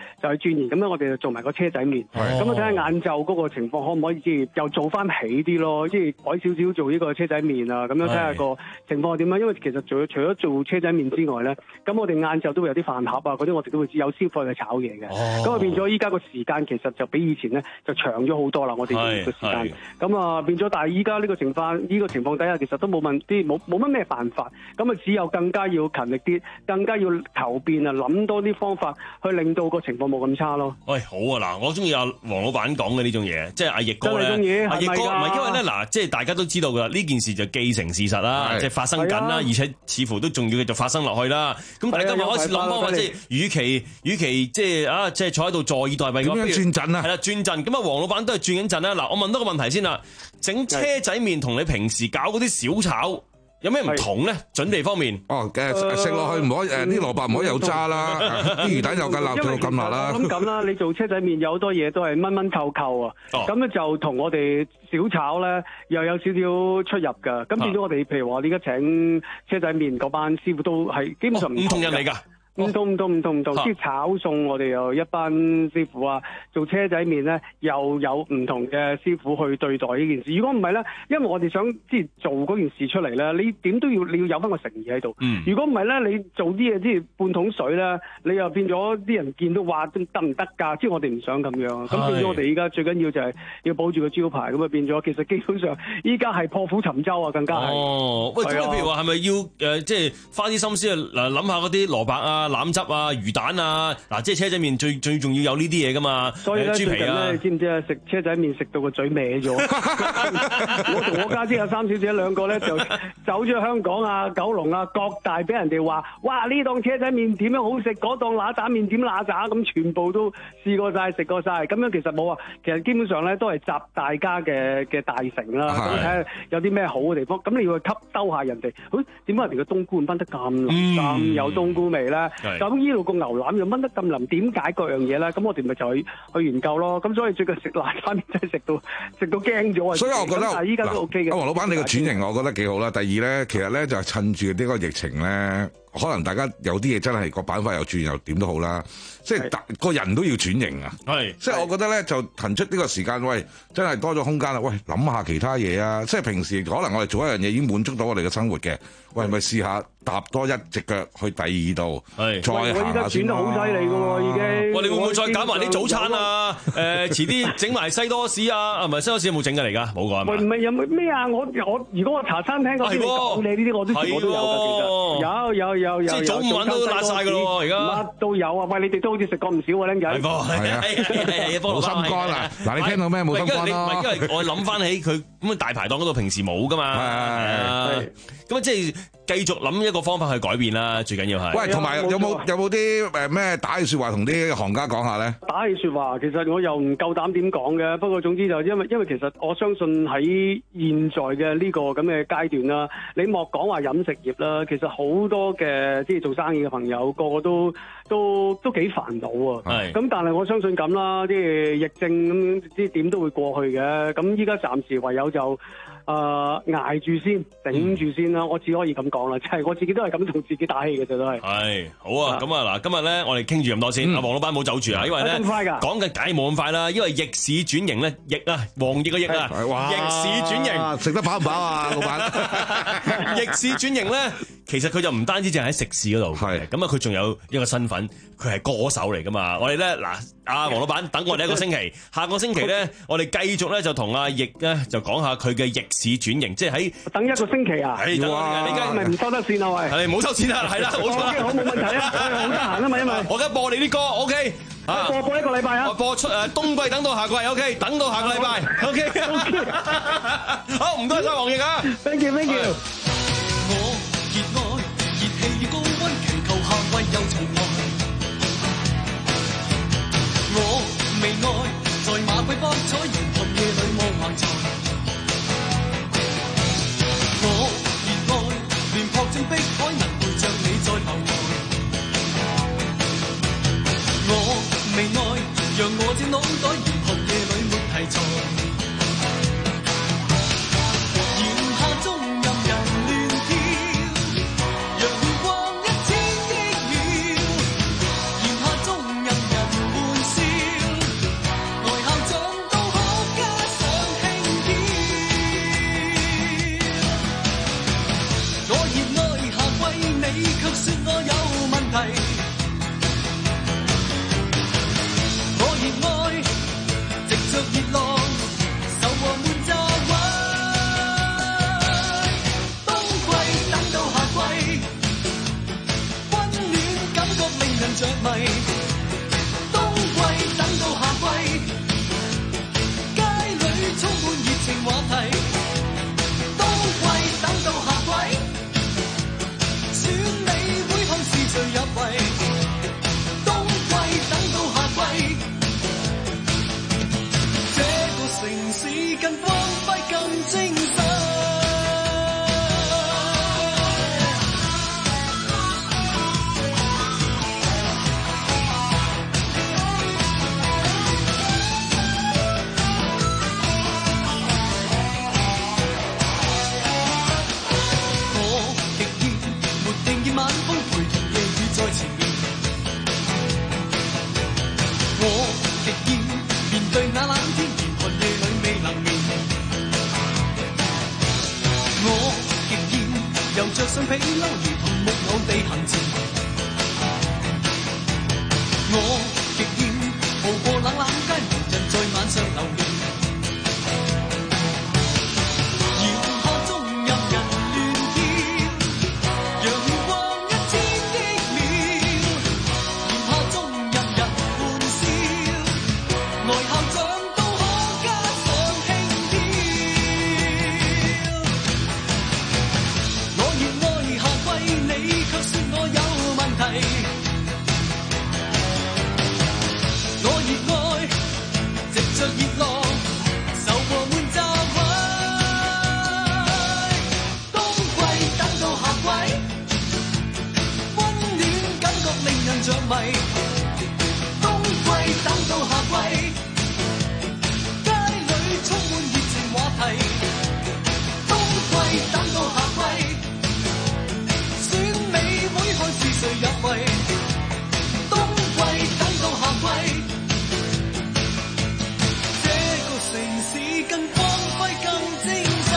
就去鑽研，咁樣我哋就做埋個車仔麵，咁啊睇下晏晝嗰個情況可唔可以即係又做翻起啲咯，即係改少少做呢個車仔麵啊，咁樣睇下個情況係點樣。因為其實除咗除咗做車仔麵之外咧，咁我哋晏晝都會有啲飯盒啊嗰啲，我哋都會知有師傅去炒嘢嘅，咁啊、哦、變咗依家個時間其實就比以前咧就長咗好多啦，我哋嘅時間，咁啊變咗，但係依家呢個情況呢、呢個情況底下，其實都冇問啲冇冇乜咩辦法，咁啊只有更加要勤力啲，更加要求變啊，諗多啲方法去令到個情況冇咁差咯。 喂，好啊，嗱，我中意阿黃老闆講嘅呢種嘢，即係阿翼哥咧，阿翼哥唔係因為咧嗱，即係大家都知道㗎，呢件事就既成事實啦，即係發生緊啦，而且似乎都仲要繼續發生落去啦。咁大家咪開始諗方法，即係與其與其即係啊，即係坐喺度坐以待斃咁樣轉陣啊， 係啦，轉陣。咁啊，黃老闆都係轉緊陣啦。嗱，我問多個問題先啦，整車仔麵同你平時搞嗰啲小炒有咩唔同咧？準備方面， 哦，誒食落去唔可以誒啲蘿蔔唔可以有渣啦，啲魚蛋有咁辣就咁辣啦。 咁咁啦，你做車仔麵有好多嘢都係掹掹扣扣啊，咁咧就同我哋小炒咧又有少少出入㗎。咁變咗我哋譬如話，你而家請車仔麵嗰班師傅都係基本上唔同人嚟㗎。 唔同唔同唔同唔同，啲炒餸我哋又一班師傅啊，做車仔麵咧又有唔同嘅師傅去對待呢件事。如果唔係咧，因為我哋想即係做嗰件事出嚟咧，你點都要你要有翻個誠意喺度。嗯、如果唔係咧，你做啲嘢即係半桶水咧，你又變咗啲人見到話得唔得㗎？即係我哋唔想咁樣。咁變咗我哋依家最緊要就係要保住個招牌。咁啊變咗，其實基本上依家係破釜沉舟啊，更加係。 哦，喂，咁你譬如話係咪要誒、呃、即係花啲心思啊？嗱，諗下嗰啲蘿蔔啊、欖汁啊、魚蛋啊，嗱，即係車仔麵最最重要有呢啲嘢噶嘛。 所以咧，最近咧，你知唔知啊？食車仔麵食到個嘴歪咗。我同我家姐有三小姐兩個咧，就走咗去香港啊、九龍啊、各大俾人哋話，哇！呢檔車仔麵點樣好食，嗰檔乸渣麵點乸渣，咁全部都試過晒、食過晒。咁樣其實冇啊，其實基本上咧都係集大家嘅嘅大成啦。咁睇下有啲咩好嘅地方，咁你要去吸兜下人哋。誒點解人哋嘅冬菇燜得咁腍、咁、嗯、有冬菇味咧？咁呢度個牛腩又燜得咁腍，點解各樣嘢咧？咁我哋咪就去去研究咯。咁所以最近食辣翻麵真係食到食到驚咗啊！ 所以我覺得依家都 OK 嘅。 阿黃老闆你個轉型我覺得幾好啦。第二咧，其實咧就係趁住呢個疫情咧，可能大家有啲嘢真係個板塊又轉又點都好啦。即係個人都要轉型啊。係，即係我覺得咧就騰出呢個時間，喂，真係多咗空間啦。喂，諗下其他嘢啊！即係平時可能我哋做一樣嘢已經滿足到我哋嘅生活嘅。喂，咪試下踏多一隻腳去第二度，再行下先啦。我而家轉得好犀利㗎喎，已經。喂，你會唔會再搞埋啲早餐啊？誒，遲啲整埋西多士啊？啊，唔係西多士有冇整㗎嚟㗎？冇㗎係嘛？ 喂，唔係有冇咩啊？我我如果我茶餐廳嗰啲你講你呢啲，我都我都有㗎，其實有有有有。 即係早午晚都辣曬㗎咯，而家乜都有啊！喂，你哋都好似食過唔少喎，僆仔。係噃，係啊， 冇心肝啊！嗱，你聽到咩冇心肝咯？ 因為我諗翻起佢咁大排檔嗰度平時冇㗎嘛。係咁啊，即係繼續諗一個方法去改變啦，最緊要係。喂， 同埋有冇有冇啲誒咩打氣説話同啲行家講下咧？ 打氣説話其實我又唔夠膽點講嘅，不過總之就因為因為其實我相信喺現在嘅呢個咁嘅階段啦，你莫講話飲食業啦，其實好多嘅即係做生意嘅朋友個個都都都幾煩惱啊。係。咁但係我相信咁啦，即係疫症咁，即係點都會過去嘅。咁依家暫時唯有就。誒、呃、捱住先，頂住先啦！嗯、我只可以咁講啦，就係、是、我自己都係咁同自己打氣嘅啫，都係。係好啊！咁啊嗱，今日咧我哋傾住咁多先。阿、嗯、黃老闆冇走住啊，因為咧講嘅梗係冇咁快啦，因為逆市轉型咧，逆啊，黃易嘅逆啊，逆市轉型， 食得飽唔飽啊，老闆？ 逆市轉型咧，其實佢就唔單止淨係喺食肆嗰度，係咁啊，佢仲有一個身份，佢係歌手嚟噶嘛。我哋咧嗱，阿黃老闆等我哋一個星期，下個星期咧，我哋繼續咧就同阿易咧就講下佢嘅逆市轉型，即係喺等一個星期啊！ 係等啊！你而家咪唔收得線啊？喂， 係冇收線啊！係啦，冇錯啦， 好冇問題啊！好得閒啊嘛，因為我而家播你啲歌 ，OK。 啊！播播一個禮拜啊！ 我播出誒冬季等到夏季 ，OK， 等到下個禮拜 ，OK。好，唔該晒黃易啊 ，thank you，thank you。 我熱愛熱氣高溫，祈求夏季又重來。我未愛在馬季博彩，迎紅夜裏望橫財。我熱愛連撲進碧海，能陪着你在樓台。我未愛，讓我這腦袋沿紅夜裏沒題材。炎夏中任人亂跳，讓月光一千億秒。炎夏中任人亂着熱浪，愁和悶炸毀。冬季等到夏季，溫暖感覺令人着迷。冬季等到夏季，街裏充滿熱情話題。冬季等到夏季，選美會看是誰入圍。冬季等到夏季，這個城市更光輝更精神。晚風陪同夜雨在前面，我極厭面對那冷天嚴寒夜裏未能眠，我極厭又着上皮褸如同木偶地行前，我極厭步過冷冷街無人在晚上留連，炎夏中任人亂跳，陽光外校長都可加上輕佻，我熱愛夏季，你卻說我有問題。我熱愛藉着熱浪，愁和悶炸毀。冬季等到夏季，溫暖感覺令人着迷。冬季等到夏季，充滿熱情話題。冬季等到夏季，選美會看是誰入圍。冬季等到夏季，這個城市更光輝更精彩。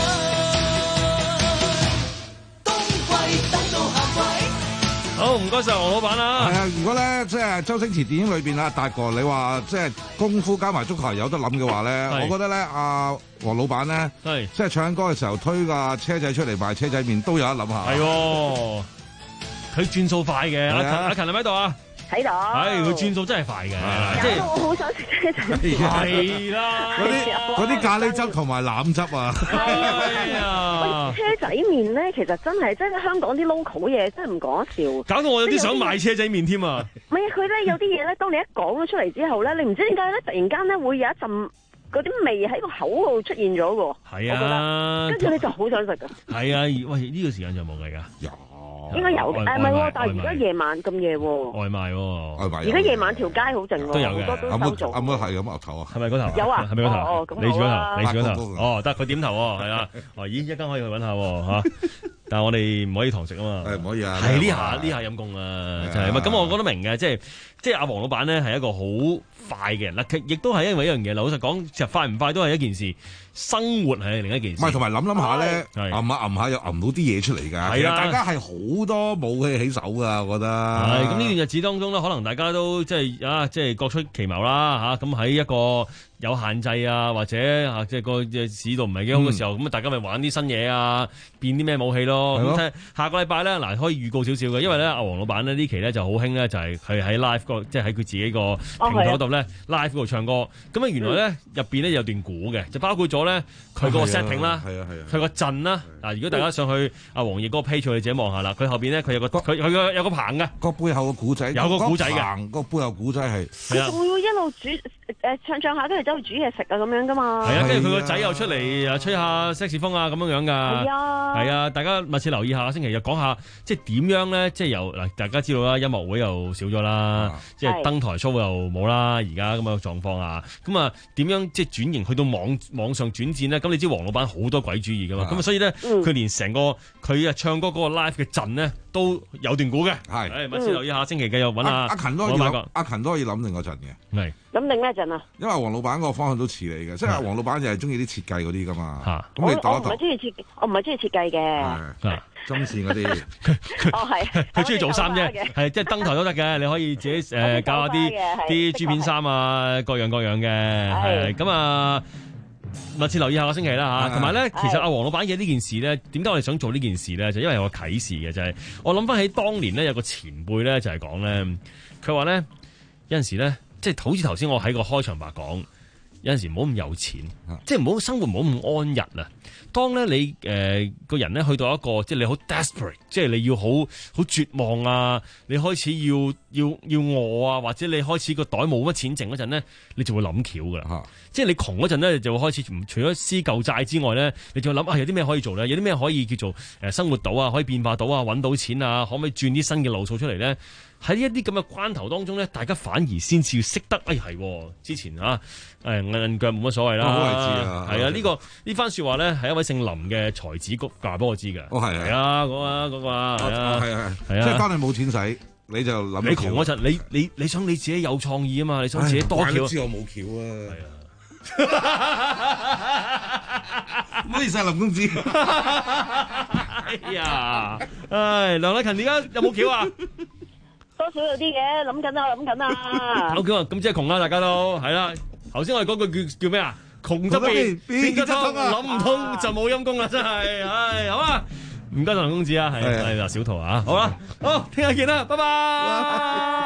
冬季等到夏季。 好，唔該晒黃老闆啦。 係啊，如果咧即係周星馳電影裏邊啊，達哥你話即係功夫加埋足球有得諗嘅話咧，我覺得咧阿黃老闆咧，係即係唱緊歌嘅時候推架車仔出嚟賣車仔麵都有得諗下。 係，佢轉數快嘅。阿勤阿勤喺咪度啊？ 喺度。 係，佢轉數真係快嘅，即係我好想食車仔麵。 係啦， 嗰啲嗰啲咖喱汁同埋腩汁啊。 係啊。車仔麵咧，其實真係即係香港啲 local 嘢，真係唔講笑。 搞到我有啲想買車仔麵添啊！ 唔係啊，佢咧有啲嘢咧，當你一講咗出嚟之後咧，你唔知點解咧，突然間咧會有一陣嗰啲味喺個口度出現咗嘅。 係啊， 跟住你就好想食噶。 係啊，喂，呢個時間有冇㗎？有。 應該有嘅，誒唔係喎，但係而家夜晚咁夜喎。 外賣喎， 外賣。而家夜晚條街好靜喎， 都有嘅。 好多都收咗。 阿妹係咁牛頭啊？ 係咪嗰頭？ 有啊。 係咪嗰頭？ 哦，咁你住嗰好頭，你住嗰頭。哦，得佢點頭喎，係啊。哦，咦，一間可以去揾下喎嚇。但係我哋唔可以堂食啊嘛。 係唔可以啊？ 係呢下呢下陰公啊，就係咪咁？我覺得明嘅，即係即係阿黃老闆咧係一個好快嘅人啦。佢亦都係因為一樣嘢，老實講，其實快唔快都係一件事。生活係另一件事， 唔係同埋諗諗下咧，揞下揞下又揞到啲嘢出嚟㗎。係啊，大家係好多武器起手㗎，我覺得。係咁呢段日子當中咧，可能大家都即係啊，即係各出奇謀啦嚇。咁喺一個有限制啊，或者啊，即係個市道唔係幾好嘅時候，咁啊、嗯，大家咪玩啲新嘢啊，變啲咩武器咯。咁睇下個禮拜咧，嗱可以預告少少嘅，因為咧阿黃老闆咧呢期咧就好興咧，就係佢喺 live 個，即係喺佢自己個平台度咧 live 嗰度唱歌。咁啊，原來咧入邊咧有段鼓嘅，就包括咗咧佢個 setting 啦，佢個陣啦。嗱，如果大家上去阿黃奕嗰個 page，你自己望下啦。佢後邊咧佢有個佢佢個有個棚嘅， 個背後個鼓仔， 有個鼓仔嘅， 個背後鼓仔係。 係啊，會一路煮誒唱唱下，跟住走去煮嘢食啊咁樣噶嘛。 係啊，跟住佢個仔又出嚟啊吹下色士風啊咁樣樣㗎。係啊， 係啊，大家密切留意下，星期日講下即係點樣咧，即係由嗱大家知道啦，音樂會又少咗啦，即係登台 show 又冇啦，而家咁嘅狀況啊，咁啊點樣即係轉型去到網網上轉戰咧？咁你知黃老闆好多鬼主意㗎嘛，咁啊所以咧佢連成個佢啊唱歌嗰個 live 嘅陣咧都有段鼓嘅，係，誒密切留意下，星期繼續揾下阿勤都可以諗，阿勤都可以諗定個陣嘅， 係。 咁定咩陣啊？ 因為黃老闆個方向都似你嘅，即係黃老闆就係中意啲設計嗰啲噶嘛。嚇，咁我你度一度我唔係。中意設，我唔係中意設計嘅。 針線嗰啲， 哦係， 佢中意做衫啫，係即係登台都得嘅，你可以自己誒搞下啲啲珠片衫啊，各樣各樣嘅，係咁啊，密切留意下個星期啦嚇。同埋咧，其實阿黃老闆嘅呢件事咧，點解我哋想做呢件事咧？就因為有個啟示嘅，就係我諗翻起當年咧有個前輩咧就係講咧，佢話咧有陣時咧，即係好似頭先我喺個開場白講，有陣時唔好咁有錢，即係唔好生活唔好咁安逸啊。當咧你誒個、呃、人咧去到一個即係你好 desperate，即係你要好好絕望啊，你開始要要要餓啊，或者你開始個袋冇乜錢剩嗰陣咧，你就會諗橋噶啦。即係你窮嗰陣咧，就會開始除咗撕舊債之外咧，你就會諗啊有啲咩可以做咧？有啲咩可以叫做誒生活到啊，可以變化到啊，揾到錢啊，可唔可以轉啲新嘅路數出嚟咧？喺一啲咁嘅關頭當中咧，大家反而先至識得，哎係，之前啊，誒硬硬腳冇乜所謂啦， 好位置啊， 係啊，呢個呢番説話咧係一位姓林嘅才子谷話俾我知嘅。 哦係係啊，嗰個嗰個啊，係啊係啊係啊， 即係當你冇錢使，你就諗你窮嗰陣，你你你想你自己有創意啊嘛，你想自己多橋， 我知我冇橋啊，係啊，唔好意思啊，林公子， 哎呀，唉，梁禮勤而家有冇橋啊？ 多少有啲嘅，諗緊啊，諗緊啊。 好橋啊，咁即係窮啦，大家都係啦。頭先我哋嗰句叫叫咩啊？窮得變變得通，諗唔通就冇陰功啦，真係，唉，好啊，唔該，梁公子啊，係係嗱，小桃啊，好啦，好，聽日見啦，拜拜。